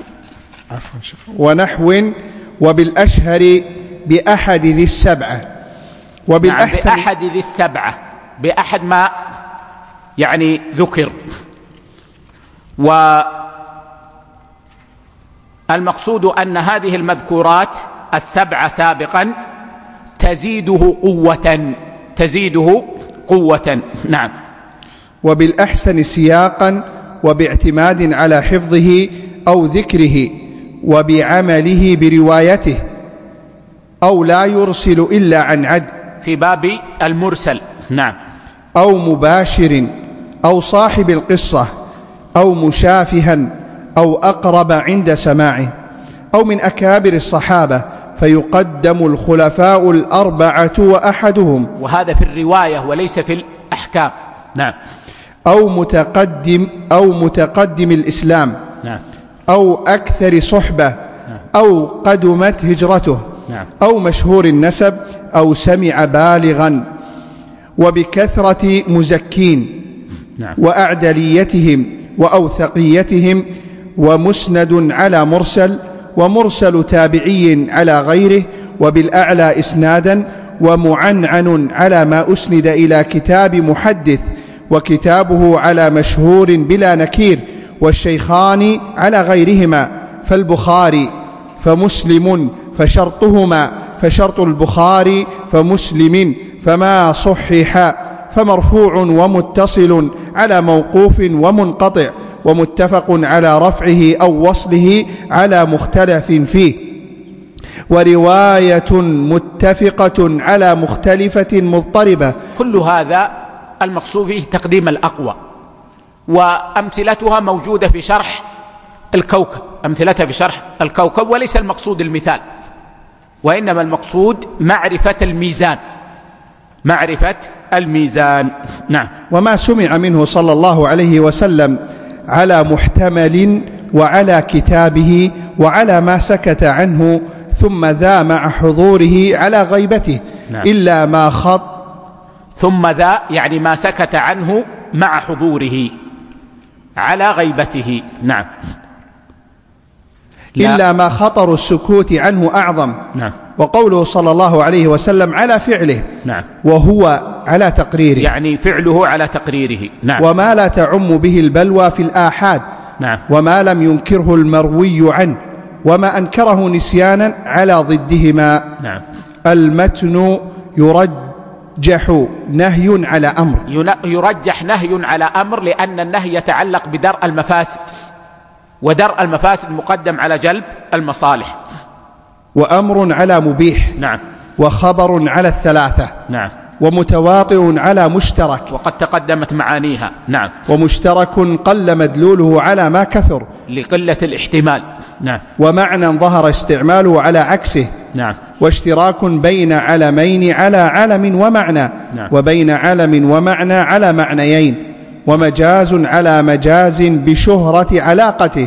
ونحو وبالأشهر بأحد ذي السبعة، وبالأحسن نعم، بأحد ذي السبعة، بأحد ما يعني ذكر. والمقصود أن هذه المذكورات السبعة سابقا تزيده قوة، تزيده قوة. نعم. وبالأحسن سياقا، وباعتماد على حفظه أو ذكره، وبعمله بروايته، أو لا يرسل إلا عن عدل، في باب المرسل. نعم. أو مباشر، أو صاحب القصة، أو مشافها، أو أقرب عند سماعه، أو من أكابر الصحابة، فيقدم الخلفاء الأربعة وأحدهم. وهذا في الرواية وليس في الأحكام. نعم. أو متقدم أو متقدم الإسلام. نعم. أو أكثر صحبة. نعم. أو قدمت هجرته. نعم. أو مشهور النسب، أو سمع بالغا، وبكثرة مزكين. نعم. وأعدليتهم وأوثقيتهم، ومسند على مرسل، ومرسل تابعي على غيره، وبالأعلى إسنادا، ومعنعن على ما أسند إلى كتاب محدث، وكتابه على مشهور بلا نكير، والشيخان على غيرهما، فالبخاري فمسلم، فشرطهما فشرط البخاري فمسلم، فما صحح فمرفوع ومتصل على موقوف ومنقطع، ومتفق على رفعه أو وصله على مختلف فيه، ورواية متفقة على مختلفة مضطربة. كل هذا المقصود فيه تقديم الأقوى، وأمثلتها موجودة في شرح الكوكب، أمثلتها في شرح الكوكب، وليس المقصود المثال، وإنما المقصود معرفة الميزان، معرفة الميزان. نعم. وما سمع منه صلى الله عليه وسلم على محتمل، وعلى كتابه، وعلى ما سكت عنه، ثم ذا مع حضوره على غيبته. نعم. إلا ما خط ثم ذا يعني ما سكت عنه مع حضوره على غيبته. نعم. إلا ما خطر السكوت عنه أعظم. نعم. وقوله صلى الله عليه وسلم على فعله. نعم. وهو على تقريره، يعني فعله على تقريره. نعم. وما لا تعم به البلوى في الآحاد. نعم. وما لم ينكره المروي عنه، وما أنكره نسيانا على ضدهما. نعم. المتن يرجح نهي على أمر، يرجح نهي على أمر، لأن النهي يتعلق بدرء المفاسد، ودرء المفاسد مقدم على جلب المصالح. وأمر على مبيح. نعم. وخبر على الثلاثة. نعم. ومتواطئ على مشترك، وقد تقدمت معانيها. نعم. ومشترك قل مدلوله على ما كثر لقلة الاحتمال. نعم. ومعنى ظهر استعماله على عكسه. نعم. واشتراك بين علمين على علم ومعنى. نعم. وبين علم ومعنى على معنيين. ومجاز على مجاز بشهرة علاقته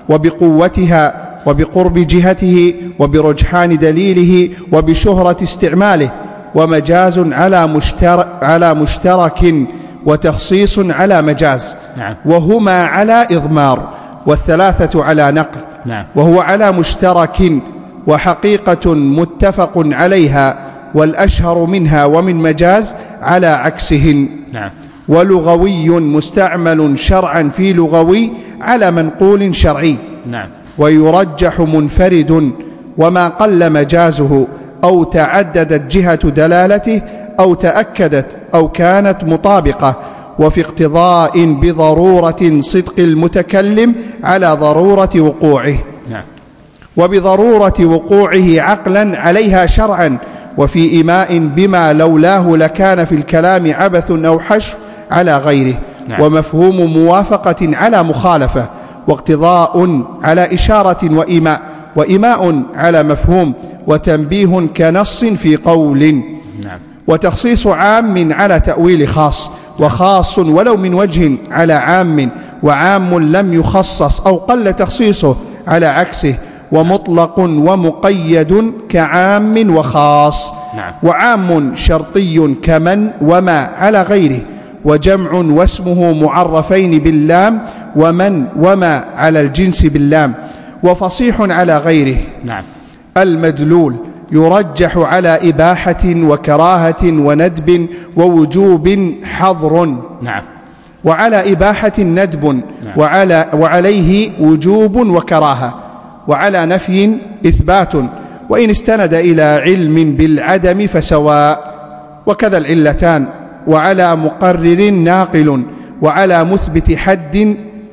وبقوتها وبقرب جهته وبرجحان دليله وبشهرة استعماله. ومجاز على مشترك, على مشترك وتخصيص على مجاز. نعم. وهما على إضمار، والثلاثة على نقل. نعم. وهو على مشترك وحقيقة متفق عليها، والأشهر منها ومن مجاز على عكسهن. نعم. ولغوي مستعمل شرعا في لغوي على منقول شرعي. نعم. ويرجح منفرد وما قل مجازه أو تعددت جهة دلالته أو تأكدت أو كانت مطابقة، وفي اقتضاء بضرورة صدق المتكلم على ضرورة وقوعه. نعم. وبضرورة وقوعه عقلا عليها شرعا، وفي إيماء بما لولاه لكان في الكلام عبث أو حشو على غيره. نعم. ومفهوم موافقة على مخالفة، واقتضاء على إشارة وإيماء، وإيماء على مفهوم، وتنبيه كنص في قول. نعم. وتخصيص عام على تأويل خاص، وخاص ولو من وجه على عام، وعام لم يخصص أو قل تخصيصه على عكسه، ومطلق ومقيد كعام وخاص. نعم. وعام شرطي كمن وما على غيره، وجمع واسمه معرفين باللام، ومن وما على الجنس باللام، وفصيح على غيره. نعم. المدلول يرجح على إباحة وكراهة وندب ووجوب حظر. نعم. وعلى إباحة ندب. نعم. وعلى وعليه وجوب وكراهة، وعلى نفي إثبات، وإن استند إلى علم بالعدم فسواء. وكذا العلتان. وعلى مقرر ناقل، وعلى مثبت حد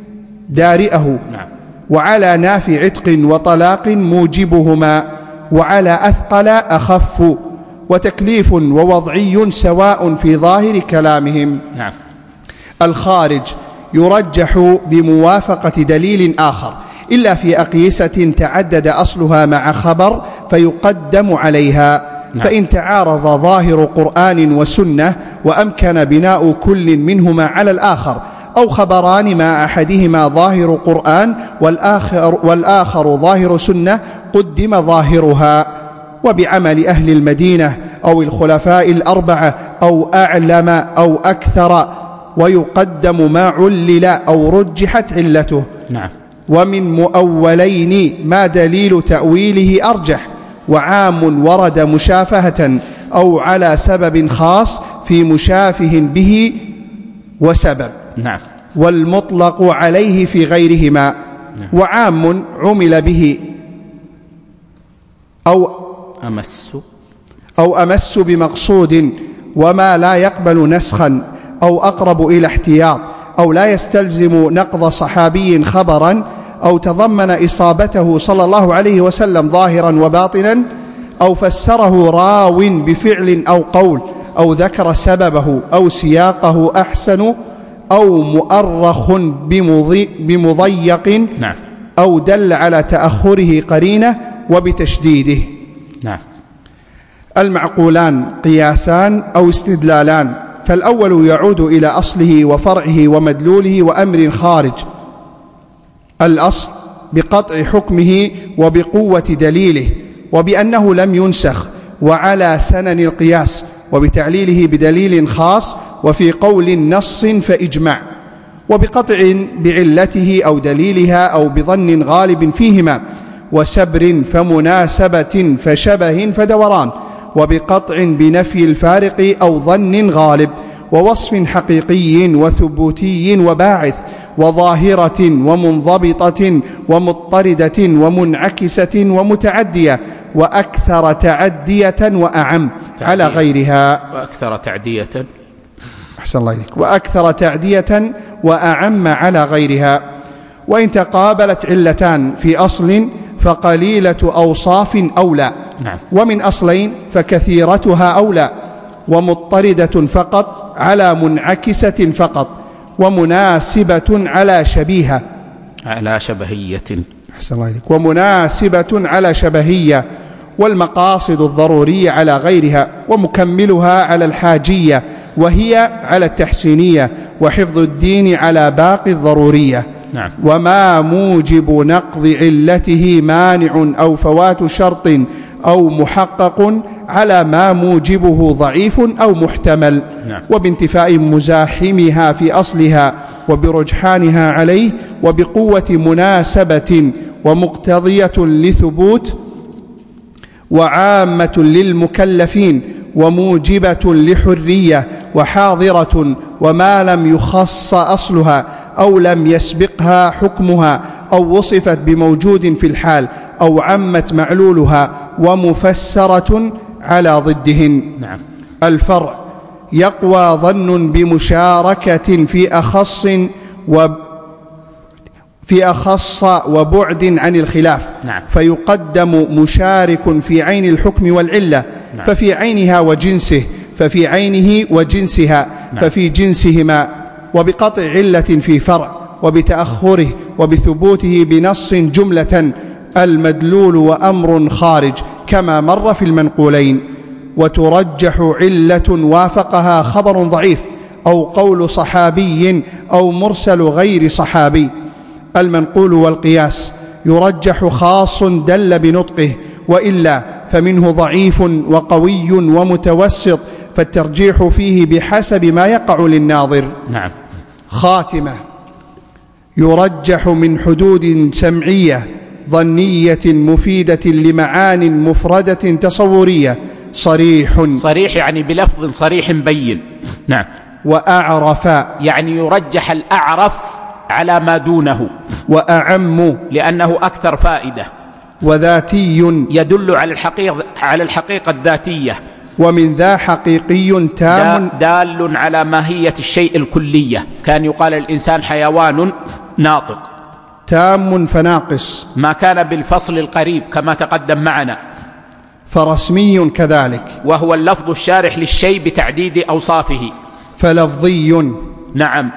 دارئه. نعم. وعلى نافي عتق وطلاق موجبهما، وعلى أثقل أخف، وتكليف ووضعي سواء في ظاهر كلامهم. نعم. الخارج يرجح بموافقة دليل آخر، إلا في أقيسة تعدد أصلها مع خبر فيقدم عليها. نعم. فإن تعارض ظاهر قرآن وسنة وأمكن بناء كل منهما على الآخر، أو خبران مع أحدهما ظاهر قرآن والآخر, والآخر ظاهر سنة، قدم ظاهرها. وبعمل أهل المدينة أو الخلفاء الأربعة أو أعلم أو أكثر، ويقدم ما علل أو رجحت علته. نعم. ومن مؤولين ما دليل تأويله أرجح، وعام ورد مشافهة أو على سبب خاص في مشافه به وسبب. نعم. والمطلق عليه في غيرهما. نعم. وعام عمل به أو أمس أو أمس بمقصود، وما لا يقبل نسخا أو أقرب إلى احتياط، أو لا يستلزم نقض صحابي خبرا، أو تضمن إصابته صلى الله عليه وسلم ظاهرا وباطنا، أو فسره راو بفعل أو قول، أو ذكر سببه أو سياقه أحسن، أو مؤرخ بمضيق. نعم. أو دل على تأخره قرينة وبتشديده. نعم. المعقولان قياسان أو استدلالان، فالأول يعود إلى أصله وفرعه ومدلوله وأمر خارج. الأصل بقطع حكمه وبقوة دليله، وبأنه لم ينسخ، وعلى سنن القياس، وبتعليله بدليل خاص، وفي قول نص فإجماع، وبقطع بعلته أو دليلها أو بظن غالب فيهما، وسبر فمناسبة فشبه فدوران، وبقطع بنفي الفارق أو ظن غالب، ووصف حقيقي وثبوتي وباعث، وظاهرة ومنضبطة ومضطردة ومنعكسة ومتعدية، وأكثر تعدية وأعم تعدية. على غيرها. وأكثر تعدية أحسن الله إليك. وأكثر تعدية وأعم على غيرها. وإن تقابلت علتان في أصل فقليلة أوصاف أولى. نعم. ومن أصلين فكثيرتها أولى. ومضطردة فقط على منعكسة فقط، ومناسبة على شبيهة على شبهية أحسن الله إليك، ومناسبة على شبهية، والمقاصد الضرورية على غيرها، ومكملها على الحاجية، وهي على التحسينية، وحفظ الدين على باقي الضرورية. نعم. وما موجب نقض علته مانع أو فوات شرط أو محقق على ما موجبه ضعيف أو محتمل. نعم. وبانتفاء مزاحمها في أصلها، وبرجحانها عليه، وبقوة مناسبة ومقتضية لثبوت، وعامة للمكلفين، وموجبة لحرية، وحاضرة، وما لم يخص أصلها أو لم يسبقها حكمها، أو وصفت بموجود في الحال، أو عمت معلولها، ومفسرة على ضدهن. نعم. الفرع: يقوى ظن بمشاركة في أخص و في أخص وبعد عن الخلاف. نعم. فيقدم مشارك في عين الحكم والعلة. نعم. ففي عينها وجنسه، ففي عينه وجنسها. نعم. ففي جنسهما، وبقطع علة في فرع، وبتأخره، وبثبوته بنص جملة، المدلول وأمر خارج كما مر في المنقولين. وترجح علة وافقها خبر ضعيف أو قول صحابي أو مرسل غير صحابي. المنقول والقياس يرجح خاص دل بنطقه، وإلا فمنه ضعيف وقوي ومتوسط، فالترجيح فيه بحسب ما يقع للناظر. نعم. خاتمة: يرجح من حدود سمعية ظنية مفيدة لمعان مفردة تصورية صريح صريح يعني بلفظ صريح بين. نعم. وأعرف يعني يرجح الأعرف على ما دونه، وأعم لأنه أكثر فائدة، وذاتي يدل على الحقيقة على الحقيقة الذاتية، ومن ذا حقيقي تام دال على ماهية الشيء الكلية. كان يقال الإنسان حيوان ناطق. تام فناقص ما كان بالفصل القريب كما تقدم معنا. فرسمي كذلك، وهو اللفظ الشارح للشيء بتعديد أوصافه. فلفظي. نعم.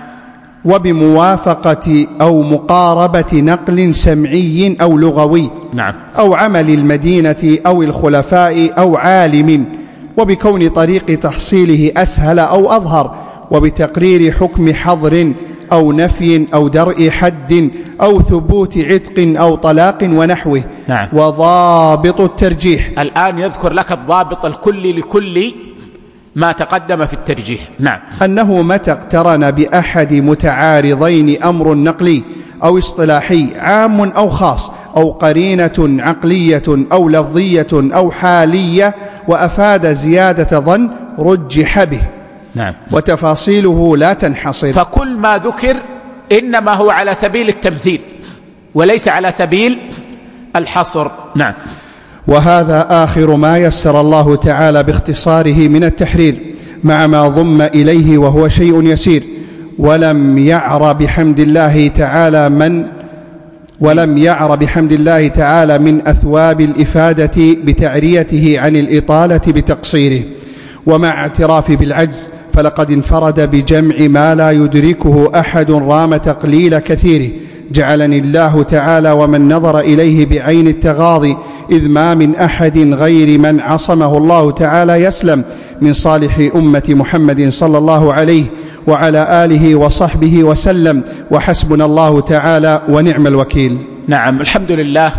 وبموافقة أو مقاربة نقل سمعي أو لغوي. نعم. أو عمل المدينة أو الخلفاء أو عالم، وبكون طريق تحصيله أسهل أو أظهر، وبتقرير حكم حظر أو نفي أو درء حد أو ثبوت عتق أو طلاق ونحوه. نعم. وضابط الترجيح. الآن يذكر لك الضابط الكلي لكل ما تقدم في الترجيح. نعم. أنه متى اقترن بأحد متعارضين أمر نقلي أو اصطلاحي عام أو خاص، أو قرينة عقلية أو لفظية أو حالية، وأفاد زيادة ظن، رجح به. نعم. وتفاصيله لا تنحصر. فكل ما ذكر إنما هو على سبيل التمثيل وليس على سبيل الحصر. نعم. وهذا آخر ما يسر الله تعالى باختصاره من التحرير، مع ما ضم إليه وهو شيء يسير. ولم يعر بحمد الله تعالى من ولم يعر بحمد الله تعالى من أثواب الإفادة بتعريته عن الإطالة بتقصيره. ومع اعتراف بالعجز، فلقد انفرد بجمع ما لا يدركه أحد رام تقليل كثيره. جعلني الله تعالى ومن نظر إليه بعين التغاضي، إذ ما من أحد غير من عصمه الله تعالى يسلم من صالح أمة محمد صلى الله عليه وعلى آله وصحبه وسلم، وحسبنا الله تعالى ونعم الوكيل. نعم. الحمد لله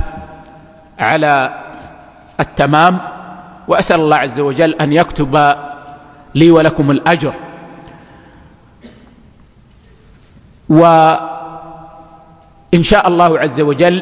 على التمام، وأسأل الله عز وجل أن يكتب لي ولكم الأجر. وإن شاء الله عز وجل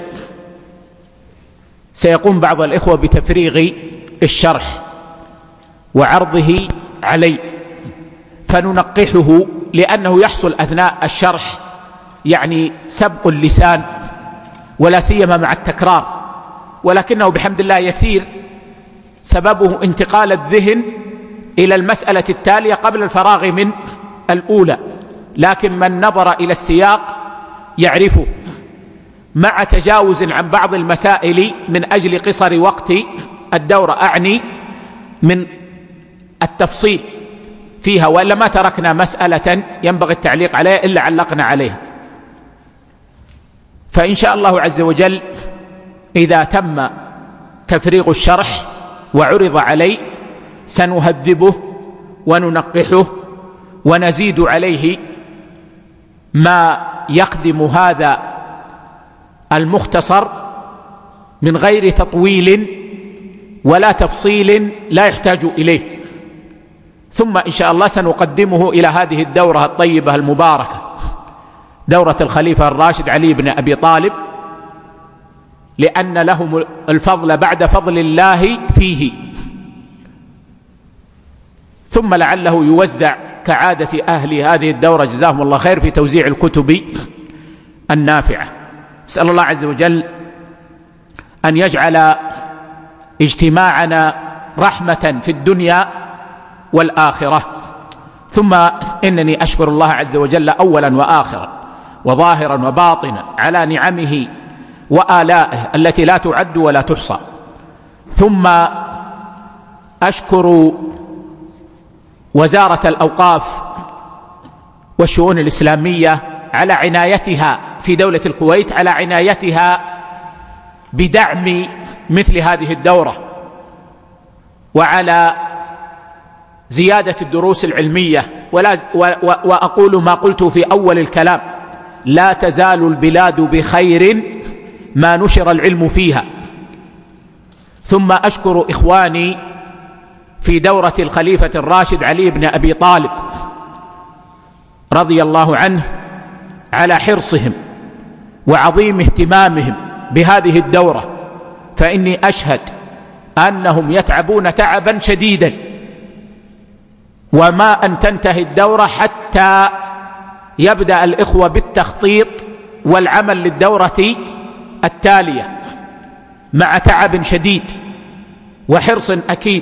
سيقوم بعض الإخوة بتفريغ الشرح وعرضه علي، فننقحه، لأنه يحصل أثناء الشرح يعني سبق اللسان، ولا سيما مع التكرار، ولكنه بحمد الله يسير، سببه انتقال الذهن إلى المسألة التالية قبل الفراغ من الأولى. لكن من نظر إلى السياق يعرفه، مع تجاوز عن بعض المسائل من أجل قصر وقت الدورة، أعني من التفصيل فيها، وإلا ما تركنا مسألة ينبغي التعليق عليها إلا علقنا عليها. فإن شاء الله عز وجل إذا تم تفريغ الشرح وعرض عليه سنهذبه وننقحه ونزيد عليه ما يخدم هذا المختصر من غير تطويل ولا تفصيل لا يحتاج إليه. ثم إن شاء الله سنقدمه إلى هذه الدورة الطيبة المباركة، دورة الخليفة الراشد علي بن أبي طالب، لأن لهم الفضل بعد فضل الله فيه، ثم لعله يوزع كعادة أهل هذه الدورة جزاهم الله خير في توزيع الكتب النافعة. أسأل الله عز وجل أن يجعل اجتماعنا رحمة في الدنيا والآخرة. ثم إنني أشكر الله عز وجل أولا وآخرا وظاهرا وباطنا على نعمه وآلائه التي لا تعد ولا تحصى. ثم أشكر وزارة الأوقاف والشؤون الإسلامية على عنايتها في دولة الكويت، على عنايتها بدعم مثل هذه الدورة وعلى زيادة الدروس العلمية. ولا وأقول ما قلت في أول الكلام: لا تزال البلاد بخير ما نشر العلم فيها. ثم أشكر إخواني في دورة الخليفة الراشد علي بن أبي طالب رضي الله عنه على حرصهم وعظيم اهتمامهم بهذه الدورة، فإني أشهد أنهم يتعبون تعبا شديدا، وما أن تنتهي الدورة حتى يبدأ الإخوة بالتخطيط والعمل للدورة التالية مع تعب شديد وحرص أكيد.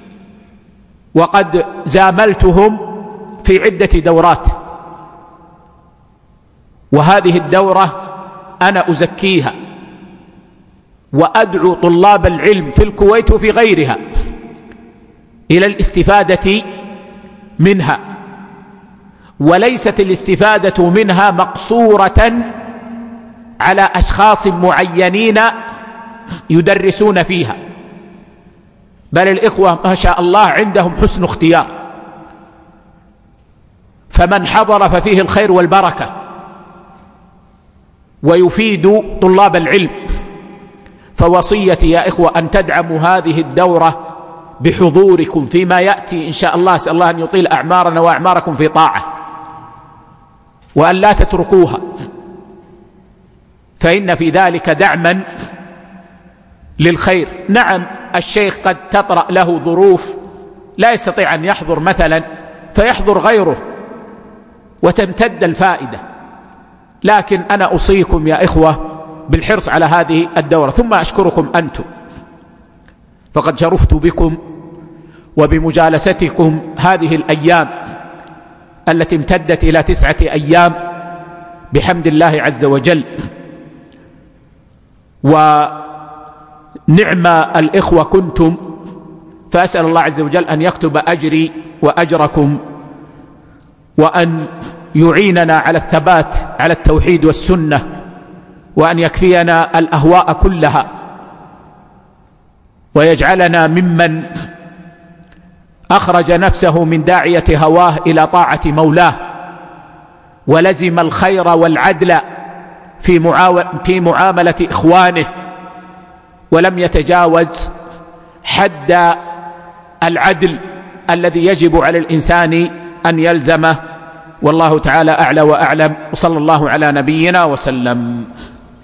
وقد زاملتهم في عدة دورات، وهذه الدورة أنا أزكيها وأدعو طلاب العلم في الكويت وفي غيرها إلى الاستفادة منها، وليست الاستفادة منها مقصورة على أشخاص معينين يدرسون فيها، بل الإخوة ما شاء الله عندهم حسن اختيار، فمن حضر ففيه الخير والبركة ويفيد طلاب العلم. فوصيتي يا إخوة أن تدعموا هذه الدورة بحضوركم فيما يأتي إن شاء الله. أسأل الله أن يطيل أعمارنا وأعماركم في طاعة، وأن لا تتركوها، فإن في ذلك دعما للخير. نعم الشيخ قد تطرأ له ظروف لا يستطيع أن يحضر مثلا، فيحضر غيره وتمتد الفائدة، لكن أنا أوصيكم يا إخوة بالحرص على هذه الدورة. ثم أشكركم أنتم، فقد شرفت بكم وبمجالستكم هذه الأيام التي امتدت إلى تسعة أيام بحمد الله عز وجل. ونعم الإخوة كنتم، فأسأل الله عز وجل أن يكتب أجري وأجركم، وأن يعيننا على الثبات على التوحيد والسنة، وأن يكفينا الأهواء كلها، ويجعلنا ممن أخرج نفسه من داعية هواه إلى طاعة مولاه، ولزم الخير والعدل في في معاملة إخوانه، ولم يتجاوز حد العدل الذي يجب على الإنسان أن يلزمه. والله تعالى أعلى وأعلم، وصلى الله على نبينا وسلم.